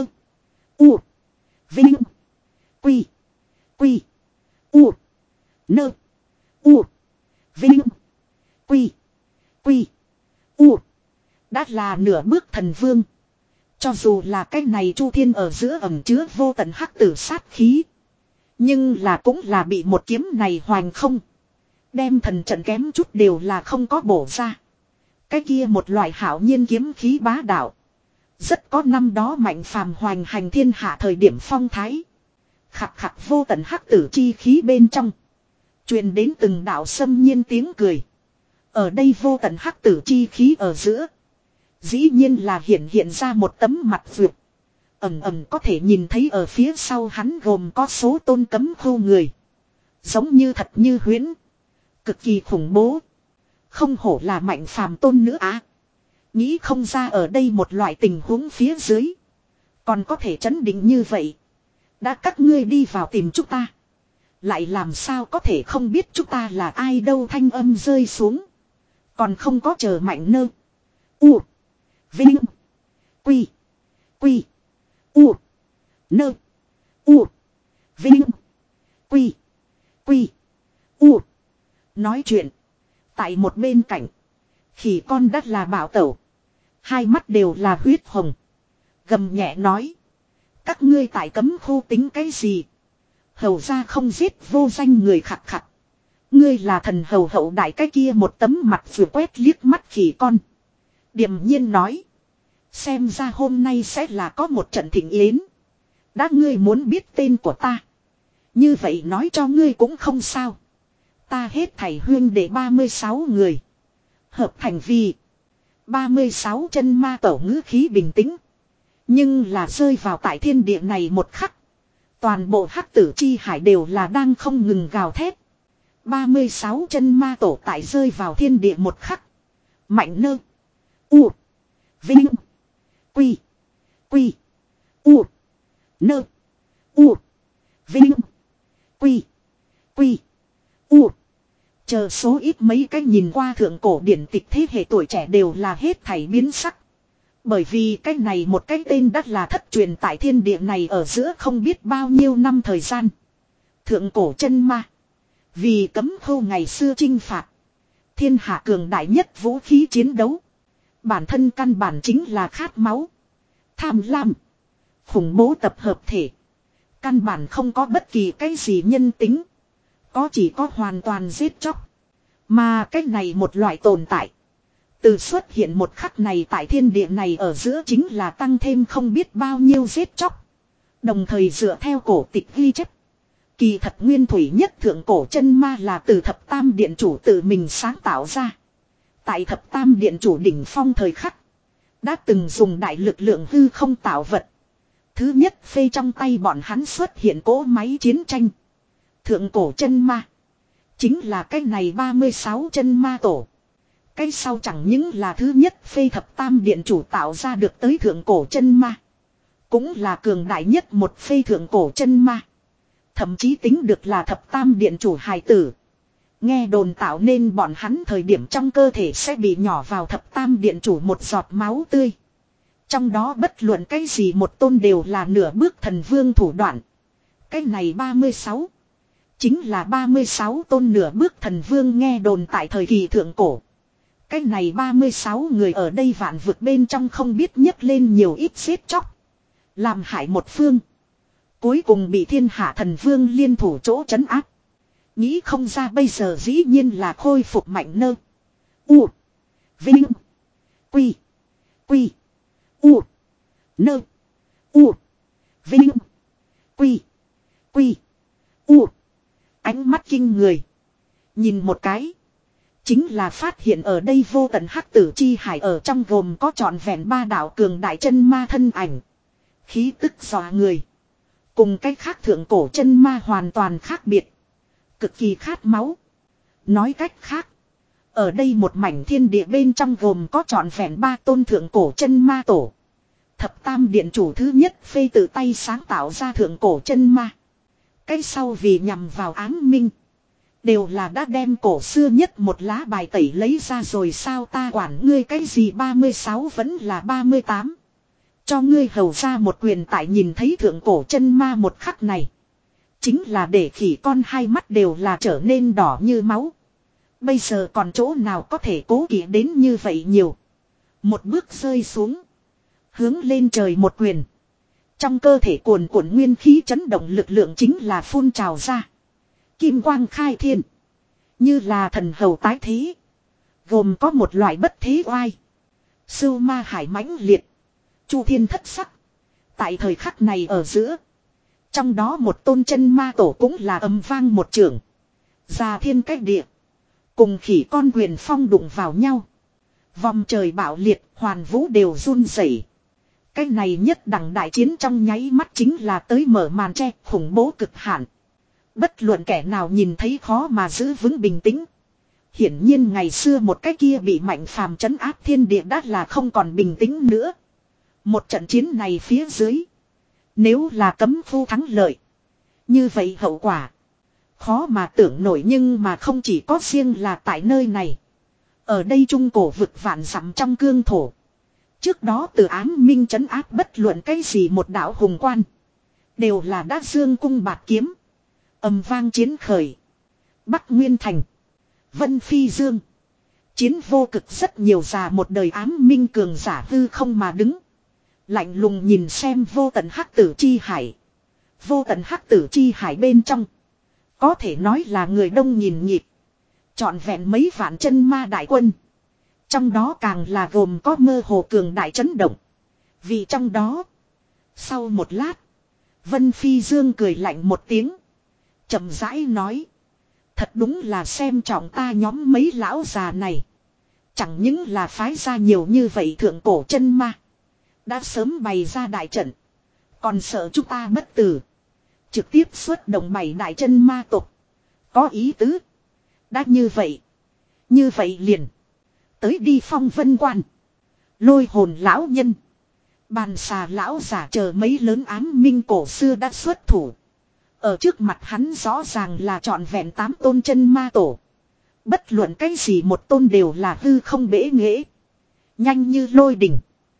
U. Vinh. Quy. Quy. U. Nơ. U. Vinh. Quy. Quy. U. Đã là nửa bước thần vương. Cho dù là cái này chu thiên ở giữa ẩm chứa vô tận hắc tử sát khí. Nhưng là cũng là bị một kiếm này hoành không. Đem thần trận kém chút đều là không có bổ ra. Cái kia một loại hảo nhiên kiếm khí bá đạo. Rất có năm đó mạnh phàm hoành hành thiên hạ thời điểm phong thái. Khặt khặt vô tận hắc tử chi khí bên trong. Truyền đến từng đạo xâm nhiên tiếng cười. Ở đây vô tận hắc tử chi khí ở giữa. Dĩ nhiên là hiện hiện ra một tấm mặt vượt. Ẩm ẩm có thể nhìn thấy ở phía sau hắn gồm có số tôn cấm khu người. Giống như thật như huyễn. Cực kỳ khủng bố. Không hổ là mạnh phàm tôn nữa á. Nghĩ không ra ở đây một loại tình huống phía dưới. Còn có thể chấn định như vậy. Đã các ngươi đi vào tìm chúng ta. Lại làm sao có thể không biết chúng ta là ai đâu, thanh âm rơi xuống. Còn không có chờ mạnh nơ. U. Vinh. Quy. Quy. U. Nơ. U. Vinh. Quy. Quy. U. Nói chuyện. Tại một bên cạnh. Khỉ con đắt là bảo tẩu. Hai mắt đều là huyết hồng. Gầm nhẹ nói. Các ngươi tại cấm khu tính cái gì? Hầu ra không giết vô danh người khặt khặt. Ngươi là thần hầu hậu đại cái kia một tấm mặt vừa quét liếc mắt khỉ con. Điềm nhiên nói. Xem ra hôm nay sẽ là có một trận thịnh yến. Đã ngươi muốn biết tên của ta. Như vậy nói cho ngươi cũng không sao. Ta hết thảy huyên để ba mươi sáu người. Hợp thành vì ba mươi sáu chân ma tổ ngữ khí bình tĩnh. Nhưng là rơi vào tại thiên địa này một khắc. Toàn bộ hắc tử chi hải đều là đang không ngừng gào thét. ba mươi sáu chân ma tổ tại rơi vào thiên địa một khắc. Mạnh nơ. U. Vinh. Quy. Quy. U. Nơ. U. Vinh. Quy. Quy. U. Chờ số ít mấy cái nhìn qua thượng cổ điển tịch thế hệ tuổi trẻ đều là hết thảy biến sắc. Bởi vì cái này một cái tên đắt là thất truyền tại thiên địa này ở giữa không biết bao nhiêu năm thời gian. Thượng cổ chân ma. Vì cấm khâu ngày xưa chinh phạt. Thiên hạ cường đại nhất vũ khí chiến đấu. Bản thân căn bản chính là khát máu. Tham lam. Khủng bố tập hợp thể. Căn bản không có bất kỳ cái gì nhân tính. Có chỉ có hoàn toàn giết chóc. Mà cái này một loại tồn tại. Từ xuất hiện một khắc này tại thiên địa này ở giữa chính là tăng thêm không biết bao nhiêu giết chóc. Đồng thời dựa theo cổ tịch ghi chép. Kỳ thật nguyên thủy nhất thượng cổ chân ma là từ thập tam điện chủ tự mình sáng tạo ra. Tại thập tam điện chủ đỉnh phong thời khắc. Đã từng dùng đại lực lượng hư không tạo vật. Thứ nhất phê trong tay bọn hắn xuất hiện cỗ máy chiến tranh. Thượng cổ chân ma. Chính là cái này ba mươi sáu chân ma tổ. Cái sau chẳng những là thứ nhất phê thập tam điện chủ tạo ra được tới thượng cổ chân ma. Cũng là cường đại nhất một phê thượng cổ chân ma. Thậm chí tính được là thập tam điện chủ hài tử. Nghe đồn tạo nên bọn hắn thời điểm trong cơ thể sẽ bị nhỏ vào thập tam điện chủ một giọt máu tươi. Trong đó bất luận cái gì một tôn đều là nửa bước thần vương thủ đoạn. Cái này ba mươi sáu. Chính là ba mươi sáu tôn nửa bước thần vương nghe đồn tại thời kỳ thượng cổ. Cái này ba mươi sáu người ở đây vạn vực bên trong không biết nhấc lên nhiều ít giết chóc. Làm hại một phương. Cuối cùng bị thiên hạ thần vương liên thủ chỗ trấn áp. Nghĩ không ra bây giờ dĩ nhiên là khôi phục mạnh nơ. U. Vinh. Quy. Quy. U. Nơ. U. Vinh. Quy. Quy. U. Ánh mắt kinh người. Nhìn một cái. Chính là phát hiện ở đây vô tận hắc tử chi hải ở trong gồm có trọn vẹn ba đạo cường đại chân ma thân ảnh. Khí tức dọa người. Cùng cái khác thượng cổ chân ma hoàn toàn khác biệt. Cực kỳ khát máu. Nói cách khác. Ở đây một mảnh thiên địa bên trong gồm có trọn vẹn ba tôn thượng cổ chân ma tổ. Thập tam điện chủ thứ nhất phê tự tay sáng tạo ra thượng cổ chân ma. Cái sau vì nhằm vào áng minh. Đều là đã đem cổ xưa nhất một lá bài tẩy lấy ra rồi sao ta quản ngươi cái gì ba mươi sáu vẫn là ba mươi tám. Cho ngươi hầu ra một quyền tại nhìn thấy thượng cổ chân ma một khắc này. Chính là để khỉ con hai mắt đều là trở nên đỏ như máu. Bây giờ còn chỗ nào có thể cố kỵ đến như vậy nhiều. Một bước rơi xuống. Hướng lên trời một quyền. Trong cơ thể cuồn cuộn nguyên khí chấn động lực lượng chính là phun trào ra. Kim quang khai thiên. Như là thần hầu tái thế. Gồm có một loại bất thế oai. Sưu ma hải mãnh liệt. Chu thiên thất sắc. Tại thời khắc này ở giữa. Trong đó một tôn chân ma tổ cũng là âm vang một trường. Già thiên cách địa. Cùng khỉ con quyền phong đụng vào nhau. Vòng trời bạo liệt, hoàn vũ đều run rẩy. Cái này nhất đẳng đại chiến trong nháy mắt chính là tới mở màn che khủng bố cực hạn. Bất luận kẻ nào nhìn thấy khó mà giữ vững bình tĩnh. Hiển nhiên ngày xưa một cái kia bị mạnh phàm trấn áp thiên địa đã là không còn bình tĩnh nữa. Một trận chiến này phía dưới. Nếu là cấm phu thắng lợi. Như vậy hậu quả. Khó mà tưởng nổi nhưng mà không chỉ có riêng là tại nơi này. Ở đây trung cổ vực vạn dặm trong cương thổ. Trước đó từ ám minh trấn áp bất luận cái gì một đạo hùng quan. Đều là đã dương cung bạt kiếm. Âm vang chiến khởi. Bắc Nguyên Thành. Vân Phi Dương. Chiến vô cực rất nhiều già một đời ám minh cường giả hư không mà đứng. Lạnh lùng nhìn xem vô tận hắc tử chi hải. Vô tận hắc tử chi hải bên trong. Có thể nói là người đông nhìn nhịp. Trọn vẹn mấy vạn chân ma đại quân. Trong đó càng là gồm có mơ hồ cường đại chấn động. Vì trong đó. Sau một lát. Vân Phi Dương cười lạnh một tiếng. Chậm rãi nói. Thật đúng là xem trọng ta nhóm mấy lão già này. Chẳng những là phái ra nhiều như vậy thượng cổ chân ma. Đã sớm bày ra đại trận. Còn sợ chúng ta bất tử. Trực tiếp xuất động bảy đại chân ma tộc. Có ý tứ. Đã như vậy. Như vậy liền. Tới đi phong vân quan. Lôi hồn lão nhân. Bàn xà lão giả chờ mấy lớn ám minh cổ xưa đã xuất thủ. Ở trước mặt hắn rõ ràng là trọn vẹn tám tôn chân ma tổ. Bất luận cái gì một tôn đều là hư không bể nghễ. Nhanh như lôi đỉnh.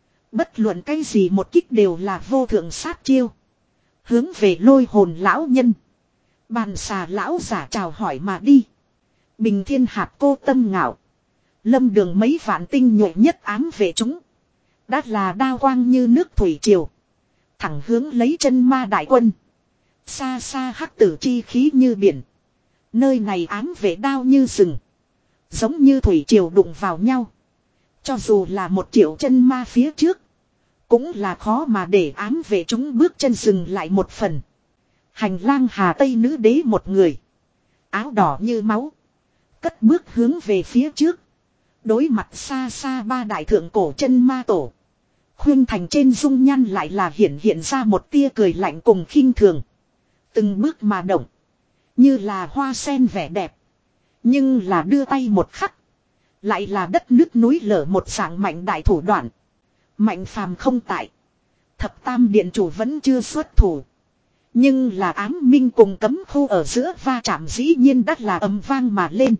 Bất luận cái gì một kích đều là vô thượng sát chiêu. Hướng về lôi hồn lão nhân. Bàn xà lão giả chào hỏi mà đi. Bình thiên hạt cô tâm ngạo. Lâm đường mấy vạn tinh nhuệ nhất ám về chúng. Đã là đao quang như nước thủy triều. Thẳng hướng lấy chân ma đại quân. Xa xa hắc tử chi khí như biển. Nơi này ám vệ đao như rừng. Giống như thủy triều đụng vào nhau. Cho dù là một triệu chân ma phía trước. Cũng là khó mà để ám vệ chúng bước chân dừng lại một phần. Hành lang Hà Tây nữ đế một người. Áo đỏ như máu. Cất bước hướng về phía trước. Đối mặt xa xa ba đại thượng cổ chân ma tổ. Khuyên thành trên dung nhan lại là hiện hiện ra một tia cười lạnh cùng khinh thường. Từng bước mà động. Như là hoa sen vẻ đẹp. Nhưng là đưa tay một khắc. Lại là đất nước núi lở một dạng mạnh đại thủ đoạn. Mạnh phàm không tại. Thập tam điện chủ vẫn chưa xuất thủ. Nhưng là ám minh cùng cấm khu ở giữa va chạm dĩ nhiên đắt là ầm vang mà lên.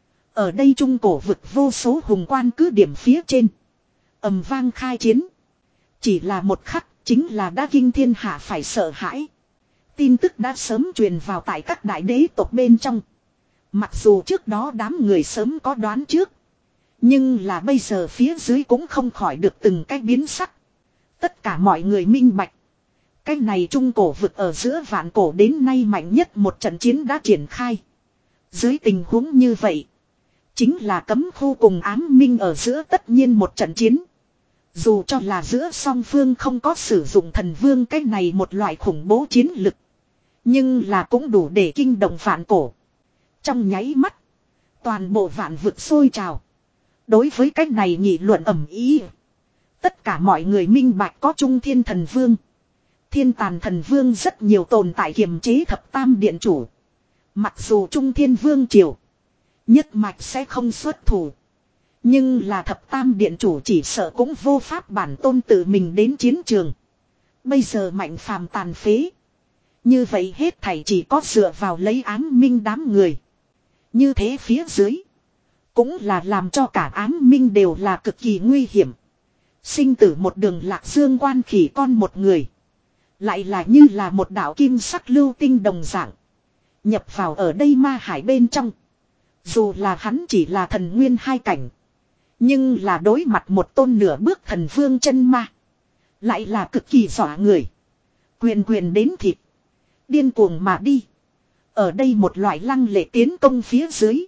Ở đây trung cổ vực vô số hùng quan cứ điểm phía trên. Ầm vang khai chiến. Chỉ là một khắc chính là đã kinh thiên hạ phải sợ hãi. Tin tức đã sớm truyền vào tại các đại đế tộc bên trong. Mặc dù trước đó đám người sớm có đoán trước. Nhưng là bây giờ phía dưới cũng không khỏi được từng cái biến sắc. Tất cả mọi người minh bạch. Cái này trung cổ vực ở giữa vạn cổ đến nay mạnh nhất một trận chiến đã triển khai. Dưới tình huống như vậy. Chính là cấm khu cùng ám minh ở giữa tất nhiên một trận chiến. Dù cho là giữa song phương không có sử dụng thần vương cái này một loại khủng bố chiến lực. Nhưng là cũng đủ để kinh động vạn cổ. Trong nháy mắt. Toàn bộ vạn vực sôi trào. Đối với cái này nghị luận ầm ý. Tất cả mọi người minh bạch có trung thiên thần vương. Thiên tàn thần vương rất nhiều tồn tại kiềm chế thập tam điện chủ. Mặc dù trung thiên vương triều. Nhất mạch sẽ không xuất thủ. Nhưng là thập tam điện chủ chỉ sợ cũng vô pháp bản tôn tự mình đến chiến trường. Bây giờ mạnh phàm tàn phế. Như vậy hết thảy chỉ có dựa vào lấy ám minh đám người. Như thế phía dưới. Cũng là làm cho cả ám minh đều là cực kỳ nguy hiểm. Sinh tử một đường lạc dương quan khỉ con một người. Lại là như là một đạo kim sắc lưu tinh đồng dạng. Nhập vào ở đây ma hải bên trong. Dù là hắn chỉ là thần nguyên hai cảnh. Nhưng là đối mặt một tôn nửa bước thần vương chân ma. Lại là cực kỳ dọa người. Quyền quyền đến thịt. Điên cuồng mà đi. Ở đây một loại lăng lệ tiến công phía dưới.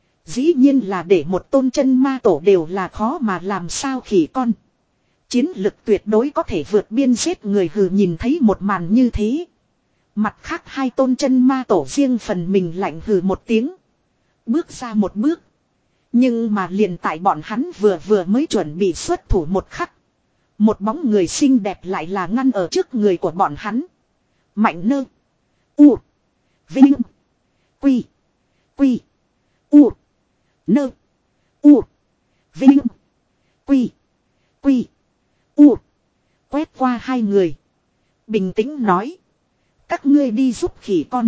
Dĩ nhiên là để một tôn chân ma tổ đều là khó mà làm sao khỉ con. Chiến lực tuyệt đối có thể vượt biên giết người hừ nhìn thấy một màn như thế. Mặt khác hai tôn chân ma tổ riêng phần mình lạnh hừ một tiếng. Bước ra một bước. Nhưng mà liền tại bọn hắn vừa vừa mới chuẩn bị xuất thủ một khắc. Một bóng người xinh đẹp lại là ngăn ở trước người của bọn hắn. Mạnh nơ. U. Vinh. Quy. Quy. U. Nơ. U. Vinh. Quy. Quy. U. Quét qua hai người. Bình tĩnh nói. Các ngươi đi giúp khỉ con.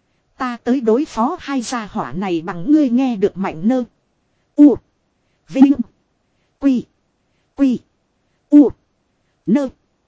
Ta tới đối phó hai gia hỏa này bằng ngươi nghe được mạnh nơ. U. Vinh. Quy. Quy. U. Nơ.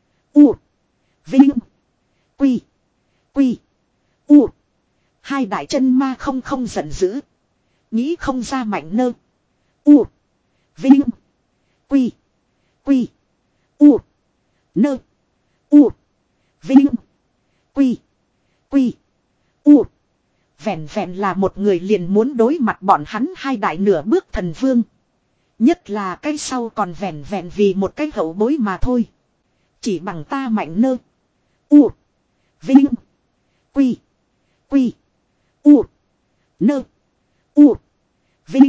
U. Vinh. Quy. Quy. U. Hai đại chân ma không không giận dữ. Nghĩ không ra mạnh nơ. U. Vinh. Quy. Quy. U. Nơ. U. Vinh. Quy. Quy. U. Vẹn vẹn là một người liền muốn đối mặt bọn hắn hai đại nửa bước thần vương. Nhất là cái sau còn vẹn vẹn vì một cái hậu bối mà thôi. Chỉ bằng ta mạnh nơ. U. Vinh. Quy. Quy. U. Nơ. U. Vinh.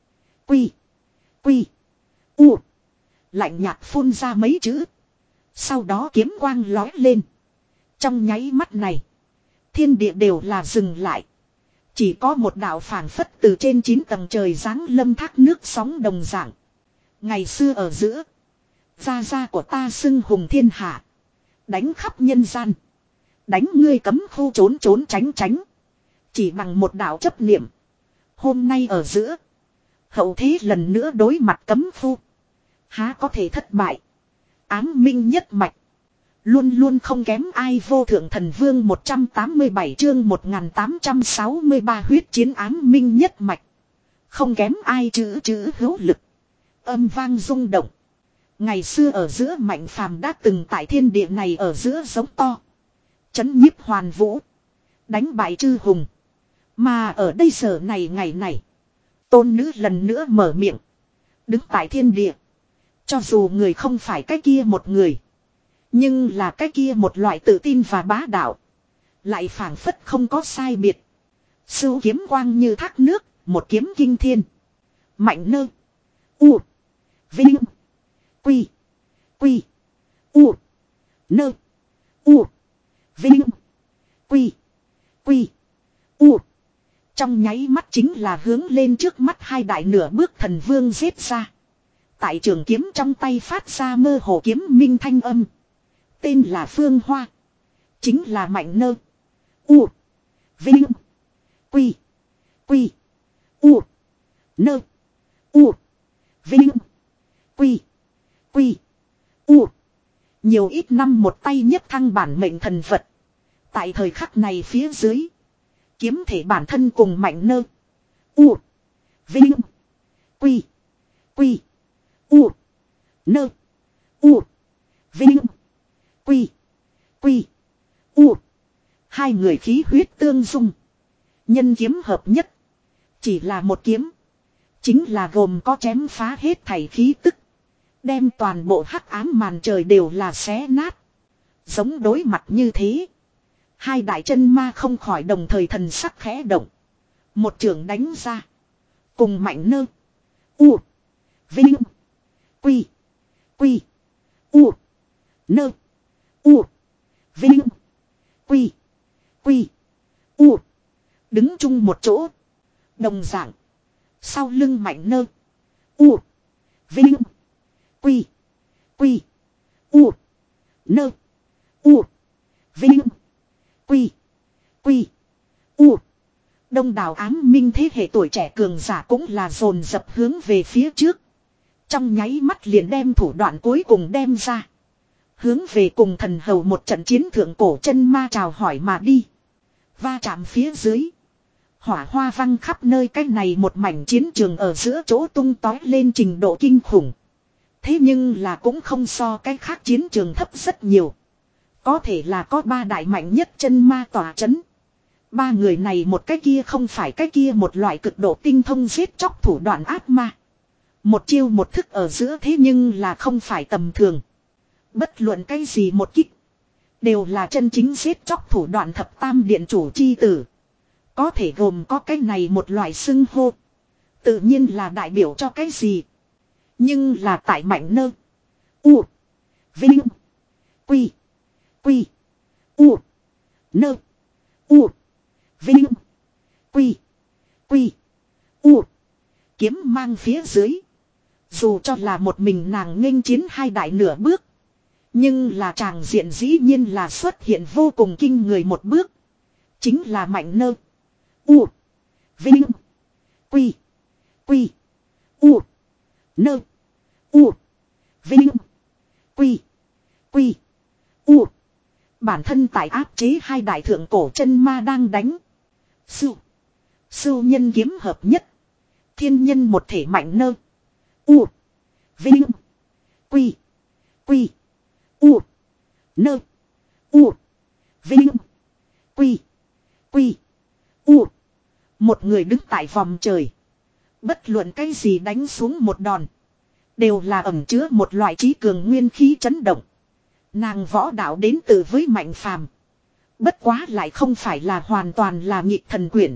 Quy. Quy. U. Lạnh nhạt phun ra mấy chữ. Sau đó kiếm quang lói lên. Trong nháy mắt này. Thiên địa đều là dừng lại. Chỉ có một đạo phảng phất từ trên chín tầng trời giáng lâm thác nước sóng đồng dạng. Ngày xưa ở giữa. Gia gia của ta xưng hùng thiên hạ. Đánh khắp nhân gian. Đánh ngươi cấm khu trốn trốn tránh tránh. Chỉ bằng một đạo chấp niệm. Hôm nay ở giữa. Hậu thế lần nữa đối mặt cấm khu. Há có thể thất bại. Ám minh nhất mạch. Luôn luôn không kém ai vô thượng thần vương một trăm tám mươi bảy chương một nghìn tám trăm sáu mươi ba huyết chiến ám minh nhất mạch. Không kém ai chữ chữ hữu lực. Âm vang rung động. Ngày xưa ở giữa Mạnh Phàm đã từng tại thiên địa này ở giữa giống to. Chấn nhiếp hoàn vũ. Đánh bại chư hùng. Mà ở đây giờ này ngày này. Tôn nữ lần nữa mở miệng. Đứng tại thiên địa. Cho dù người không phải cái kia một người. Nhưng là cái kia một loại tự tin và bá đạo. Lại phảng phất không có sai biệt. Sưu kiếm quang như thác nước. Một kiếm kinh thiên. Mạnh nơ. U. Vinh. Quy. Quy. U. Nơ. U. Vinh. Quy. Quy. U. Trong nháy mắt chính là hướng lên trước mắt hai đại nửa bước thần vương giết ra. Tại trường kiếm trong tay phát ra mơ hồ kiếm minh thanh âm. Tên là Phương Hoa. Chính là Mạnh nơ. U. Vinh. Quy. Quy. U. Nơ. U. Vinh. Quy. Quy. U. Nhiều ít năm một tay nhất thăng bản mệnh thần vật. Tại thời khắc này phía dưới. Kiếm thể bản thân cùng Mạnh nơ. U. Vinh. Quy. Quy. U. Nơ. U. Vinh. Quy. Quy. U. Hai người khí huyết tương dung. Nhân kiếm hợp nhất. Chỉ là một kiếm. Chính là gồm có chém phá hết thảy khí tức. Đem toàn bộ hắc ám màn trời đều là xé nát. Giống đối mặt như thế. Hai đại chân ma không khỏi đồng thời thần sắc khẽ động. Một trường đánh ra. Cùng Mạnh nơ. U. Vinh. Quy. Quy. U. Nơ. U. Vinh. Quy. Quy. U. Đứng chung một chỗ. Đồng dạng. Sau lưng Mạnh nơ. U. Vinh. Quy. Quy. U. Nơ. U. Vinh. Quy. Quy. U. Đông đảo ám minh thế hệ tuổi trẻ cường giả cũng là dồn dập hướng về phía trước. Trong nháy mắt liền đem thủ đoạn cuối cùng đem ra. Hướng về cùng thần hầu một trận chiến thượng cổ chân ma chào hỏi mà đi. Va chạm phía dưới. Hỏa hoa văng khắp nơi cái này một mảnh chiến trường ở giữa chỗ tung tói lên trình độ kinh khủng. Thế nhưng là cũng không so cái khác chiến trường thấp rất nhiều. Có thể là có ba đại mạnh nhất chân ma tỏa chấn. Ba người này một cái kia không phải cái kia một loại cực độ tinh thông giết chóc thủ đoạn ác ma. Một chiêu một thức ở giữa thế nhưng là không phải tầm thường. Bất luận cái gì một kích. Đều là chân chính giết chóc thủ đoạn thập tam điện chủ chi tử. Có thể gồm có cái này một loại xưng hô. Tự nhiên là đại biểu cho cái gì. Nhưng là tại Mạnh nơ. U. Vinh. Quy. Quy. U. Nơ. U. Vinh. Quy. Quy. U. Kiếm mang phía dưới. Dù cho là một mình nàng nghênh chiến hai đại nửa bước. Nhưng là tràng diện dĩ nhiên là xuất hiện vô cùng kinh người một bước. Chính là Mạnh nơ. U. Vinh. Quy. Quy. U. Nơ. U. Vinh. Quy. Quy. U. Bản thân tại áp chế hai đại thượng cổ chân ma đang đánh. Sưu. Sưu nhân kiếm hợp nhất. Thiên nhân một thể Mạnh nơ. U. Vinh. Quy. Quy. U. Nơ. U. Vinh. Quy. Quy. U. Một người đứng tại vòng trời. Bất luận cái gì đánh xuống một đòn. Đều là ẩn chứa một loại trí cường nguyên khí chấn động. Nàng võ đạo đến từ với Mạnh Phàm. Bất quá lại không phải là hoàn toàn là nghịch thần quyển.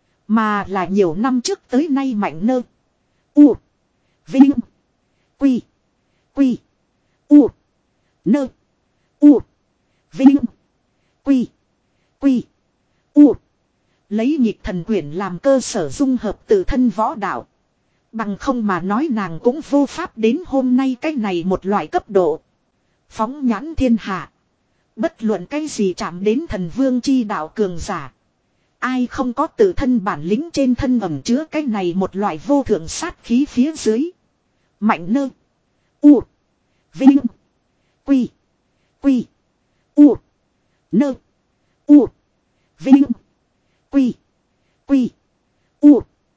Mà là nhiều năm trước tới nay Mạnh Nơ. U. Vinh. Quy. Quy. U. Nơ. U. Vinh. Quy. Quy. U. Lấy nghịch thần quyển làm cơ sở dung hợp tự thân võ đạo. Bằng không mà nói nàng cũng vô pháp đến hôm nay cái này một loại cấp độ. Phóng nhãn thiên hạ. Bất luận cái gì chạm đến thần vương chi đạo cường giả. Ai không có tự thân bản lĩnh trên thân ẩm chứa cái này một loại vô thượng sát khí phía dưới. Mạnh Nơ. U. Vinh. Quy. Quy. U. Nơ. U. Vinh. Quy. Quy. U.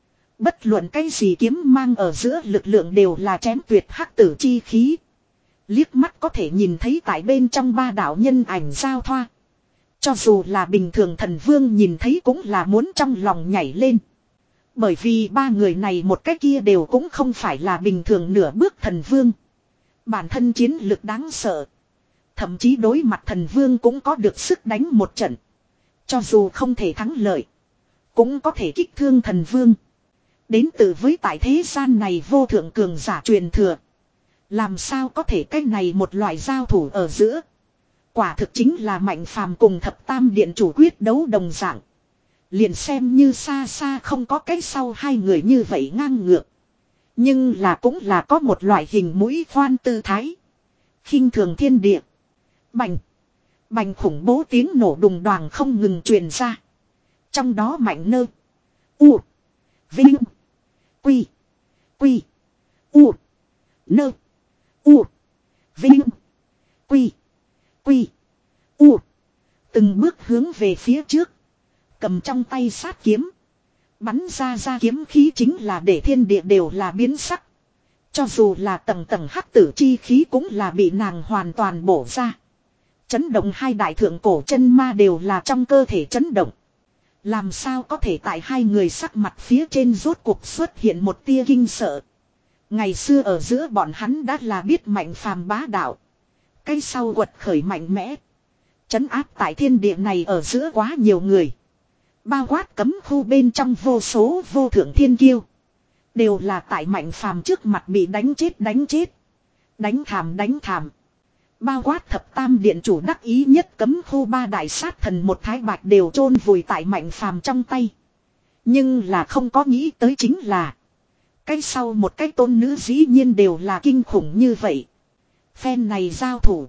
Bất luận cái gì kiếm mang ở giữa lực lượng đều là chém tuyệt hắc tử chi khí. Liếc mắt có thể nhìn thấy tại bên trong ba đạo nhân ảnh giao thoa. Cho dù là bình thường thần vương nhìn thấy cũng là muốn trong lòng nhảy lên. Bởi vì ba người này một cái kia đều cũng không phải là bình thường nửa bước thần vương. Bản thân chiến lực đáng sợ. Thậm chí đối mặt thần vương cũng có được sức đánh một trận. Cho dù không thể thắng lợi. Cũng có thể kích thương thần vương. Đến từ với tại thế gian này vô thượng cường giả truyền thừa. Làm sao có thể cái này một loại giao thủ ở giữa. Quả thực chính là Mạnh Phàm cùng thập tam điện chủ quyết đấu đồng dạng. Liền xem như xa xa không có cái sau hai người như vậy ngang ngược. Nhưng là cũng là có một loại hình mũi khoan tư thái. Khinh thường thiên địa. Bành. Bành khủng bố tiếng nổ đùng đoàng không ngừng truyền ra. Trong đó Mạnh Nơ. U. Vinh. Quy. Quy. U. Nơ. U. Vinh. Quy. Quy. U. Từng bước hướng về phía trước. Cầm trong tay sát kiếm. Bắn ra ra kiếm khí chính là để thiên địa đều là biến sắc. Cho dù là tầng tầng hắc tử chi khí cũng là bị nàng hoàn toàn bổ ra. Chấn động hai đại thượng cổ chân ma đều là trong cơ thể chấn động. Làm sao có thể tại hai người sắc mặt phía trên rốt cuộc xuất hiện một tia kinh sợ. Ngày xưa ở giữa bọn hắn đã là biết Mạnh Phàm bá đạo. Cái sau quật khởi mạnh mẽ. Chấn áp tại thiên địa này ở giữa quá nhiều người. Bao quát cấm khu bên trong vô số vô thượng thiên kiêu. Đều là tại Mạnh Phàm trước mặt bị đánh chết đánh chết. Đánh thảm đánh thảm. Bao quát thập tam điện chủ đắc ý nhất cấm khu ba đại sát thần một thái bạch đều chôn vùi tại Mạnh Phàm trong tay. Nhưng là không có nghĩ tới chính là. Cái sau một cái tôn nữ dĩ nhiên đều là kinh khủng như vậy. Phen này giao thủ.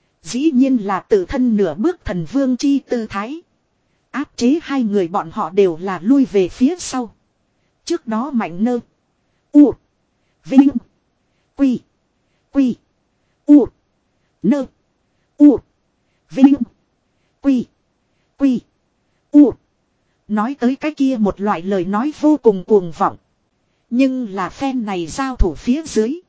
Dĩ nhiên là tự thân nửa bước thần vương chi tư thái. Áp chế hai người bọn họ đều là lui về phía sau. Trước đó Mạnh Nơ. U. Vinh. Quy. Quy. U. Nơ. U. Vinh. Quy. Quy. U. Nói tới cái kia một loại lời nói vô cùng cuồng vọng. Nhưng là phen này giao thủ phía dưới.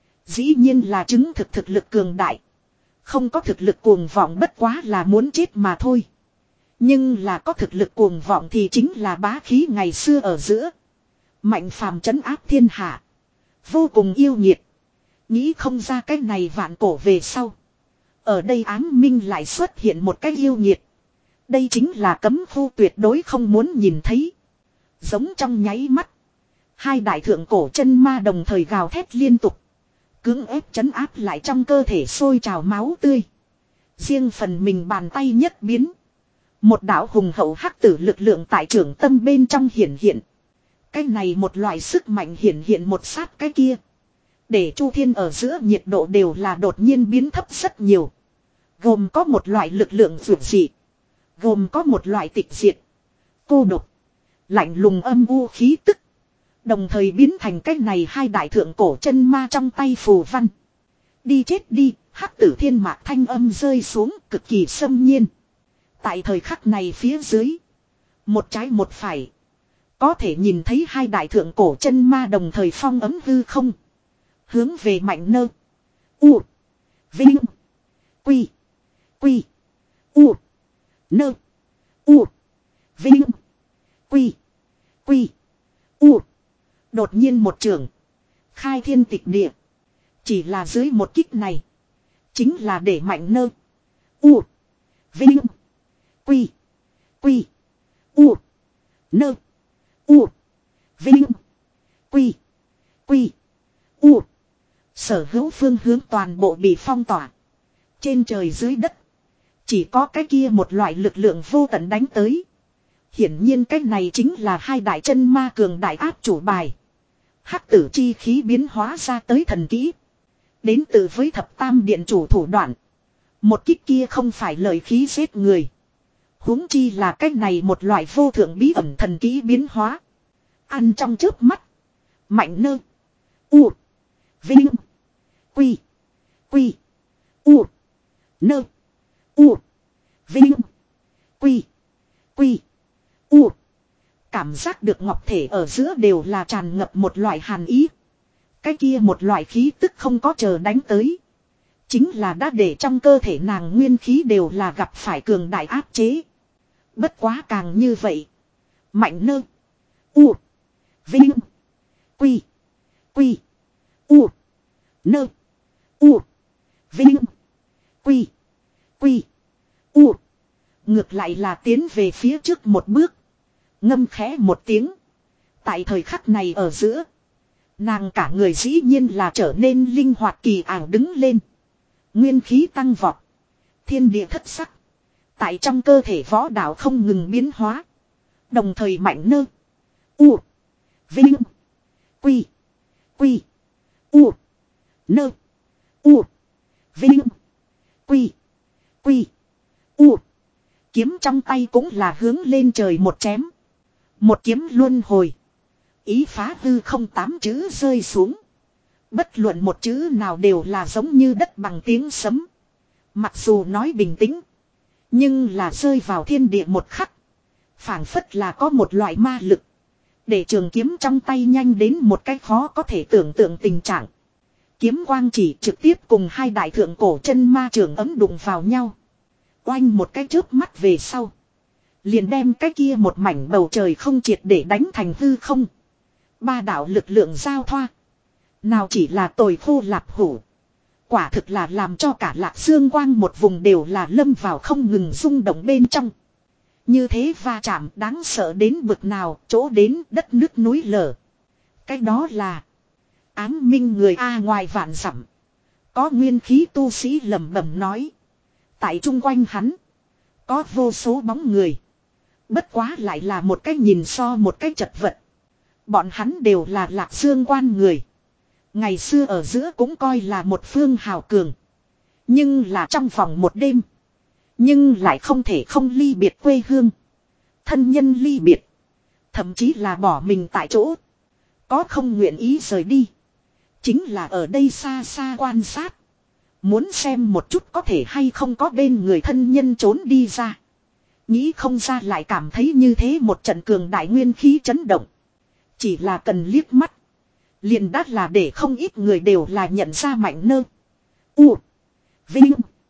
Dĩ nhiên là chứng thực thực lực cường đại. Không có thực lực cuồng vọng bất quá là muốn chết mà thôi. Nhưng là có thực lực cuồng vọng thì chính là bá khí ngày xưa ở giữa. Mạnh Phàm trấn áp thiên hạ. Vô cùng yêu nhiệt. Nghĩ không ra cái này vạn cổ về sau. Ở đây ám minh lại xuất hiện một cái yêu nhiệt. Đây chính là cấm khu tuyệt đối không muốn nhìn thấy. Giống trong nháy mắt. Hai đại thượng cổ chân ma đồng thời gào thét liên tục. Cưỡng ép trấn áp lại trong cơ thể sôi trào máu tươi. Riêng phần mình bàn tay nhất biến. Một đạo hùng hậu hắc tử lực lượng tại trưởng tâm bên trong hiển hiện. Cái này một loại sức mạnh hiển hiện một sát cái kia. Để chu thiên ở giữa nhiệt độ đều là đột nhiên biến thấp rất nhiều. Gồm có một loại lực lượng vượt dị. Gồm có một loại tịch diệt. Cô độc. Lạnh lùng âm u khí tức. Đồng thời biến thành cái này hai đại thượng cổ chân ma trong tay phù văn. Đi chết đi, hắc tử thiên mạc thanh âm rơi xuống cực kỳ xâm nhiên. Tại thời khắc này phía dưới. Một trái một phải. Có thể nhìn thấy hai đại thượng cổ chân ma đồng thời phong ấm hư không. Hướng về Mạnh Nơ. U. Vinh. Quy. Quy. U. Nơ. U. Vinh. Quy. Quy. U. Đột nhiên một trường. Khai thiên tịch địa. Chỉ là dưới một kích này. Chính là để mạnh nơ. U. Vinh. Quy. Quy. U. Nơ. U. Vinh. Quy. Quy. U. Sở hữu phương hướng toàn bộ bị phong tỏa. Trên trời dưới đất. Chỉ có cái kia một loại lực lượng vô tận đánh tới. Hiển nhiên cái này chính là hai đại chân ma cường đại áp chủ bài. Hắc tử chi khí biến hóa ra tới thần kỹ. Đến từ với thập tam điện chủ thủ đoạn. Một kích kia không phải lời khí giết người. Huống chi là cái này một loại vô thượng bí ẩn thần kỹ biến hóa. Ăn trong chớp mắt. Mạnh nơ. U. Vinh. Quy. Quy. U. Nơ. U. Vinh. Quy. Quy. U. Cảm giác được ngọc thể ở giữa đều là tràn ngập một loại hàn ý. Cái kia một loại khí tức không có chờ đánh tới. Chính là đã để trong cơ thể nàng nguyên khí đều là gặp phải cường đại áp chế. Bất quá càng như vậy. Mạnh nơ. U. Vinh. Quy. Quy. U. Nơ. U. Vinh. Quy. Quy. U. Ngược lại là tiến về phía trước một bước. Ngâm khẽ một tiếng. Tại thời khắc này ở giữa. Nàng cả người dĩ nhiên là trở nên linh hoạt kỳ ảo đứng lên. Nguyên khí tăng vọt. Thiên địa thất sắc. Tại trong cơ thể võ đạo không ngừng biến hóa. Đồng thời mạnh nơ. U. Vinh. Quy. Quy. U. Nơ. U. Vinh. Quy. Quy. U. Kiếm trong tay cũng là hướng lên trời một chém. Một kiếm luân hồi. Ý phá hư không tám chữ rơi xuống. Bất luận một chữ nào đều là giống như đất bằng tiếng sấm. Mặc dù nói bình tĩnh. Nhưng là rơi vào thiên địa một khắc. Phảng phất là có một loại ma lực. Để trường kiếm trong tay nhanh đến một cách khó có thể tưởng tượng tình trạng. Kiếm quang chỉ trực tiếp cùng hai đại thượng cổ chân ma trường ấm đụng vào nhau. Oanh một cái chớp mắt về sau. Liền đem cái kia một mảnh bầu trời không triệt để đánh thành hư không. Ba đạo lực lượng giao thoa. Nào chỉ là tồi khô lạp hủ. Quả thực là làm cho cả Lạc Dương Quang một vùng đều là lâm vào không ngừng rung động bên trong. Như thế va chạm đáng sợ đến bực nào, chỗ đến đất nước núi lở. Cái đó là ám minh người A ngoài vạn dặm. Có nguyên khí tu sĩ lẩm bẩm nói. Tại chung quanh hắn, có vô số bóng người. Bất quá lại là một cái nhìn so một cái chật vật. Bọn hắn đều là Lạc Dương quan người. Ngày xưa ở giữa cũng coi là một phương hào cường. Nhưng là trong vòng một đêm. Nhưng lại không thể không ly biệt quê hương. Thân nhân ly biệt. Thậm chí là bỏ mình tại chỗ. Có không nguyện ý rời đi. Chính là ở đây xa xa quan sát. Muốn xem một chút có thể hay không có bên người thân nhân trốn đi ra. Nghĩ không ra lại cảm thấy như thế một trận cường đại nguyên khí chấn động. Chỉ là cần liếc mắt. Liền đắt là để không ít người đều là nhận ra mạnh nơ. U. Vinh.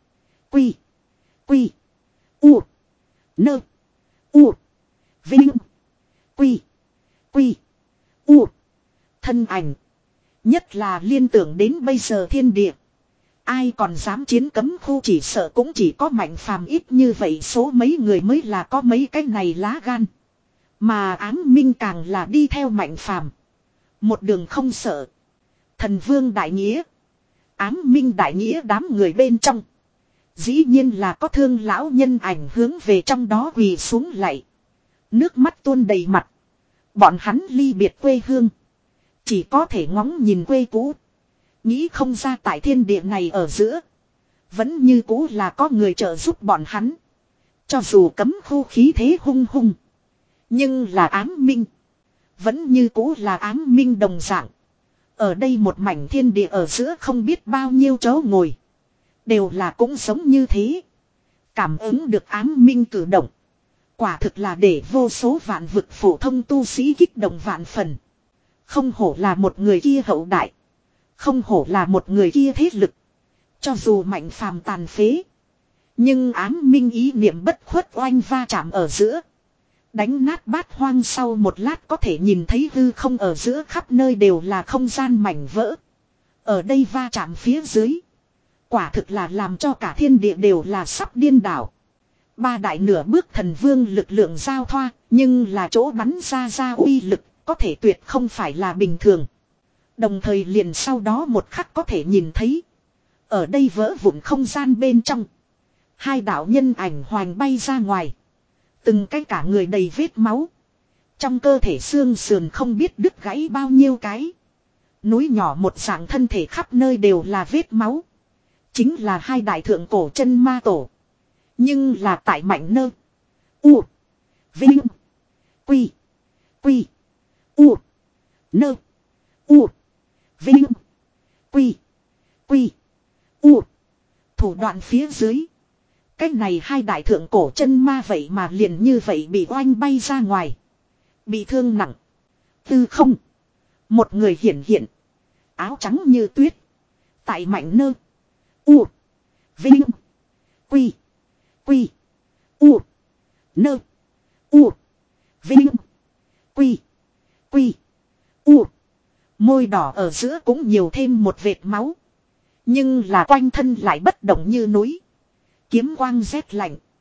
Quy. Quy. U. Nơ. U. Vinh. Quy. Quy. U. Thân ảnh. Nhất là liên tưởng đến bây giờ thiên địa. Ai còn dám chiến cấm khu chỉ sợ cũng chỉ có mạnh phàm ít như vậy số mấy người mới là có mấy cái này lá gan. Mà ám minh càng là đi theo mạnh phàm. Một đường không sợ. Thần vương đại nghĩa. Ám minh đại nghĩa đám người bên trong. Dĩ nhiên là có thương lão nhân ảnh hướng về trong đó quỳ xuống lạy. Nước mắt tuôn đầy mặt. Bọn hắn ly biệt quê hương. Chỉ có thể ngóng nhìn quê cũ. Nghĩ không ra tại thiên địa này ở giữa. Vẫn như cũ là có người trợ giúp bọn hắn. Cho dù cấm khu khí thế hung hung. Nhưng là ám minh. Vẫn như cũ là ám minh đồng dạng. Ở đây một mảnh thiên địa ở giữa không biết bao nhiêu chỗ ngồi. Đều là cũng giống như thế. Cảm ứng được ám minh cử động. Quả thực là để vô số vạn vực phổ thông tu sĩ kích động vạn phần. Không hổ là một người kia hậu đại. Không hổ là một người kia thế lực. Cho dù mạnh phàm tàn phế. Nhưng ám minh ý niệm bất khuất oanh va chạm ở giữa. Đánh nát bát hoang sau một lát có thể nhìn thấy hư không ở giữa khắp nơi đều là không gian mảnh vỡ. Ở đây va chạm phía dưới. Quả thực là làm cho cả thiên địa đều là sắp điên đảo. Ba đại nửa bước thần vương lực lượng giao thoa, nhưng là chỗ bắn ra ra uy lực, có thể tuyệt không phải là bình thường. Đồng thời liền sau đó một khắc có thể nhìn thấy. Ở đây vỡ vụn không gian bên trong. Hai đạo nhân ảnh hoành bay ra ngoài. Từng cái cả người đầy vết máu. Trong cơ thể xương sườn không biết đứt gãy bao nhiêu cái. Núi nhỏ một dạng thân thể khắp nơi đều là vết máu. Chính là hai đại thượng cổ chân ma tổ. Nhưng là tại mạnh nơ. U. Vinh. Quy. Quy. U. Nơ. U. Vinh. Quy. Quy. U. Thủ đoạn phía dưới. Cái này hai đại thượng cổ chân ma vậy mà liền như vậy bị oanh bay ra ngoài. Bị thương nặng. Tư không. Một người hiển hiện. Áo trắng như tuyết. Tại mạnh nơ. U. Vinh. Quy. Quy. U. Nơ. U. Vinh. Quy. Quy. U. Môi đỏ ở giữa cũng nhiều thêm một vệt máu. Nhưng là quanh thân lại bất động như núi. Kiếm quang rét lạnh.